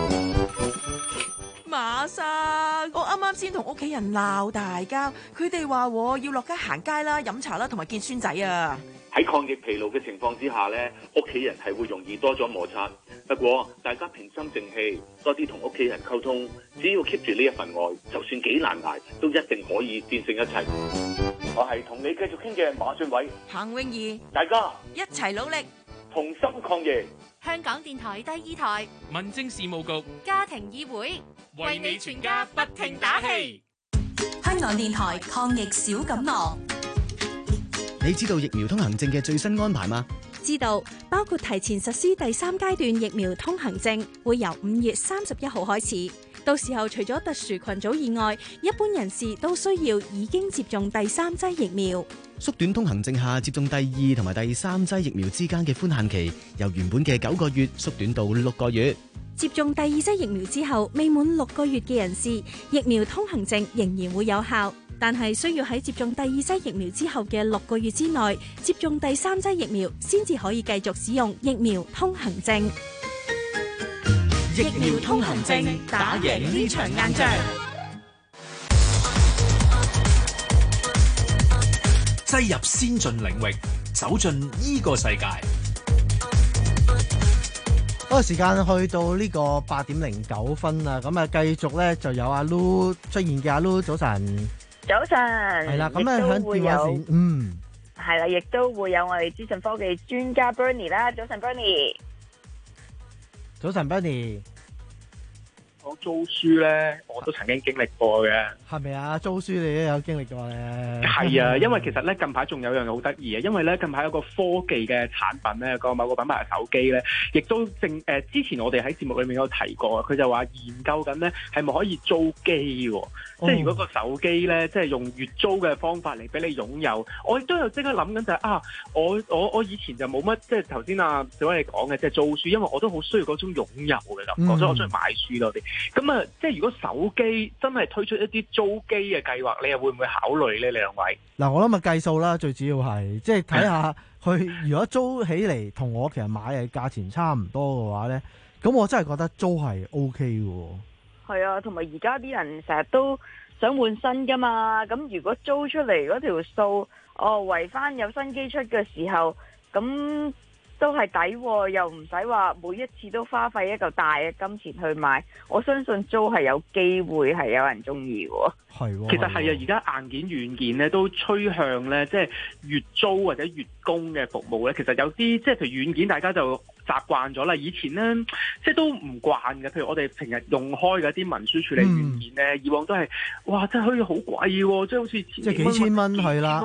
馬生，我啱啱先同屋企人鬧大交，佢哋話要落街行街啦、飲茶啦，同埋見孫仔啊。 喺抗疫疲勞嘅情況之下呢，屋企人係會容易多咗摩擦。不過大家平心靜氣，多啲同屋企人溝通，只要 keep 住呢一份愛，就算幾難捱，都一定可以戰勝一切。我係同你繼續傾嘅馬俊偉、 彭詠儀， 大家一齊努力， 同心抗疫。 香港電台第二台民政事務局家庭議會為你全家不停打氣。 香港電台抗疫小錦囊。 你知道疫苗通行證嘅最新安排嗎？ 知道，包括提前實施第三階段疫苗通行證，會由五月三十一號開始。到時候除咗特殊群組以外，一般人士都需要已經接種第三劑疫苗。 縮短通行證下接種第二同埋第三劑疫苗之間嘅寬限期，由原本嘅九個月縮短到六個月。 接種第二劑疫苗之後，未滿六個月嘅人士，疫苗通行證仍然會有效，但係需要喺接種第二劑疫苗之後嘅六個月之內接種第三劑疫苗，先至可以繼續使用疫苗通行證。 疫苗通行證，打贏呢場硬仗。 擠入先進領域，走進依個世界。 嗰個時間去到呢個八點零九分啦，咁啊繼續咧就有阿 Lu 出現嘅，阿 Lu 早晨。 早晨。 係啦，咁咧響電話線，嗯， 係啦，亦都會有我哋資訊科技專家 Bernie 啦。早晨 Bernie。 早晨 Bernie。 講租書咧，我都曾經經歷過嘅。 係咪啊？租書你都有經歷過咧？ 係啊，因為其實咧近排仲有樣嘢好得意嘅，因為咧近排有個科技嘅產品咧，個某個品牌嘅手機咧，亦都正誒、呃、之前我哋喺節目裏面有提過，佢就話研究緊咧係咪可以租機喎？即係如果個手機咧，即係用月租嘅方法嚟俾你擁有，我亦都有即刻諗緊就係、是、啊，我我我以前就冇乜即係頭先啊小威你講嘅，即係租書，因為我都好需要嗰種擁有嘅感覺，嗯、所以我中意買書多啲。咁啊，即係如果手機真係推出一啲租機嘅計劃，你又會唔會考慮呢？兩位？ 嗱，我諗咪計數啦，最主要係即係睇下佢如果租起嚟同我其實買嘅價錢差唔多嘅話咧，咁我真係覺得租係 O K 嘅。 係啊，同埋而家啲人成日都想換新噶嘛，咁如果租出嚟嗰條數，哦，圍翻有新機出嘅時候，咁都係抵，又唔使話每一次都花費一嚿大嘅金錢去買。我相信租係有機會係有人中意嘅。 係， 其實係啊，而家硬件軟件咧都趨向咧，即係月租或者月供嘅服務咧。其實有啲即係譬如軟件，大家就習慣咗啦。以前咧即係都唔慣嘅。譬如我哋平日用開嘅一啲文書處理軟件咧，嗯、以往都係哇，真係可以好貴喎，即係好似即係幾千蚊係啦。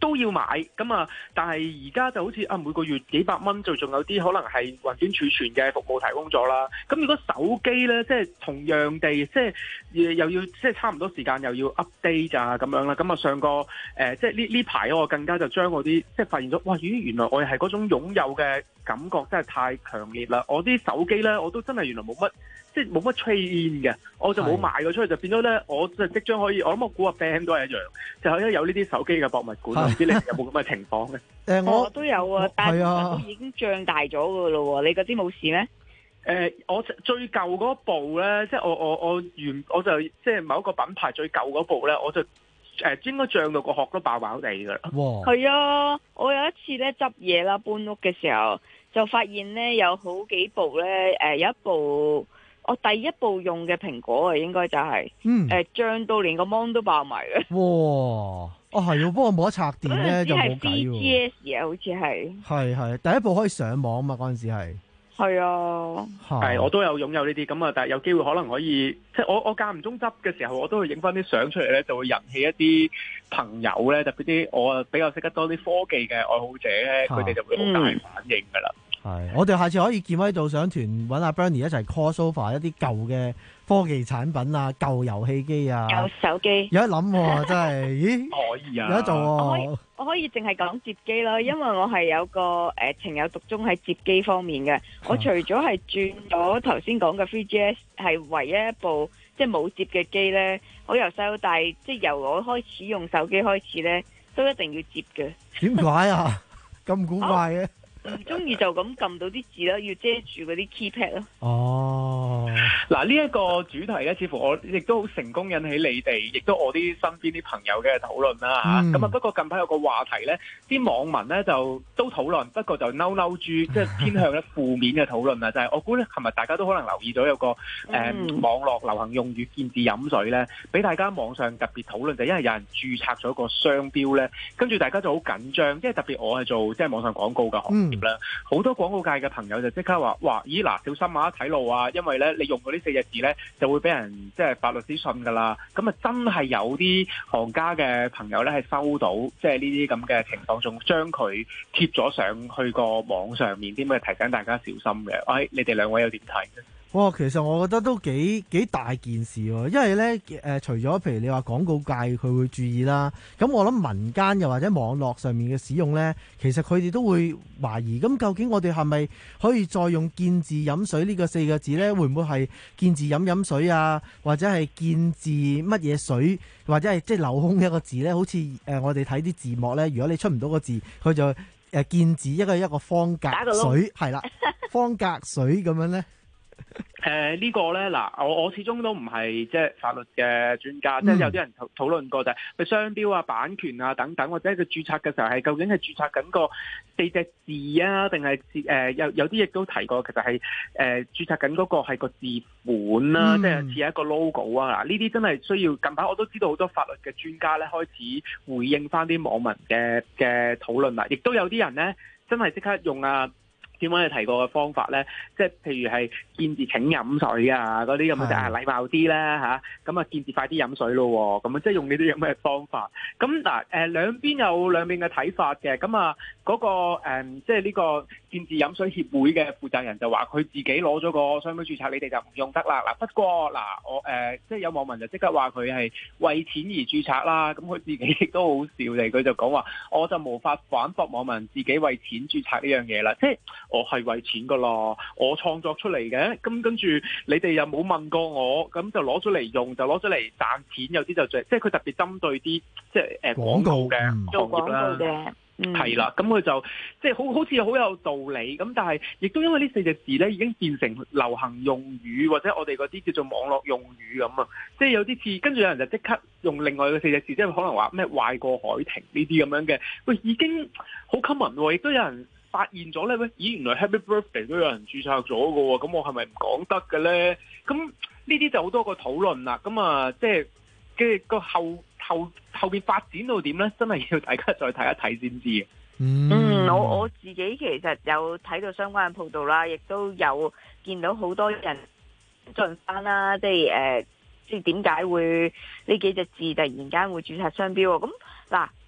都要買咁啊！但係而家就好似啊，每個月幾百蚊，就仲有啲可能係雲端儲存嘅服務提供咗啦。咁如果手機咧，即係同樣地，即係又要即係差唔多時間又要 update 啊咁樣啦。咁啊上個誒、呃，即係呢呢排我更加就將我啲即係發現咗，哇！咦，原來我係嗰種擁有嘅感覺真係太強烈啦！我啲手機咧，我都真係原來冇乜。即係冇乜 trade in 嘅，我就冇賣過出去，就變咗咧，我就即將可以，我諗我估個 band 都係一樣，就係有呢啲手機嘅博物館，唔知你有冇咁嘅情況咧？ 誒，我都有啊，但係都已經脹大咗噶咯喎，你嗰啲冇事咩？ 誒，我最舊嗰部咧，即係我我我原我就即係某一個品牌最舊嗰部咧，我就誒應該脹到個殼都爆爆地噶啦。哇！ 係啊，我有一次咧執嘢啦，搬屋嘅時候就發現咧有好幾部咧，誒有一部。我第一部用嘅蘋果啊，應該就係、是，誒脹到連個 mon 都爆埋嘅。哇！ 哦係喎，不過冇得拆電咧就冇計喎。 係 C G S 啊，好似係。係係，第一部可以上網嘛？嗰陣時係。係啊。 係，我都有擁有呢啲咁啊，但係有機會可能可以，即係我我間唔中執嘅時候，我都會影翻啲相出嚟咧，就會引起一啲朋友咧，特別啲我比較識得多啲科技嘅愛好者咧，佢哋就會好大反應㗎啦。係， 我哋下次可以見威導賞團揾阿 Bernie 一齊 call sofa 一啲舊嘅科技產品啊，舊遊戲機啊， 舊手機， 有得諗喎，真係，咦？ 可以啊， 有得做喎。 我可以，我可以淨係講摺機啦，因為我係有個誒、呃、情有獨鍾喺摺機方面嘅。我除咗係轉咗頭先講嘅 three G S 係唯一一部即係冇摺嘅機咧，我由細到大即係由我開始用手機開始咧，都一定要摺嘅。 點解啊？咁古怪嘅？ 唔中意就咁撳到啲字啦，要遮住嗰啲 keypad 咯。 哦，嗱呢一個主題咧，似乎我亦都好成功引起你哋，亦都我啲身邊啲朋友嘅討論啦嚇。咁啊、嗯，不過近排有個話題咧，啲網民咧就都討論，不過就嬲嬲豬，即係偏向咧負面嘅討論啊。就係、是、我估咧，琴日大家都可能留意到有個誒、呃嗯、網絡流行用語健字飲水咧，俾大家網上特別討論，就因為有人註冊咗個商標咧，跟住大家就好緊張，即係特別我係做即係網上廣告嘅行業。嗯好多廣告界嘅朋友就即刻話：哇！咦嗱，小心啊，睇路啊，因為咧你用嗰啲四隻字咧，就會俾人即係法律資訊㗎啦。咁啊，真係有啲行家嘅朋友咧係收到即係呢啲咁嘅情況，仲將佢貼咗上去個網上面，點樣提醒大家小心嘅？哎，你哋兩位有點睇咧？ 哇，其實我覺得都幾幾大件事喎，因為咧誒、呃，除咗譬如你話廣告界佢會注意啦，咁我諗民間又或者網絡上面嘅使用咧，其實佢哋都會懷疑，咁究竟我哋係咪可以再用見字飲水呢個四個字咧？會唔會係見字飲飲水啊？或者係見字乜嘢水？或者係即係鏤空一個字咧？好似誒、呃、我哋睇啲字幕咧，如果你出唔到個字，佢就誒、呃、見字一個一個方格水係啦，方格水咁樣咧。 誒、呃這個、呢個咧嗱，我我始終都唔係即係法律嘅專家，嗯、即係有啲人討討論過就係佢商標啊、版權啊等等，或者佢註冊嘅時候係究竟係註冊緊個四隻字啊，定係誒有有啲亦都提過，其實係誒、呃、註冊緊嗰個係個字款啦、啊，嗯、即係似一個 logo 啊。嗱，呢啲真係需要近排我都知道好多法律嘅專家咧開始回應翻啲網民嘅嘅討論啦，亦都有啲人咧真係即刻用啊。點解你提過嘅方法咧？即係譬如係見字請飲水啊，嗰啲咁嘅就係禮貌啲啦嚇。咁啊見字快啲飲水咯，咁啊即係用呢啲咁嘅方法。咁嗱誒兩邊有兩邊嘅睇法嘅。咁啊嗰個誒即係呢個見字飲水協會嘅負責人就話佢自己攞咗個商標註冊，你哋就唔用得啦。嗱不過嗱我誒即係有網民就即刻話佢係為錢而註冊啦。咁佢自己亦都好笑嚟，佢就講話我就無法反駁網民自己為錢註冊呢樣嘢啦。即係我係為錢噶啦，我創作出嚟嘅，咁跟住你哋又冇問過我，咁就攞咗嚟用，就攞咗嚟賺錢，有啲就即係佢特別針對啲即係誒廣告嘅行業啦，係啦，咁佢就即係好好似好有道理，咁但係亦都因為呢四隻字咧已經變成流行用語或者我哋嗰啲叫做網絡用語咁啊，即係有啲似，跟住有人就即刻用另外嘅四隻字，即係可能話咩壞過海婷呢啲咁樣嘅，喂已經好 common 喎，亦都有人發現咗咧，喂，咦，原來 Happy Birthday 都有人註冊咗嘅喎，咁我係咪唔講得嘅咧？咁呢啲就好多個討論啦。咁啊，即係嘅個後後後邊發展到點咧？真係要大家再睇一睇先知嘅。 嗯，我我自己其實有睇到相關嘅報道啦，亦都有見到好多人進翻啦，即係誒，即係點解會呢幾隻字突然間會註冊商標喎？咁嗱。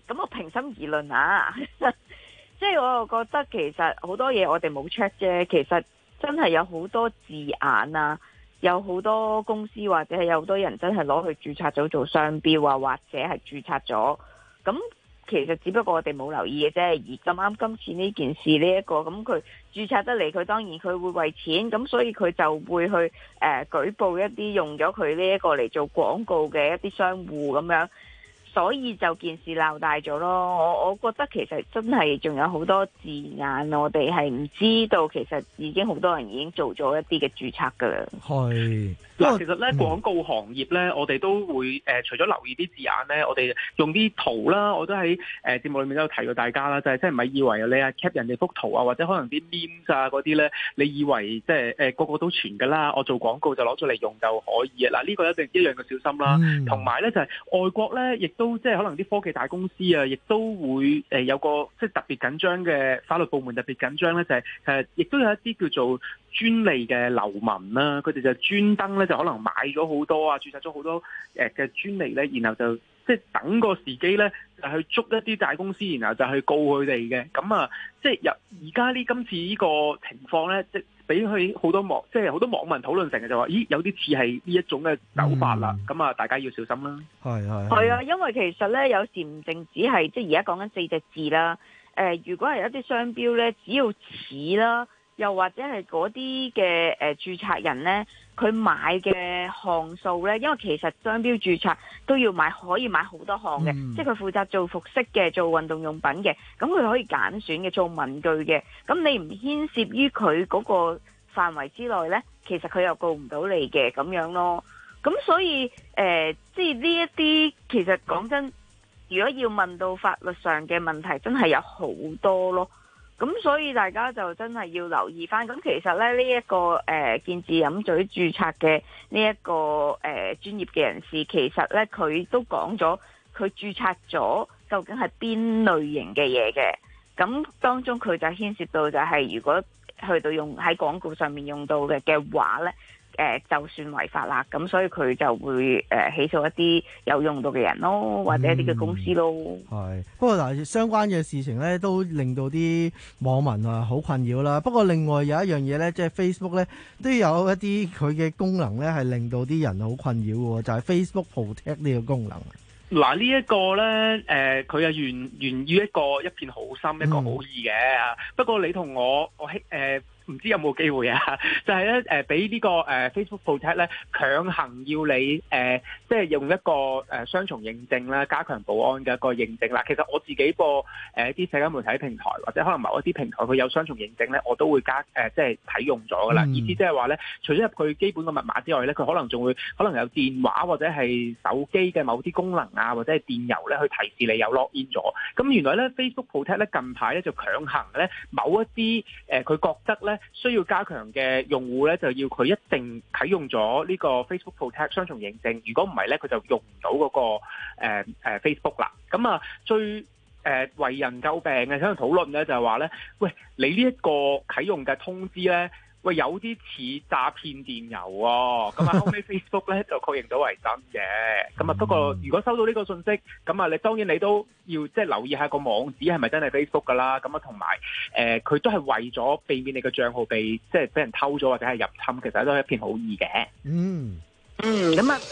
咁我平心而論啊，即係我又覺得其實好多嘢我哋冇 check 啫，其實真係有好多字眼啊，有好多公司或者係有好多人真係攞去註冊咗做商標啊，或者係註冊咗，咁其實只不過我哋冇留意嘅啫。而咁啱今次呢件事呢、這、一個，咁佢註冊得嚟，佢當然佢會為錢，咁所以佢就會去誒、呃、舉報一啲用咗佢呢一個嚟做廣告嘅一啲商戶咁樣。所以就件事鬧大咗咯，我我覺得其實真係仲有好多字眼，我哋係唔知道，其實已經好多人已經做咗一啲嘅註冊㗎啦。 係嗱，其實咧廣告行業咧，我哋都會誒、呃，除咗留意啲字眼咧，我哋用啲圖啦，我都喺誒節目裏面都有提過大家啦，就係即係唔係以為你係 cap 人哋幅圖啊，或者可能啲 meme 啊嗰啲咧，你以為即係誒個個都傳㗎啦，我做廣告就攞出嚟用就可以啊！嗱，呢個一定一樣嘅小心啦。同埋咧就係、是、外國咧，亦都即係可能啲科技大公司啊，亦都會誒有個即係特別緊張嘅法律部門特別緊張咧，就係誒亦都有一啲叫做專利嘅流民啦，佢哋就專登咧就可能買咗好多啊，註冊咗好多誒嘅專利咧，然後就即係等個時機咧就去捉一啲大公司，然後就去告佢哋嘅。咁啊，即係入而家呢今次呢個情況咧，即係俾佢好多網即係好多網民討論成嘅就話，咦有啲似係呢一種嘅手法啦。咁、嗯、啊，大家要小心啦。係係係啊，因為其實咧有時唔淨止係即係而家講緊四隻字啦。誒、呃，如果係一啲商標咧，只要似啦。又或者係嗰啲嘅誒註冊人呢，佢買嘅項數呢，因為其實商標註冊都要買，可以買好多項嘅、嗯，即係佢負責做服飾嘅、做運動用品嘅，咁佢可以揀選嘅、做文具嘅，咁你唔牽涉於佢嗰個範圍之內呢，其實佢又告唔到你嘅咁樣咯。咁所以誒、呃，即係呢一啲其實講真，如果要問到法律上嘅問題，真係有好多咯。咁所以大家就真係要留意翻。咁其實咧呢一、這個誒健智飲嘴註冊嘅呢一個誒專、呃、業嘅人士，其實咧佢都講咗佢註冊咗究竟係邊類型嘅嘢嘅。咁當中佢就牽涉到就係、是、如果去到用喺廣告上面用到嘅嘅話咧。誒、呃，就算違法啦，咁所以佢就會誒、呃、起訴一啲有用到嘅人咯，或者一啲嘅公司咯。係、 嗯，不過嗱，相關嘅事情咧，都令到啲網民啊好困擾啦。不過另外有一樣嘢咧，即係 Facebook 咧都有一啲佢嘅功能咧，係令到啲人好困擾嘅，就係、是、Facebook Protect 呢個功能。 嗱，呢一個咧，誒，佢係源源於一個一片好心，一個好意嘅、嗯。不過你同我，我希誒。呃唔知有冇機會啊？就係咧誒，俾呢個誒 Facebook Protect 咧強行要你誒，即係用一個誒雙重認證啦，加強保安嘅一個認證啦。其實我自己個誒啲社交媒體平台或者可能某一啲平台佢有雙重認證咧，我都會加誒即係啟用咗噶啦。意思即係話咧，除咗入佢基本嘅密碼之外咧，佢可能仲會可能有電話或者係手機嘅某啲功能啊，或者係電郵咧去提示你有 log in 咗。咁原來咧 Facebook Protect 咧近排咧就強行咧某一啲誒佢覺得咧需要加強嘅用戶咧，就要佢一定啟用咗呢個 Facebook Protect 雙重認證。如果唔係咧，佢就用唔到嗰個誒、呃呃、Facebook 啦。咁啊，最誒、呃、為人詬病嘅喺度討論咧，就係話咧，喂，你呢一個啟用嘅通知咧，喂有啲似詐騙電郵喎。咁啊，後尾 Facebook 咧就確認到為真嘅。咁啊，不過如果收到呢個信息，咁啊，你當然你都要即係留意下個網址係咪真係 Facebook 噶啦。咁啊，同埋誒，佢、呃、都係為咗避免你個賬號被即係俾人偷咗或者係入侵，其實都係一片好意嘅。 嗯嗯，咁啊，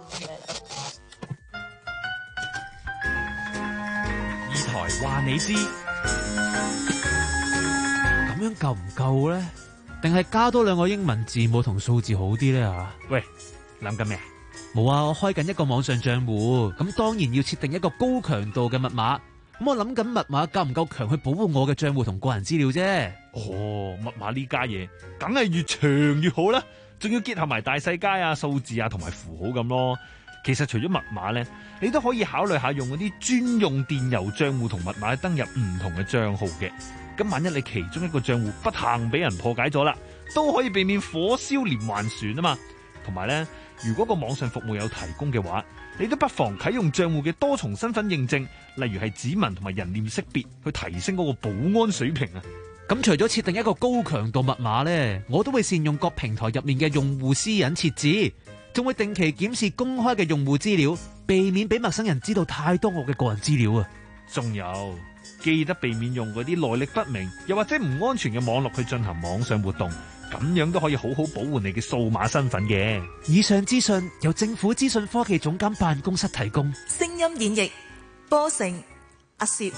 二台話你知，咁樣夠唔夠咧？定係加多兩個英文字母同數字好啲咧吓？喂，諗緊咩？冇啊，我開緊一個網上賬戶，咁當然要設定一個高強度嘅密碼。咁我諗緊密碼夠唔夠強去保護我嘅賬戶同個人資料啫。 哦，密碼呢家嘢，梗係越長越好啦，仲要結合埋大細階啊、數字啊同埋符號咁咯。其實除咗密碼咧，你都可以考慮下用嗰啲專用電郵賬戶同密碼去登入唔同嘅賬號嘅。咁萬一你其中一個賬戶不幸俾人破解咗啦，都可以避免火燒連環船啊嘛。同埋咧，如果個網上服務有提供嘅話，你都不妨啟用賬戶嘅多重身份認證，例如係指紋同埋人臉識別，去提升嗰個保安水平啊。 咁除咗設定一個高強度密碼咧，我都會善用各平台入面嘅用戶私隱設置，仲會定期檢視公開嘅用戶資料，避免俾陌生人知道太多我嘅個人資料啊。 仲有記得避免用嗰啲來歷不明又或者唔安全嘅網絡去進行網上活動，咁樣都可以好好保護你嘅數碼身份嘅。 以上資訊由政府資訊科技總監辦公室提供。 聲音演繹波成阿攝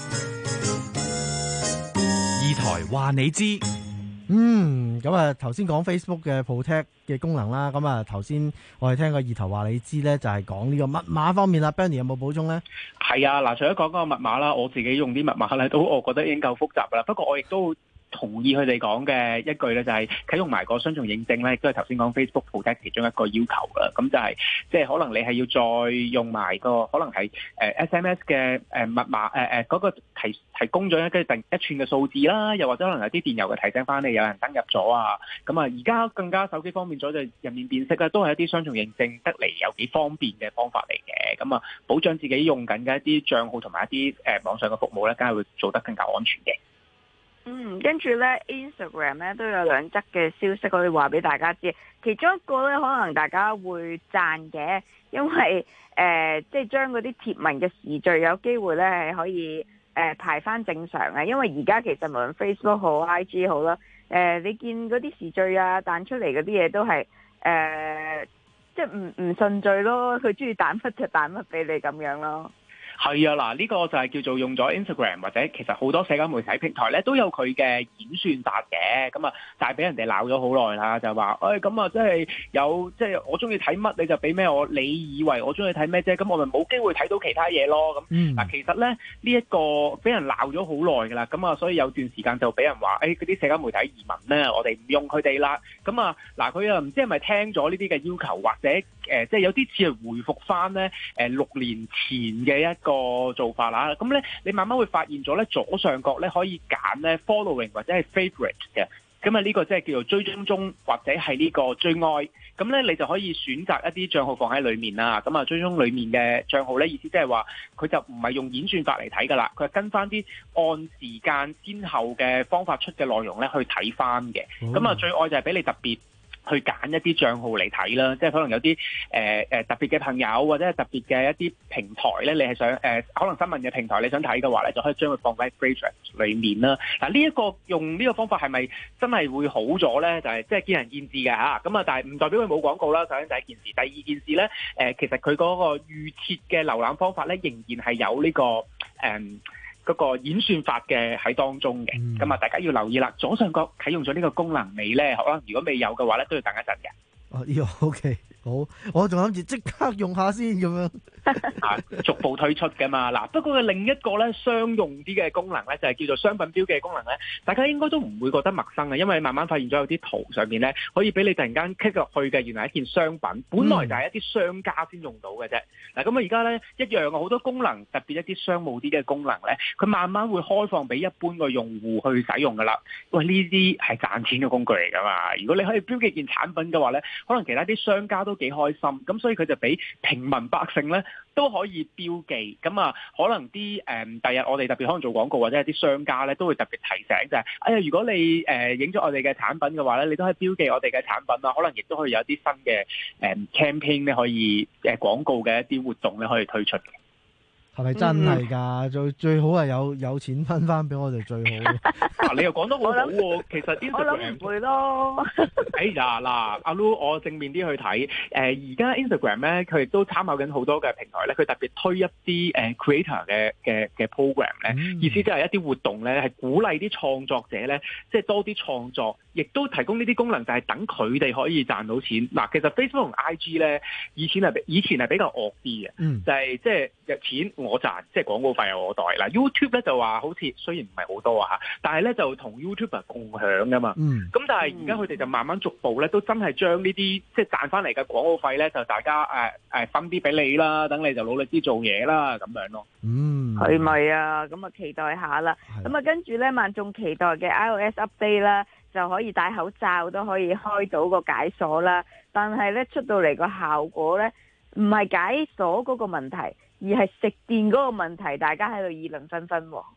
二台話你知。 嗯，咁啊，頭先講 Facebook 嘅 Protect 嘅功能啦，咁啊，頭先我哋聽個二頭話你知咧，就係講呢個密碼方面啦。Benny 有冇補充咧？ 係啊，嗱，除咗講嗰個密碼啦，我自己用啲密碼咧，都我覺得已經夠複雜噶啦。不過我亦都同意佢哋講嘅一句咧，就係啟用埋個雙重認證咧，亦都係頭先講 Facebook Protect 其中一個要求啦。咁就係即係可能你係要再用埋個可能係誒 S M S 嘅誒密碼誒誒嗰個提提供咗一跟住定一串嘅數字啦，又或者可能有啲電郵嘅提醒翻你有人登入咗啊。咁啊，而家更加手機方便咗就人面辨識啦，都係一啲雙重認證得嚟有幾方便嘅方法嚟嘅。咁啊，保障自己用緊嘅一啲帳號同埋一啲誒網上嘅服務咧，梗係會做得更加安全嘅。 嗯，跟住咧 Instagram 咧都有兩則嘅消息可以話俾大家知，其中一個咧可能大家會讚嘅，因為誒、呃、即係將嗰啲貼文嘅時序有機會咧係可以誒、呃、排翻正常嘅，因為而家其實無論 Facebook 好 I G 好啦，誒、呃、你見嗰啲時序啊彈出嚟嗰啲嘢都係誒、呃、即係唔唔順序咯，佢中意彈乜就彈乜俾你咁樣咯。 係啊，嗱，呢個就係叫做用咗 Instagram 或者其實好多社交媒體平台咧都有佢嘅演算法嘅，咁啊，但係俾人哋鬧咗好耐啦，就話，誒咁啊，即係有即係我中意睇乜你就俾咩我，你以為我中意睇咩啫？咁我咪冇機會睇到其他嘢咯。咁嗱，其實咧呢一個俾人鬧咗好耐㗎啦，咁啊，所以有段時間就俾人話，誒嗰啲社交媒體移民咧，我哋唔用佢哋啦。咁啊，嗱，佢又唔知係咪聽咗呢啲嘅要求，或者誒即係有啲似係回復翻咧誒六年前嘅一個個做法啦，咁咧你慢慢會發現咗咧左上角咧可以揀咧 following 或者係 favorite 嘅，咁啊呢個即係叫做追蹤中或者係呢個最愛，咁咧你就可以選擇一啲賬號放喺裡面啦，咁啊追蹤裡面嘅賬號咧意思即係話佢就唔係用演算法嚟睇噶啦，佢係跟翻啲按時間先後嘅方法出嘅內容咧去睇翻嘅，咁啊、嗯、最愛就係俾你特別去揀一啲帳號嚟睇啦，即係可能有啲誒誒特別嘅朋友或者係特別嘅一啲平台咧，你係想誒、呃、可能新聞嘅平台你想睇嘅話咧，就可以將佢放喺 favorite 裏面啦。嗱呢一個用呢個方法係咪真係會好咗咧？就係即係見仁見智嘅嚇。咁啊，但係唔代表佢冇廣告啦。首先第一件事，第二件事咧，誒、呃、其實佢嗰個預設嘅瀏覽方法咧，仍然係有呢、這個誒。呃嗰個演算法嘅喺當中嘅，咁啊、嗯、大家要留意啦。左上角啟用咗呢個功能未咧？可能如果未有嘅話咧，都要等一陣嘅。 哦，呢個 OK，好，我仲諗住即刻用下先咁樣。 啊，逐步推出嘅嘛。嗱，不過佢另一個咧商用啲嘅功能咧，就係、是、叫做商品標記嘅功能咧，大家應該都唔會覺得陌生嘅，因為你慢慢發現咗有啲圖上面咧，可以俾你突然間 click 落去嘅，原來係一件商品，本來就係一啲商家先用到嘅啫。嗱、嗯，咁啊而家咧一樣嘅好多功能，特別一啲商務啲嘅功能咧，佢慢慢會開放俾一般嘅用戶去使用噶啦。喂，呢啲係賺錢嘅工具嚟噶嘛？如果你可以標記件產品嘅話咧，可能其他啲商家都幾開心，咁所以佢就俾平民百姓咧都可以標記，咁啊可能啲誒第日我哋特別可能做廣告或者係啲商家咧都會特別提醒就係、是，哎呀如果你誒影咗我哋嘅產品嘅話咧，你都可以標記我哋嘅產品啊，可能亦都可以有啲新嘅誒、呃、campaign 咧可以誒廣、呃、告嘅一啲活動咧可以推出嘅。 係咪真係㗎？最最好係有有錢分翻俾我哋最好。 嗱，你又講得好好喎。其實 Instagram 我諗唔會咯。 哎呀，嗱，阿 Lu，我正面啲去睇。誒、呃，而家 Instagram 咧，佢亦都參考緊好多嘅平台咧，佢特別推一啲誒、呃、creator 嘅嘅嘅 program 咧，嗯、意思即係一啲活動咧，係鼓勵啲創作者咧，即係多啲創作，亦都提供呢啲功能，就係等佢哋可以賺到錢。嗱，其實 Facebook 同 I G 咧，以前係以前係比較惡啲嘅，嗯、就係即係有錢我賺，即係廣告費係我袋。嗱 YouTube 咧就話好似雖然唔係好多啊嚇，但係咧就同 YouTuber 共享噶嘛。咁、嗯、但係而家佢哋就慢慢逐步咧，都真係將呢啲即係賺翻嚟嘅廣告費咧，就大家誒誒、呃、分啲俾你啦，等你就努力啲做嘢啦，咁樣咯。 嗯， 係咪啊？咁啊期待下啦。咁啊跟住咧，萬眾期待嘅 iOS update 啦，就可以戴口罩都可以開到個解鎖啦。但係咧出到嚟個效果咧，唔係解鎖嗰個問題，而係食電嗰個問題，大家喺度議論紛紛喎。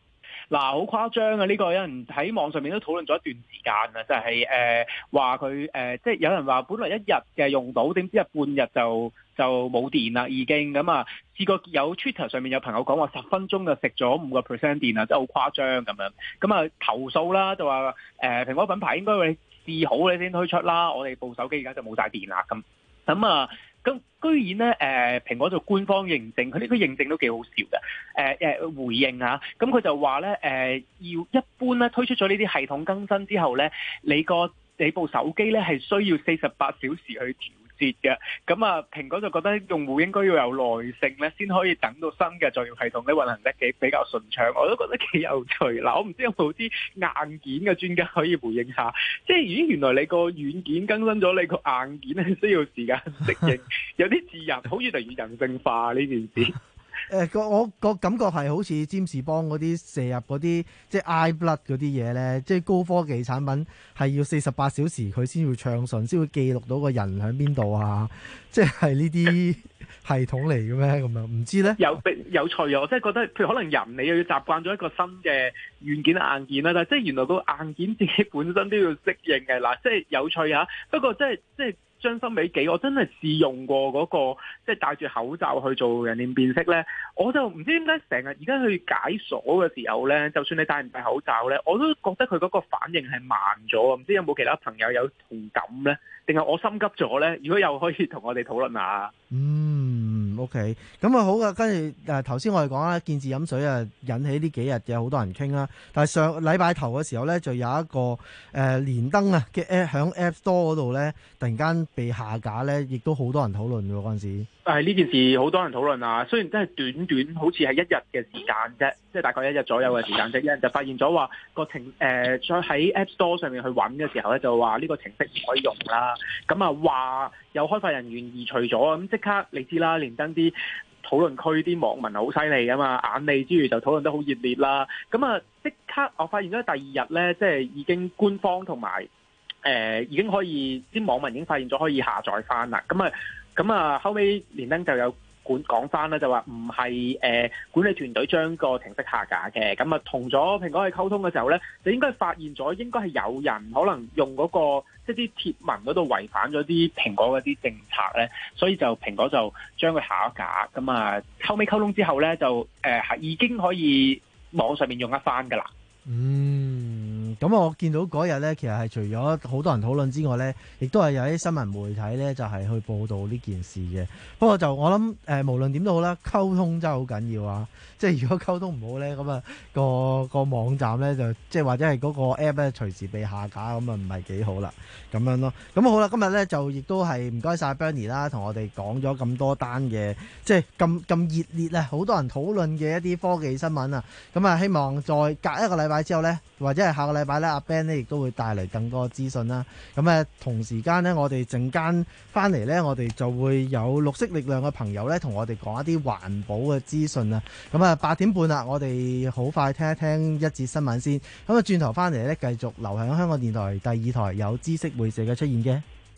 嗱，好誇張啊！呢、這個有人喺網上面都討論咗一段時間啊，就係誒話佢誒，即係有人話本來一日嘅用到，點知啊半日就就冇電啦，已經咁啊！試過有 Twitter 上面有朋友講話十分鐘就食咗五個 percent 電啊，真係好誇張咁樣。咁啊投訴啦，就話誒、呃、蘋果品牌應該會試好你先推出啦，我哋部手機而家就冇晒電啦咁。咁啊，咁居然咧誒、呃、蘋果就官方認證，佢呢個認證都幾好笑嘅。誒、呃、誒回應啊，咁佢就話咧誒要一般咧推出咗呢啲系統更新之後咧，你個你部手機咧係需要四十八小時去調節嘅，咁啊，蘋果就覺得用戶應該要有耐性咧，先可以等到新嘅作業系統咧運行得幾比較順暢。我都覺得幾有趣。嗱，我唔知有冇啲硬件嘅專家可以回應下，即係咦，原來你個軟件更新咗，你個硬件係需要時間適應，有啲自然好越嚟越人性化呢件事。 誒個、呃、我個感覺係好似占士邦嗰啲射入嗰啲即係 iBlood 嗰啲嘢咧，即係高科技產品係要四十八小時佢先會暢順，先會記錄到個人喺邊度啊！即係呢啲系統嚟嘅咩？咁樣唔知咧。有有趣啊！我真係覺得，譬如可能人你又要習慣咗一個新嘅軟件硬件啦，但係即係原來個硬件自己本身都要適應嘅嗱，即係有趣嚇。不過即係即係。將心比己，我真係試用過嗰、那個即係戴住口罩去做人臉辨識咧，我就唔知點解成日而家去解鎖嘅時候咧，就算你戴唔戴口罩咧，我都覺得佢嗰個反應係慢咗，唔知有冇其他朋友有同感咧？定係我心急咗咧？如果有可以同我哋討論下。嗯，OK，咁啊好噶，跟住誒頭先我哋講啦，健智飲水啊引起呢幾日有好多人傾啦，但係上禮拜頭嘅時候咧，就有一個誒、呃、連登啊嘅 app 響 App Store 嗰度咧，突然間被下架咧，亦都好多人討論嘅嗰陣時。係呢件事好多人討論啊，雖然真係短短好似係一日嘅時間啫，即係大概一日左右嘅時間啫，有人就發現咗話個程誒再喺 App Store 上面去揾嘅時候咧，就話呢個程式唔可以用啦，咁啊話有開發人員移除咗，咁即刻你知啦，連登啲討論區啲網民好犀利噶嘛，眼利之餘就討論得好熱烈啦，咁啊即刻我發現咗第二日咧，即係已經官方同埋誒已經可以啲網民已經發現咗可以下載翻啦，咁啊咁啊後尾連登就有管講翻啦，就話唔係誒管理團隊將個程式下架嘅，咁啊同咗蘋果去溝通嘅時候咧，就應該發現咗應該係有人可能用嗰個即係啲貼文嗰度違反咗啲蘋果嗰啲政策咧，所以就蘋果就將佢下架，咁啊後尾溝通之後咧就誒係已經可以網上面用得翻噶啦。嗯，咁我見到嗰日咧，其實係除咗好多人討論之外咧，亦都係有啲新聞媒體咧，就係去報導呢件事嘅。不過就我諗誒、呃，無論點都好啦，溝通真係好緊要啊！即係如果溝通唔好咧，咁啊個個網站咧就即係或者係嗰個 app 咧隨時被下架，咁啊唔係幾好啦，咁樣咯。咁好啦，今日咧就亦都係唔該晒 Bernie 啦，同我哋講咗咁多單嘅，即係咁咁熱烈啊，好多人討論嘅一啲科技新聞啊。咁啊，希望再隔一個禮拜之後咧，或者係下個禮拜咧，阿 Ben 咧亦都會帶嚟更多資訊啦。咁啊，同時間咧，我哋陣間翻嚟咧，我哋就會有綠色力量嘅朋友咧，同我哋講一啲環保嘅資訊啊。咁啊，八點半啦，我哋好快聽一聽一節新聞先。咁啊，轉頭翻嚟咧，繼續留喺香港電台第二台有知識會社嘅出現嘅。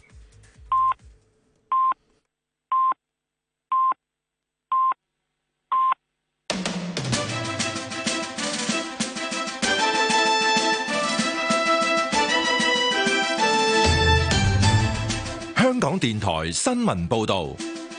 香港電台新聞報道。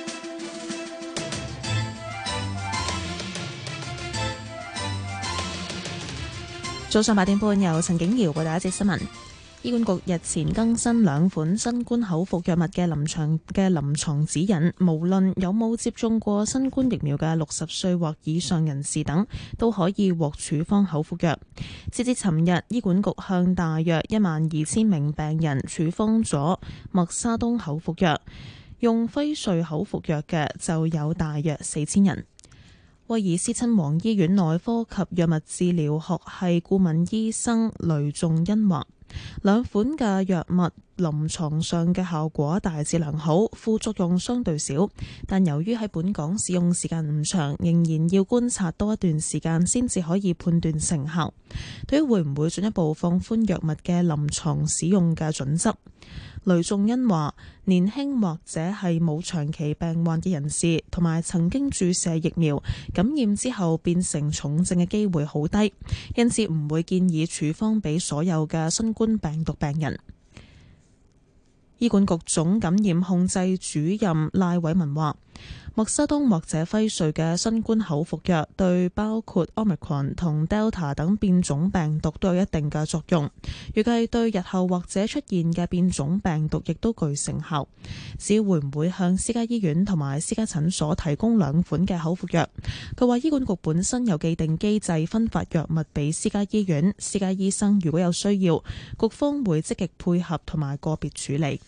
早上八點半，由陳景瑤報道一節新聞。醫管局日前更新兩款新冠口服藥物嘅臨床嘅臨床指引，無論有冇接種過新冠疫苗嘅六十歲或以上人士等，都可以獲處方口服藥。截至尋日，醫管局向大約一萬二千名病人處方咗默沙東口服藥，用輝瑞口服藥嘅就有大約四千人。威爾斯親王醫院內科及藥物治療學系顧問醫生雷仲恩話，兩款嘅藥物臨床上嘅效果大致良好，副作用相對少，但由於喺本港使用時間唔長，仍然要觀察多一段時間先至可以判斷成效。對於會唔會進一步放寬藥物嘅臨床使用嘅準則，雷仲恩話：年輕或者係冇長期病患嘅人士，同埋曾經注射疫苗感染之後變成重症嘅機會好低，因此唔會建議處方俾所有嘅新冠病毒病人。醫管局總感染控制主任賴偉文話：默沙東或者輝瑞嘅新冠口服藥對包括 Omicron 同 Delta 等變種病毒都有一定嘅作用，預計對日後或者出現嘅變種病毒亦都具成效。至於會唔會向私家醫院同埋私家診所提供兩款嘅口服藥，佢話醫管局本身有既定機制分發藥物俾私家醫院，私家醫生如果有需要，局方會積極配合同埋個別處理。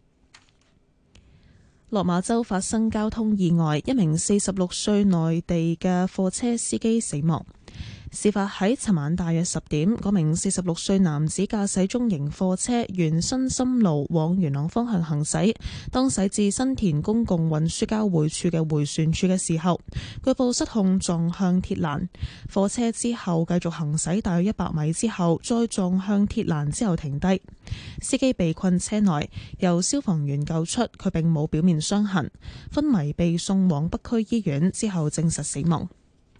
落馬洲發生交通意外，一名四十六歲內地嘅貨車司機死亡。事發喺尋晚大約十點，嗰名四十六歲男子駕駛中型貨車沿新深路往元朗方向行駛，當駛至新田公共運輸交匯處嘅迴旋處嘅時候，據報失控撞向鐵欄。貨車之後繼續行駛大約一百米之後，再撞向鐵欄之後停低。司機被困車內，由消防員救出，佢並冇表面傷痕，昏迷被送往北區醫院之後證實死亡。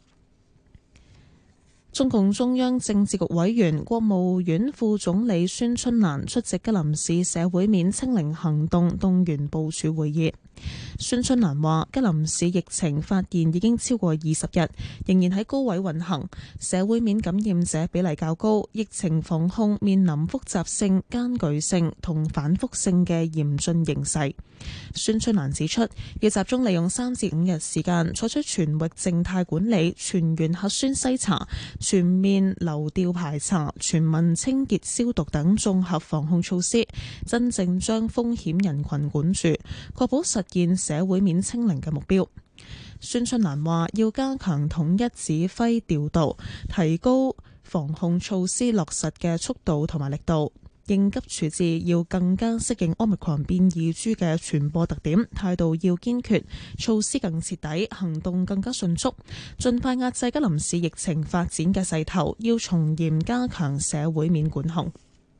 中共中央政治局委員、國務院副總理孫春蘭出席吉林市社會面清零行動動員部署會議。孫春蘭話：吉林市疫情發現已經超過二十日，仍然喺高位運行，社會面感染者比例較高，疫情防控面臨複雜性、艱巨性同反覆性嘅嚴峻形勢。孫春蘭指出，要集中利用三至五日時間，採取全域靜態管理、全員核酸篩查、全面流調排查、全民清潔消毒等綜合防控措施，真正將風險人群管住，確保實現社會面清零嘅目標。孫春蘭話：要加強統一指揮調度，提高防控措施落實嘅速度同埋力度。應急處置要更加適應 Omicron 變異株嘅傳播特點，態度要堅決，措施更徹底，行動更加迅速，盡快壓制吉林市疫情發展嘅勢頭，要從嚴加強社會面管控。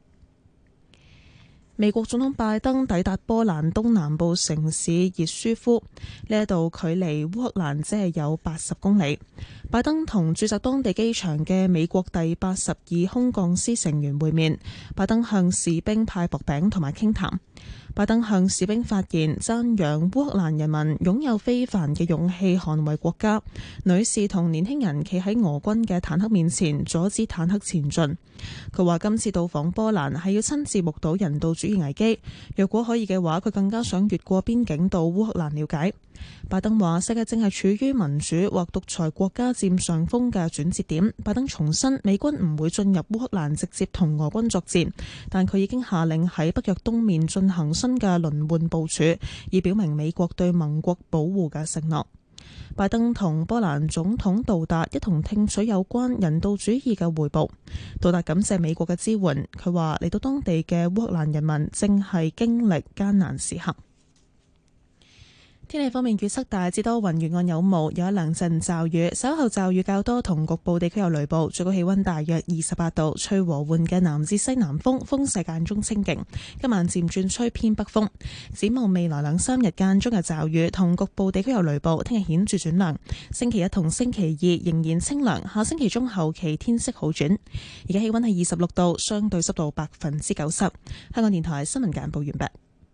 美國總統拜登抵達波蘭東南部城市熱舒夫，呢一度距離烏克蘭只係有八十公里。拜登同駐紮當地機場嘅美國第八十二空降師成員會面，拜登向士兵派薄餅同埋傾談。拜登向士兵發言，讚揚烏克蘭人民擁有非凡嘅勇氣捍衛國家。女士同年輕人企喺俄軍嘅坦克面前，阻止坦克前進。佢話今次到訪波蘭係要親自目睹人道主義危機，若果可以嘅話，佢更加想越過邊境到烏克蘭了解。拜登話世界正係處於民主或獨裁國家佔上風嘅轉折點。拜登重申美軍唔會進入烏克蘭直接同俄軍作戰，但佢已經下令喺北約東面進行新嘅輪換部署，以表明美國對盟國保護嘅承諾。拜登同波蘭總統杜達一同聽取有關人道主義嘅彙報。杜達感謝美國嘅支援，佢話嚟到當地嘅烏克蘭人民正係經歷艱難時刻。天氣方面預測大致多雲，沿岸有霧，有一兩陣驟雨，稍後驟雨較多，同局部地區有雷暴。最高氣溫大約二十八度，吹和緩嘅南至西南風，風勢間中清勁。今晚漸轉吹偏北風。展望未來兩三日間中有驟雨，同局部地區有雷暴。聽日顯著轉涼，星期一同星期二仍然清涼。下星期中後期天色好轉。而家氣溫係二十六度，相對濕度百分之九十。香港電台新聞簡報完畢。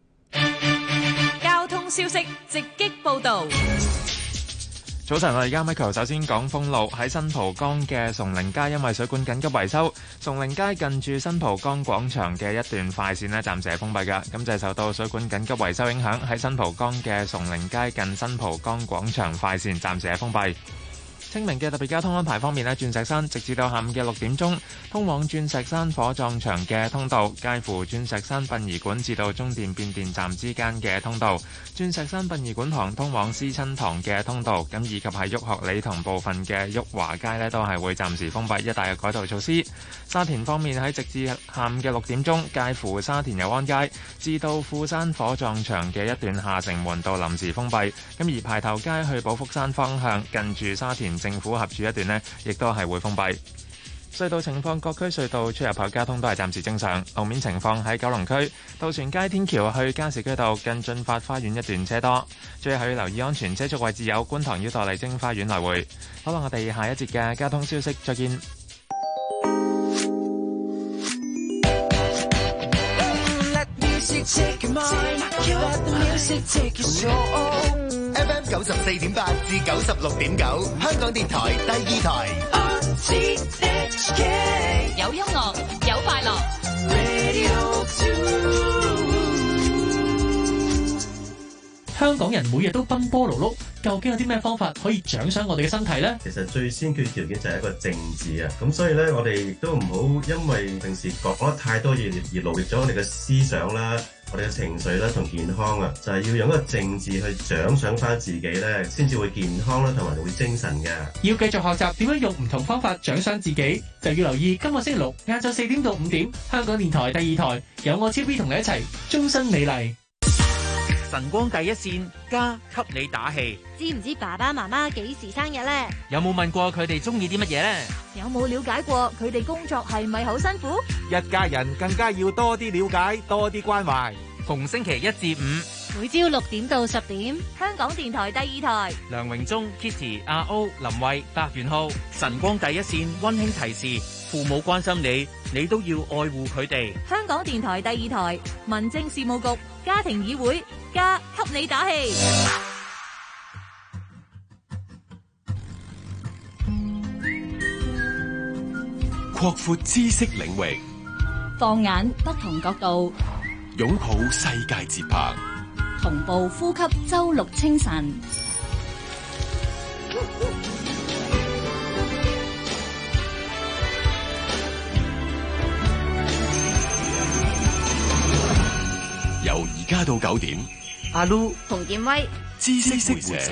交通消息直擊報道。 早晨，我而家 Michael 首先講封路，喺新蒲崗嘅崇寧街因為水管緊急維修，崇寧街近住新蒲崗廣場嘅一段快線呢暫時係封閉㗎，咁就係受到水管緊急維修影響，喺新蒲崗嘅崇寧街近新蒲崗廣場快線暫時係封閉。 清明嘅特別交通安排方面咧，鑽石山直至到下午嘅六點鐘，通往鑽石山火葬場嘅通道，介乎鑽石山殯儀館至到中電變電站之間嘅通道，鑽石山殯儀館旁通往思親堂嘅通道，咁以及係旭學里同部分嘅旭華街呢，都係會暫時封閉，一帶嘅改道措施。沙田方面喺直至下午嘅六點鐘，介乎沙田油安街至到富山火葬場嘅一段下城門道臨時封閉，咁而排頭街去寶福山方向近住沙田政府合署一段呢，亦都係會封閉。隧道情況，各區隧道出入口交通都係暫時正常。路面情況喺九龍區渡船街天橋去加士居道近駿發花園一段車多，最後要留意安全車速位置有觀塘繞道麗晶花園來回。好啦，我哋下一節嘅交通消息再見。 F M 九十四點八至九十六點九，香港電台第二台。 有音樂，有快樂。 香港人每日都奔波勞碌，究竟有啲咩方法可以獎賞我哋嘅身體呢？ 其實最先決條件就係一個正字啊！咁所以咧，我哋亦都唔好因為平時講得太多嘢而勞役咗我哋嘅思想啦、我哋嘅情緒啦同健康啊！就係要用一個正字去獎賞翻自己咧，先至會健康啦，同埋會精神嘅。 要繼續學習點樣用唔同方法獎賞自己，就要留意今個星期六晏晝四點到五點，香港電台第二台有我超 B 同你一齊終身美麗。 晨光第一線，家給你打氣。 知唔知爸爸媽媽幾時生日呢？ 有冇問過佢哋中意啲乜嘢呢？ 有冇了解過佢哋工作係咪好辛苦？ 一家人更加要多啲了解，多啲關懷。逢星期一至五， 每朝六點到十點，香港電台第二台。 梁榮忠、Kitty、阿 O、林慧、白元浩，晨光第一線溫馨提示：父母關心你，你都要愛護佢哋。 香港電台第二台，民政事務局家庭議會，家給你打氣。 擴闊知識領域， 放眼不同角度， 擁抱世界節拍， 同步呼吸周六清晨。 由而家到九點， 阿 Lu 洪建威， 知識會社。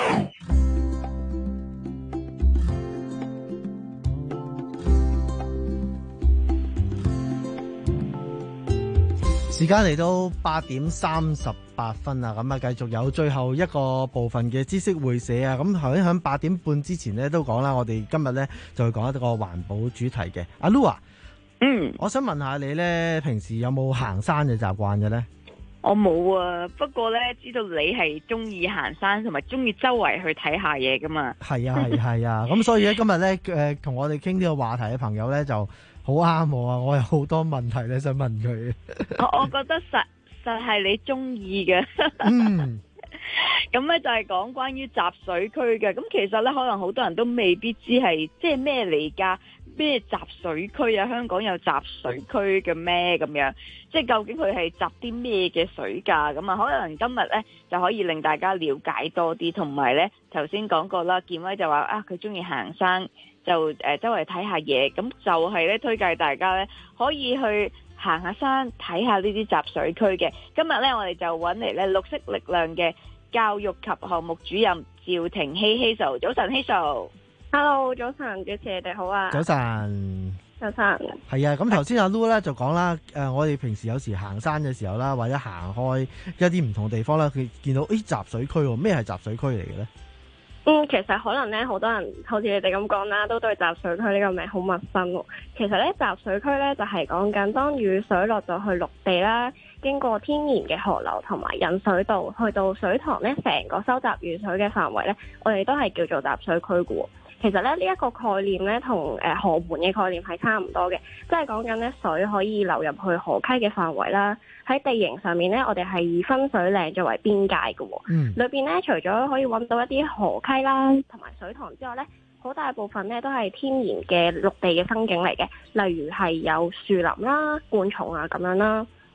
時間嚟到八點三十八分啊，咁啊繼續有最後一個部分嘅知識會社啊，咁頭先喺八點半之前咧都講啦，我哋今日咧就會講一個環保主題嘅。阿 Lu 啊， 嗯， 我想問下你咧，平時有冇行山嘅習慣嘅咧？ 我冇啊，不過咧知道你係中意行山同埋中意周圍去睇下嘢噶嘛。 係啊係係啊，咁所以咧今日咧誒同我哋傾呢個話題嘅朋友咧就好啱我啊！我有好多問題咧想問佢。 我我覺得實實係你中意嘅。 嗯。 咁咧就係講關於集水區嘅。咁其實咧可能好多人都未必知係即係咩嚟㗎？咩集水區啊？香港有集水區嘅咩咁樣？即係究竟佢係集啲咩嘅水㗎？咁啊，可能今日咧就可以令大家了解多啲，同埋咧頭先講過啦，建威就話啊，佢中意行山。就誒、呃、周圍睇下嘢，咁就係咧推介大家咧可以去行下山，睇下呢啲集水區嘅。今日咧我哋就揾嚟咧綠色力量嘅教育及項目主任趙婷希希素，早晨希素。 Hello， 早晨，主持你哋好啊。 早晨。 早晨。 係啊，咁頭先阿 Lu 咧就講啦，誒、呃、我哋平時有時行山嘅時候啦，或者行開一啲唔同地方啦，佢見到誒、欸、集水區喎，咩係集水區嚟嘅咧？ 嗯，其實可能咧，好多人好似你哋咁講啦，都對集水區呢個名好陌生喎。其實咧，集水區咧就係講緊當雨水落咗去陸地啦，經過天然嘅河流同埋引水道去到水塘咧，成個收集雨水嘅範圍咧，我哋都係叫做集水區嘅喎。其實咧，呢、這、一個概念咧，同誒河盤嘅概念係差唔多嘅，即係講緊咧水可以流入去河溪嘅範圍啦。喺地形上面咧，我哋係以分水嶺作為邊界嘅喎。嗯。裏邊咧，除咗可以揾到一啲河溪啦，同埋水塘之外咧，好大部分咧都係天然嘅陸地嘅生境嚟嘅，例如係有樹林啦、灌叢啊咁樣啦。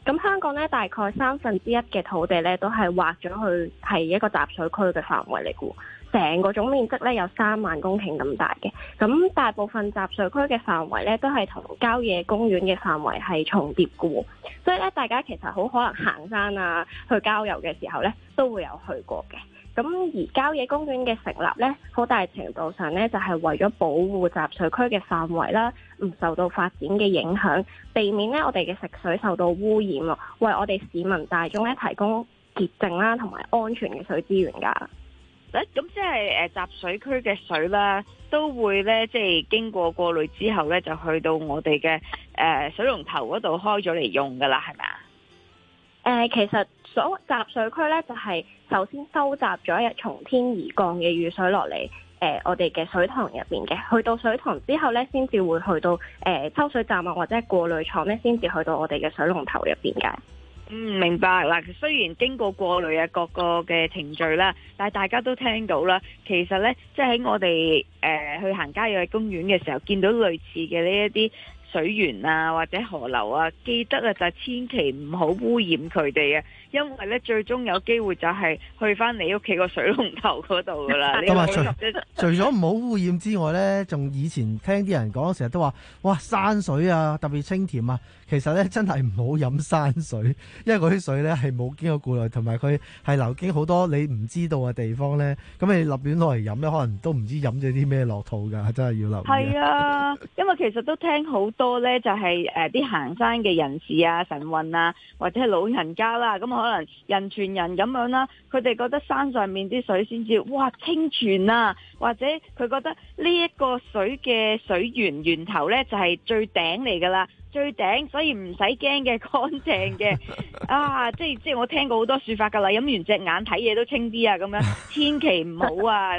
咁香港咧大概三分之一嘅土地咧都係劃咗去係一個集水區嘅範圍嚟嘅，成個總面積咧有三萬公頃咁大嘅。咁大部分集水區嘅範圍咧都係同郊野公園嘅範圍係重疊嘅，所以咧大家其實好可能行山啊、去郊遊嘅時候咧都會有去過嘅。咁而郊野公園嘅成立呢，好大程度上呢，就係為咗保護集水區嘅範圍啦，唔受到發展嘅影響，避免呢我哋嘅食水受到污染喎，為我哋市民大眾呢提供潔淨啦同埋安全嘅水資源㗎。 咁即係誒集水區嘅水啦，都會呢，即係經過過濾之後呢，就去到我哋嘅誒水龍頭嗰度開咗嚟用㗎啦，係咪啊？ 誒、呃，其實所謂集水區咧，就係、是、首先收集咗一從天而降嘅雨水落嚟，誒、呃，我哋嘅水塘入邊嘅，去到水塘之後咧，先至會去到誒、呃、抽水站啊，或者過濾廠咧，先至去到我哋嘅水龍頭入邊嘅。 嗯，明白嗱。雖然經過過濾啊各個嘅程序啦，但係大家都聽到啦，其實咧，即係喺我哋誒、呃、去行郊野公園嘅時候，見到類似嘅呢一啲水源啊或者河流啊，記得啊就千祈唔好污染佢哋啊，因為咧最終有機會就係去翻你屋企個水龍頭嗰度噶啦。 咁啊，除除咗唔好污染之外咧，仲以前聽啲人講，成日都話，哇，山水啊特別清甜啊。其實咧真係唔好飲山水，因為嗰啲水咧係冇經過過濾，同埋佢係流經好多你唔知道嘅地方咧。咁你立亂攞嚟飲咧，可能都唔知飲咗啲咩落肚㗎，真係要留意。 係啊，因為其實都聽好多咧，就係誒啲行山嘅人士啊、晨運啊，或者係老人家啦，咁可能人傳人咁樣啦，佢哋覺得山上面啲水先至哇清泉啊，或者佢覺得呢一個水嘅水源源頭咧就係最頂嚟㗎啦。最頂，所以唔使驚嘅，乾淨嘅啊！即係即係我聽過好多說法噶啦，飲完隻眼睇嘢都清啲啊，咁樣千祈唔好啊！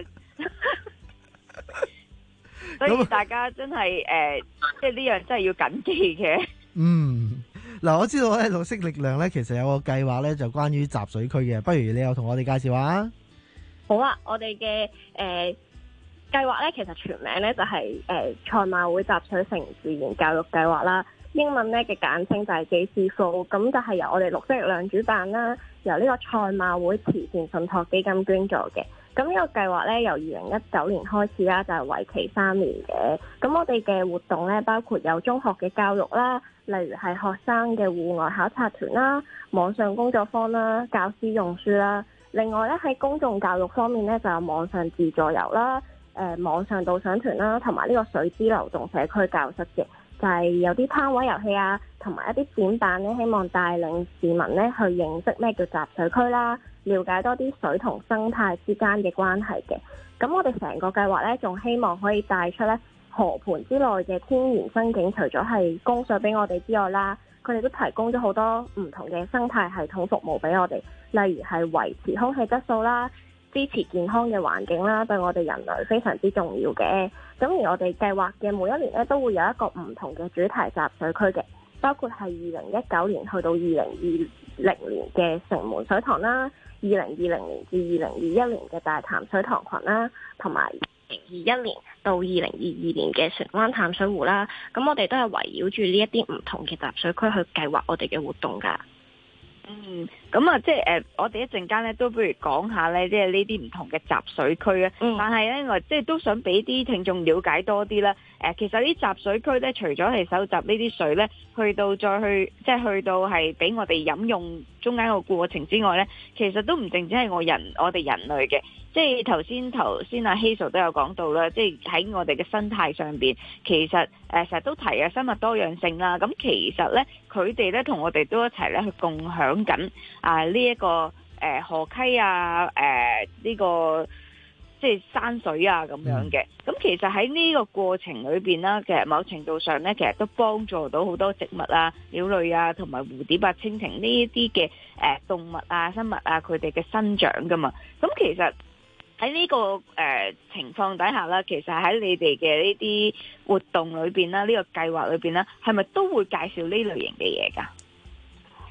所以大家真係誒、呃，即係呢樣真係要謹記嘅。 嗯，嗱，我知道咧綠色力量咧，其實有個計劃咧，就關於集水區嘅，不如你又同我哋介紹下。 好啊，我哋嘅誒計劃咧，其實全名咧就係誒賽馬會集水城自然教育計劃啦。英文咧嘅簡稱就係 J C F O， 咁就係由我哋綠色力量主辦啦，由呢個賽馬會慈善信託基金捐助嘅。咁呢個計劃咧由二零一九年開始啦，就係為期三年嘅。咁我哋嘅活動咧包括有中學嘅教育啦，例如係學生嘅戶外考察團啦、網上工作坊啦、教師用書啦。另外咧喺公眾教育方面咧就有網上自助遊啦、誒、呃、網上導賞團啦，同埋呢個水之流動社區教室嘅。就係有啲攤位遊戲啊，同埋一啲展板咧，希望帶領市民咧去認識咩叫集水區啦，了解多啲水同生態之間嘅關係嘅。咁我哋成個計劃咧，仲希望可以帶出咧河盤之內嘅天然生境，除咗係供水俾我哋之外啦，佢哋都提供咗好多唔同嘅生態系統服務俾我哋，例如係維持空氣質素啦，支持健康嘅環境啦，對我哋人類非常之重要嘅。咁而我哋計劃嘅每一年咧，都會有一個唔同嘅主題集水區嘅，包括係二零一九年去到二零二零年嘅城門水塘啦，二零二零年至二零二一年嘅大潭水塘群啦，同埋二零二一年到二零二二年嘅船灣淡水湖啦。咁我哋都係圍繞住呢一啲唔同嘅集水區去計劃我哋嘅活動㗎。 嗯，咁啊，即係誒，我哋一陣間咧都不如講下咧，即係呢啲唔同嘅集水區啊。嗯、但係咧，我即係都想俾啲聽眾了解多啲啦。誒、呃，其實呢集水區咧，除咗係收集呢啲水咧，去到再去，即係去到係俾我哋飲用中間個過程之外咧，其實都唔淨止係我人，我哋人類嘅。即係頭先頭先阿 Hazel 都有講到啦，即係喺我哋嘅生態上邊，其實誒成日都提啊生物多樣性啦。咁其實咧，佢哋咧同我哋都一齊咧去共享緊啊呢一個誒、呃、河溪啊誒呢、呃這個即係山水啊咁樣嘅。咁其實喺呢個過程裏邊啦，其實某程度上咧，其實都幫助到好多植物啊、鳥類啊同埋蝴蝶啊、蜻蜓呢一啲嘅誒動物啊、生物啊，佢哋嘅生長噶嘛。咁其實喺呢、這個誒、呃、情況底下啦，其實喺你哋嘅呢啲活動裏邊啦，呢、這個計劃裏邊啦，係咪都會介紹呢類型嘅嘢㗎？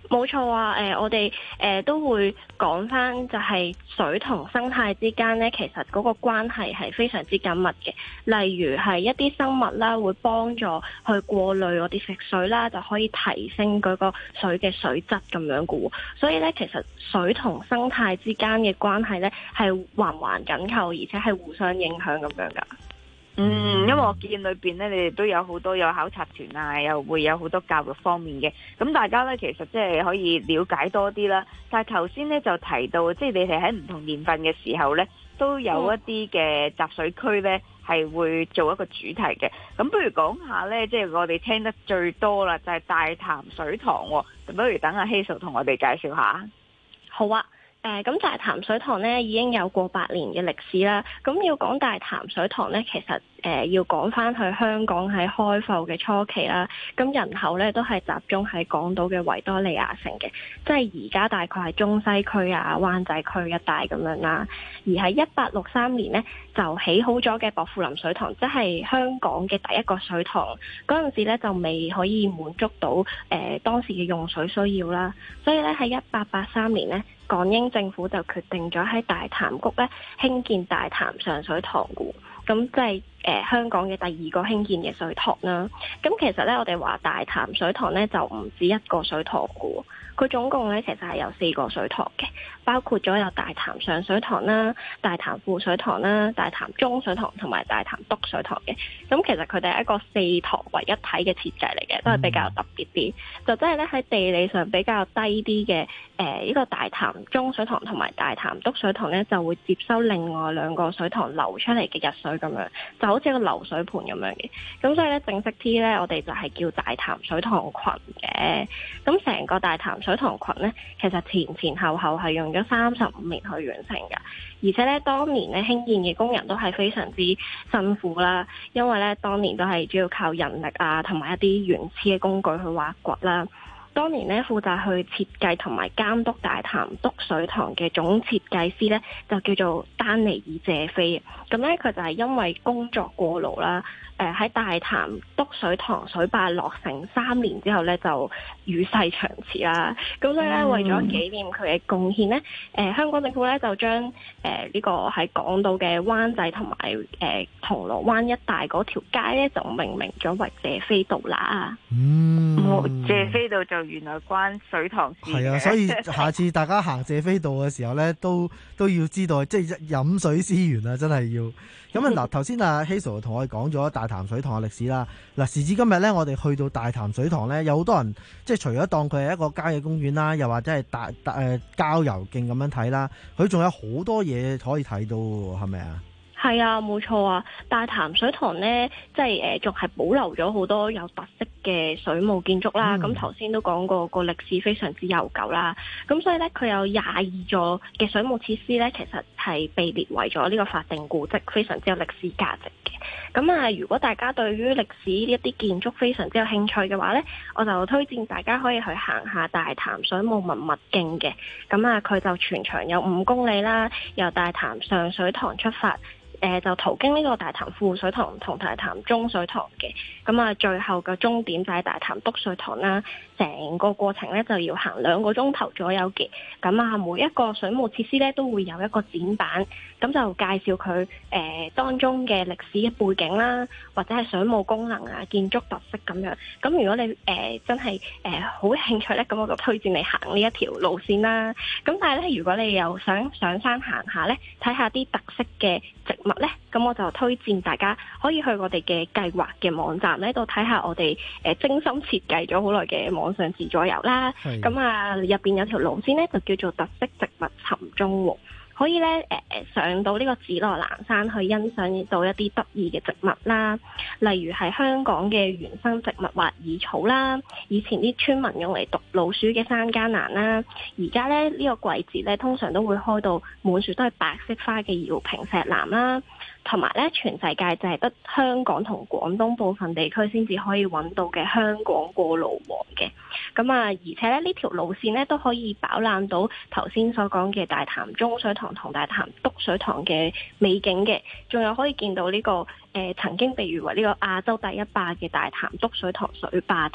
冇錯啊！誒、呃，我哋誒、呃、都會講翻，就係水同生態之間呢，其實嗰個關係係非常之緊密嘅。例如係一啲生物啦，會幫助去過濾我哋食水啦，就可以提升嗰個水嘅水質咁樣嘅喎。所以呢，其實水同生態之間嘅關係呢，係環環緊扣，而且係互相影響咁樣㗎。 嗯，因為我見裏邊咧，你哋都有好多有考察團啊，又會有好多教育方面嘅，咁大家咧其實即係可以了解多啲啦。但係頭先咧就提到，即係你哋喺唔同年份嘅時候咧，都有一啲嘅集水區咧係會做一個主題嘅。咁不如講下咧，即係我哋聽得最多啦，就係大潭水塘喎。咁不如等阿希素同我哋介紹下。 好啊。誒咁、呃、大潭水塘咧已經有過百年嘅歷史啦。咁要講大潭水塘咧，其實誒、呃、要講翻去香港喺開埠嘅初期啦。咁人口咧都係集中喺港島嘅維多利亞城嘅，即係而家大概係中西區啊、灣仔區一帶咁樣啦。而喺一八六三年呢，就起好咗嘅薄扶林水塘，即係香港嘅第一個水塘。嗰陣時咧就未可以滿足到誒、呃、當時嘅用水需要啦，所以咧喺一八八三年呢，港英政府就決定咗喺大潭谷咧興建大潭上水塘嘅，咁即係誒香港嘅第二個興建嘅水塘啦。咁其實咧，我哋話大潭水塘咧就唔止一個水塘嘅，佢總共咧其實係有四個水塘嘅，包括咗有大潭上水塘啦、大潭副水塘啦、大潭中水塘同埋大潭督水塘嘅。咁其實佢哋係一個四塘為一體嘅設計嚟嘅，都係比較特別啲。就即係咧喺地理上比較低啲嘅誒呢個大潭中水塘同埋大潭督水塘咧，就會接收另外兩個水塘流出嚟嘅日水咁樣，就好似個流水盤咁樣嘅。咁所以咧正式 T 咧，我哋就係叫大潭水塘群嘅。咁成個大潭水塘群咧，其實前前後後係用咗三十五年去完成㗎。而且咧，當年咧興建嘅工人都係非常之辛苦啦，因為咧當年都係主要靠人力啊，同埋一啲原始嘅工具去挖掘啦。當年咧負責去設計同埋監督大潭督水塘嘅總設計師咧，就叫做丹尼爾謝菲。咁咧佢就係因為工作過勞啦，誒、呃、喺大潭督水塘水壩落成三年之後咧就與世長辭啦。咁所以咧為咗紀念佢嘅貢獻咧，誒、呃、香港政府咧就將誒呢個喺港島嘅灣仔同埋誒銅鑼灣一帶嗰條街咧就命名咗為謝菲道啦。 嗯，謝菲道就原來關水塘事嘅。 係啊，所以下次大家行謝菲道嘅時候咧，都都要知道，即係飲水思源啊，真係要。咁啊嗱，頭先阿 Hazel 同我哋講咗大潭水塘嘅歷史啦。嗱，時至今日咧，我哋去到大潭水塘咧，有好多人即係除咗當佢係一個郊野公園啦，又或者係大大誒郊遊徑咁樣睇啦，佢仲有好多嘢可以睇到喎，係咪啊？ 係啊，冇錯啊！大潭水塘呢，即係誒，仲、呃、係保留咗好多有特色嘅水務建築啦。咁頭先都講過個歷史非常之悠久啦。咁所以呢，佢有廿二座嘅水務設施呢，其實係被列為咗呢個法定古蹟，非常之有歷史價值嘅。咁啊，如果大家對於歷史呢一啲建築非常之有興趣嘅話呢，我就推薦大家可以去行下大潭水務文物徑嘅。咁啊，佢就全長有五公里啦，由大潭上水塘出發。誒、呃、就途經呢個大潭副水塘同大潭中水塘嘅，咁啊最後嘅終點就係大潭督水塘啦。成個過程咧就要行兩個鐘頭左右嘅，咁啊每一個水務設施咧都會有一個展板，咁就介紹佢誒、呃、當中嘅歷史嘅背景啦，或者係水務功能啊、建築特色咁樣。咁如果你誒、呃、真係誒好興趣咧，咁我就推薦你行呢一條路線啦。咁但係咧，如果你又想上山行下咧，睇下啲特色嘅植物咧，咁我就推薦大家可以去我哋嘅計劃嘅網站咧度睇下我哋誒、呃、精心設計咗好耐嘅網上自助遊啦。咁啊入邊有條路線咧就叫做特色植物尋蹤喎，可以咧誒、呃、上到呢個紫羅蘭山去欣賞到一啲得意嘅植物啦，例如係香港嘅原生植物滑耳草啦，以前啲村民用嚟毒老鼠嘅山間蘭啦，而家咧呢、呢個季節咧通常都會開到滿樹都係白色花嘅瑤萍石楠啦。同埋咧，全世界就係得香港同廣東部分地區先至可以揾到嘅香港過路王嘅。咁啊，而且咧呢條路線咧都可以飽覽到頭先所講嘅大潭中水塘同大潭督水塘嘅美景嘅，仲有可以見到呢、這個誒、呃、曾經被譽為呢個亞洲第一壩嘅大潭督水塘水壩添。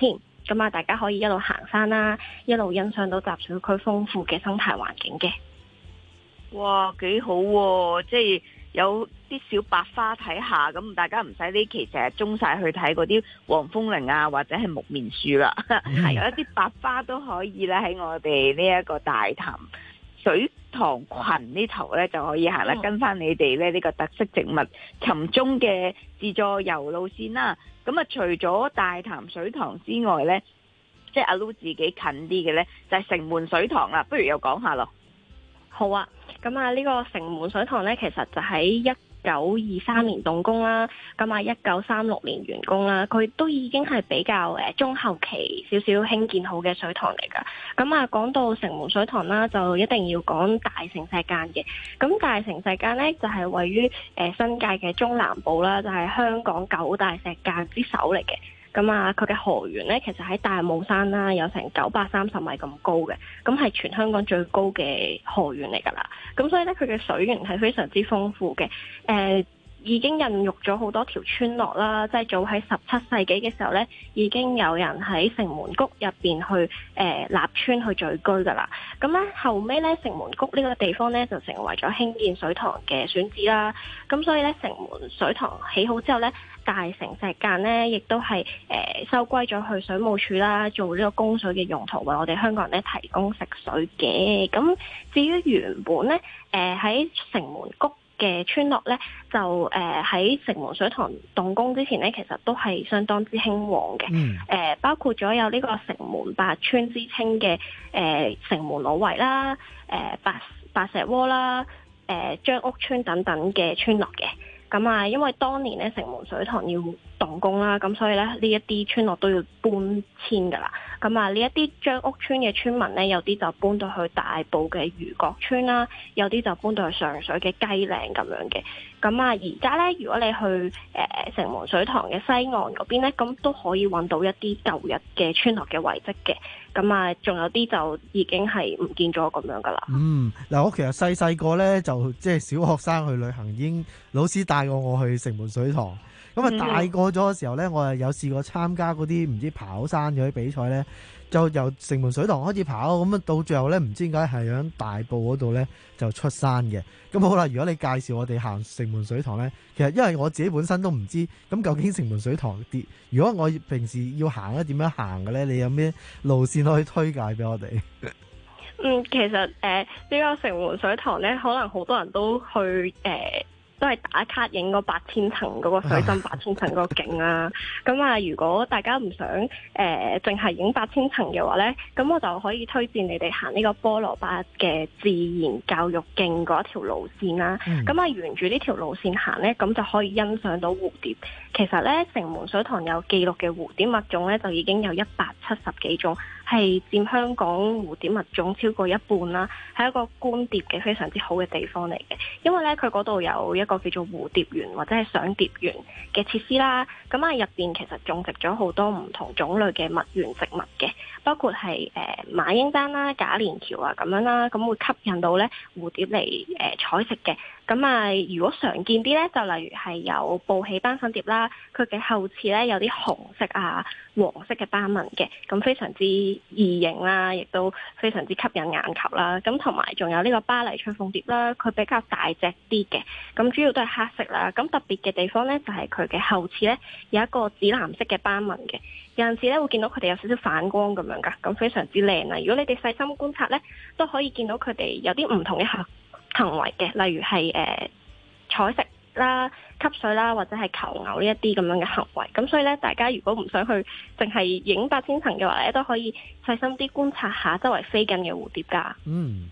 咁啊，大家可以一路行山啦，一路欣賞到集水區豐富嘅生態環境嘅。 哇，幾好喎！即係有啲小白花睇下，咁大家唔使呢期成日中晒去睇嗰啲黃風鈴啊，或者係木棉樹啦，係有一啲白花都可以咧喺我哋呢一個大潭水塘群呢頭咧就可以行啦，跟翻你哋咧呢個特色植物尋蹤嘅自助遊路線啦。咁啊，除咗大潭水塘之外咧，即係阿 Lu 自己近啲嘅咧，就係城門水塘啦。不如又講下咯。 好啊，咁啊呢個城門水塘咧，其實就喺一九二三年動工啦，咁啊一九三六年完工啦，佢都已經係比較誒中後期少少興建好嘅水塘嚟噶。咁啊講到城門水塘啦，就一定要講大城石澗嘅。咁大城石澗咧就係位於誒新界嘅中南部啦，就係香港九大石澗之首嚟嘅。咁啊，佢嘅河源咧，其實喺大帽山啦，有成九百三十米咁高嘅，咁係全香港最高嘅河源嚟㗎啦。咁所以咧，佢嘅水源係非常之豐富嘅。誒、呃，已經孕育咗好多條村落啦，即係早喺十七世紀嘅時候咧，已經有人喺城門谷入邊去誒、呃、立村去聚居㗎啦。咁咧後尾咧，城門谷呢個地方咧就成為咗興建水塘嘅選址啦。咁所以咧，城門水塘起好之後咧，大城石澗咧，亦都係誒、呃、收歸咗去水務署啦，做呢個供水嘅用途，為我哋香港人咧提供食水嘅。咁至於原本咧，誒喺城門谷嘅村落咧，就誒喺、呃、城門水塘動工之前咧，其實都係相當之興旺嘅。誒、嗯呃、包括咗有呢個城門八村之稱嘅誒城門老圍啦、誒、呃、白白石窩啦、誒、呃、張屋村等等嘅村落嘅。咁啊，因為當年咧城門水塘要動工啦，咁所以咧呢一啲村落都要搬遷噶啦。咁啊，呢一啲張屋村嘅村民咧，有啲就搬到去大埔嘅漁角村啦，有啲就搬到去上水嘅雞嶺咁樣嘅。咁啊，而家咧如果你去誒、呃、城門水塘嘅西岸嗰邊咧，咁都可以揾到一啲舊日嘅村落嘅遺跡嘅。咁啊，仲有啲就已經係唔見咗咁樣噶啦。 嗯，嗱，我其實細細個咧就即係小學生去旅行，已經老師帶過我去城門水塘。咁啊，大個咗嘅時候咧，我係有試過參加嗰啲唔知跑山嗰啲比賽咧，就由城門水塘開始跑，咁啊到最後咧，唔知點解係喺大埔嗰度咧就出山嘅。咁好啦，如果你介紹我哋行城門水塘咧，其實因為我自己本身都唔知，咁究竟城門水塘啲，如果我平時要行咧，點樣行嘅咧？你有咩路線可以推介俾我哋？ 嗯，其實誒呢、呃這個城門水塘咧，可能好多人都去誒。呃都係打卡影嗰八千層嗰個水深八千層嗰個景啦。咁啊，如果大家唔想誒淨係影八千層嘅話咧，咁我就可以推薦你哋行呢個菠蘿巴嘅自然教育徑嗰條路線啦。咁啊、嗯，沿住呢條路線行咧，咁就可以欣賞到蝴蝶。其實咧，城門水塘有記錄嘅蝴蝶物種咧，就已經有一百七十幾種，係佔香港蝴蝶物種超過一半啦，係一個觀蝶嘅非常之好嘅地方嚟嘅。因為咧，佢嗰度有一個叫做蝴蝶園或者係賞蝶園嘅設施啦。咁啊，入邊其實種植咗好多唔同種類嘅蜜源植物嘅，包括係誒、呃、馬英丹啦、假連條啊咁樣啦，咁會吸引到咧蝴蝶嚟誒採食嘅。咁啊，如果常見啲咧，就例如係有報喜斑粉蝶啦，佢嘅後翅咧有啲紅色啊、黃色嘅斑紋嘅，咁非常之異形啦，亦都非常之吸引眼球啦。咁同埋仲有呢個巴黎翠鳳蝶啦，佢比較大隻啲嘅，咁主要都係黑色啦。咁特別嘅地方咧，就係佢嘅後翅咧有一個紫藍色嘅斑紋嘅，有陣時咧會見到佢哋有少少反光咁樣噶，咁非常之靚啦。如果你哋細心觀察咧，都可以見到佢哋有啲唔同嘅行行為嘅，例如係誒採食啦、吸水啦，或者係求偶呢一啲咁樣嘅行為。咁所以咧，大家如果唔想去淨係影八千層嘅話咧，都可以細心啲觀察下周圍飛緊嘅蝴蝶噶。嗯，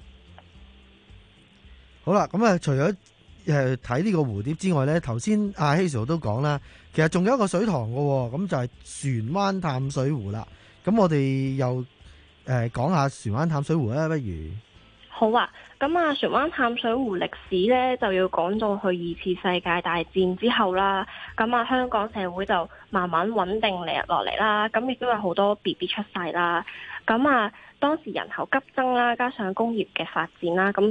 好啦，咁啊，除咗誒睇呢個蝴蝶之外咧，頭先阿希 Sir 都講啦，其實仲有一個水塘噶，咁就係船灣淡水湖啦。咁我哋又誒講下船灣淡水湖啦，不如？好啊，咁啊，船灣淡水湖歷史咧就要講到去二次世界大戰之後啦。咁啊，香港社會就慢慢穩定嚟落嚟啦。咁亦都有好多 B B 出世啦。咁啊，當時人口急增啦，加上工業嘅發展啦，咁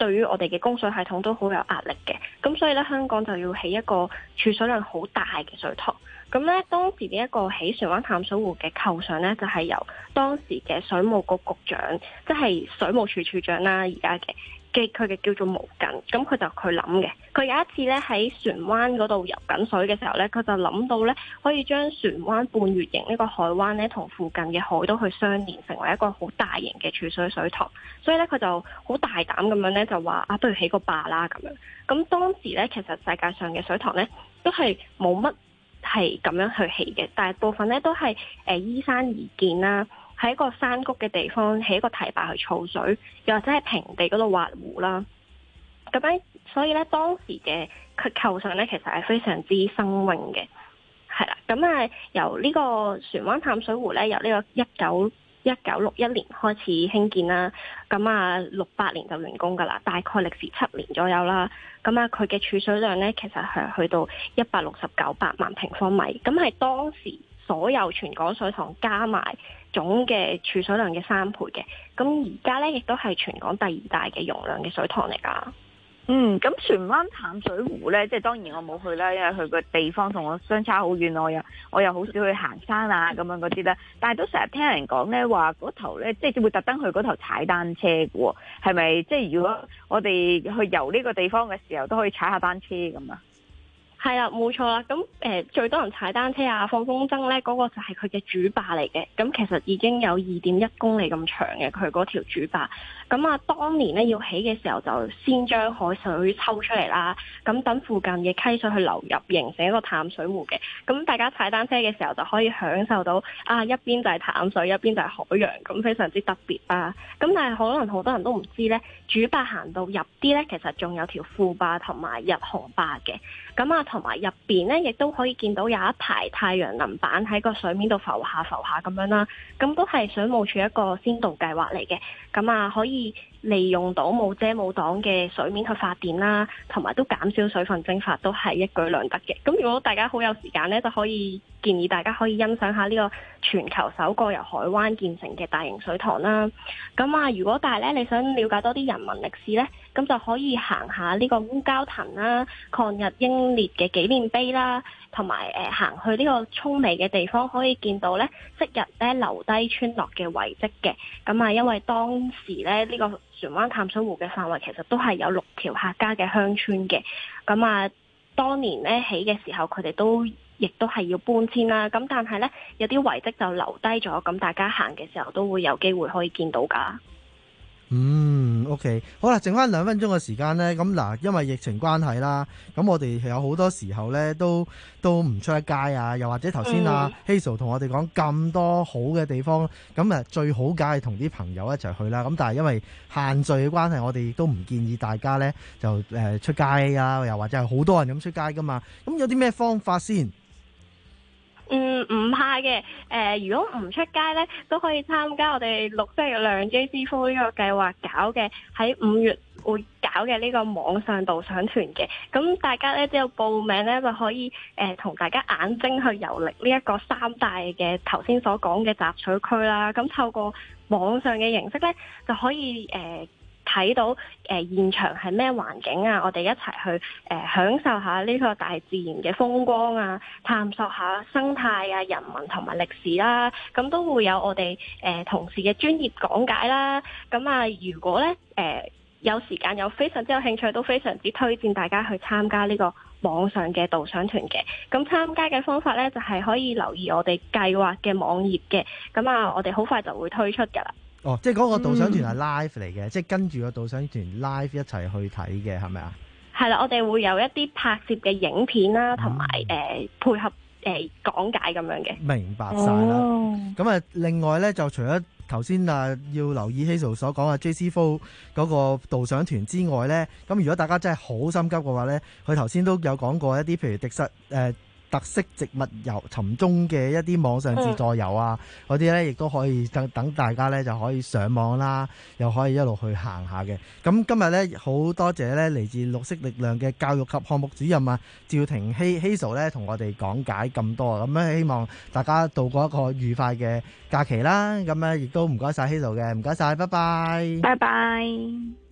對於我哋嘅供水系統都好有壓力嘅。咁所以咧，香港就要起一個儲水量好大嘅水塘。咁咧，當時呢一個起船灣淡水湖嘅構想咧，就係、是、由當時嘅水務局局長，即係水務署署長啦，而家嘅嘅佢嘅叫做毛瑾。咁佢就佢諗嘅。佢有一次咧喺船灣嗰度游緊水嘅時候咧，佢就諗到咧可以將船灣半月形呢個海灣咧同附近嘅海都去相連，成為一個好大型嘅儲水水塘。所以咧，佢就好大膽咁樣咧就話啊，不如起個壩啦咁樣。咁當時咧，其實世界上嘅水塘咧都係冇乜係咁樣去起嘅，大部分咧都係誒、呃、依山而建啦，喺一個山谷嘅地方起一個堤壩去儲水，又或者係平地嗰度挖湖啦。咁樣，所以咧當時嘅佢構想咧，其實係非常之新穎嘅，係啦。咁啊，由呢個船灣淡水湖咧，由呢個一九一九六一年開始興建啦，咁啊六八年就完工噶啦，大概歷時七年左右啦。咁啊，佢嘅儲水量咧，其實係去到一百六十九百萬平方米，咁係當時所有全港水塘加埋總嘅儲水量嘅三倍嘅。咁而家咧，亦都係全港第二大嘅容量嘅水塘嚟㗎。 嗯，咁船灣淡水湖咧，即係當然我冇去啦，因為佢個地方同我相差好遠，我又我又好少去行山啊咁樣嗰啲咧。但係都成日聽人講咧，話嗰頭咧，即係會特登去嗰頭踩單車嘅喎，係咪？即係如果我哋去遊呢個地方嘅時候，都可以踩下單車咁啊？ 係啦，冇錯啦。咁誒、呃、最多人踩單車啊、放風箏咧，嗰、那個就係佢嘅主壩嚟嘅。咁其實已經有二點一公里咁長嘅佢嗰條主壩。咁啊，當年咧要起嘅時候就先將海水抽出嚟啦，咁等附近嘅溪水去流入，形成一個淡水湖嘅。咁大家踩單車嘅時候就可以享受到啊，一邊就係淡水，一邊就係海洋，咁非常之特別啊。咁但係可能好多人都唔知咧，主壩行到入啲咧，其實仲有條副壩同埋日紅壩嘅。咁啊，同埋入邊咧，亦都可以見到有一排太陽能板喺個水面度浮下浮下咁樣啦。咁都係水務署一個先導計劃嚟嘅。咁啊，可以利用到冇遮冇擋嘅水面去發電啦，同埋都減少水分蒸發，都係一舉兩得嘅。咁如果大家好有時間咧，就可以建議大家可以欣賞下呢個全球首個由海灣建成嘅大型水塘啦。咁啊，如果但係咧你想了解多啲人文歷史咧，咁就可以行下呢個烏蛟騰啦、抗日英烈嘅紀念碑啦，同埋誒行去呢個涌尾嘅地方，可以見到咧昔日咧留低村落嘅遺跡嘅。咁啊，因為當時咧呢個船灣淡水湖嘅範圍其實都係有六條客家嘅鄉村嘅。咁啊，當年咧起嘅時候，佢哋都亦都係要搬遷啦。咁但係咧有啲遺跡就留低咗，咁大家行嘅時候都會有機會可以見到㗎。 嗯 ，OK， 好啦，剩翻兩分鐘嘅時間呢。咁嗱，因為疫情關係啦，咁我哋有好多時候呢都都唔出得街啊，又或者頭先阿 Hazel 同我哋講咁多好嘅地方，咁啊最好梗係同啲朋友一齊去啦。咁但係因為限聚嘅關係，我哋亦都唔建議大家呢就誒出街啊，又或者係好多人咁出街噶嘛。咁有啲咩方法先？ 嗯，唔怕嘅。誒、呃，如果唔出街咧，都可以參加我哋綠色力量 J C Four 呢個計劃搞嘅，喺五月會搞嘅呢個網上導賞團嘅。咁大家咧只要報名咧，就可以誒同、呃、大家眼睛去遊歷呢一個三大嘅頭先所講嘅集水區啦。咁透過網上嘅形式咧，就可以誒。呃睇到誒、呃、現場係咩環境啊，我哋一齊去誒、呃、享受下呢個大自然嘅風光啊，探索下生態啊、人文同埋歷史啦，咁都會有我哋誒、呃、同事嘅專業講解啦。咁啊，如果咧誒、呃、有時間有非常之有興趣，都非常之推薦大家去參加呢個網上嘅導賞團嘅。咁參加嘅方法咧就係、是、可以留意我哋計劃嘅網頁嘅。咁啊，我哋好快就會推出㗎啦。 哦，即係嗰個導賞團係 live 嚟嘅，嗯、即係跟住個導賞團 live 一齊去睇嘅，係咪啊？係啦，我哋會有一啲拍攝嘅影片啦，同埋誒配合誒、呃、講解咁樣嘅。明白晒啦。咁啊、哦，另外咧就除咗頭先啊要留意 Hazel 所講嘅 J C Four 嗰個導賞團之外咧，咁如果大家真係好心急嘅話咧，佢頭先都有講過一啲譬如迪實誒。呃特色植物遊尋蹤嘅一啲網上自助遊啊，嗰啲咧亦都可以等等大家咧就可以上網啦，又可以一路去行下嘅。咁今日咧好多謝咧嚟自綠色力量嘅教育及項目主任啊趙庭希 Hazel 咧同我哋講解咁多，咁咧希望大家度過一個愉快嘅假期啦。咁咧亦都唔該晒 Hazel 嘅，唔該晒，拜拜，拜拜。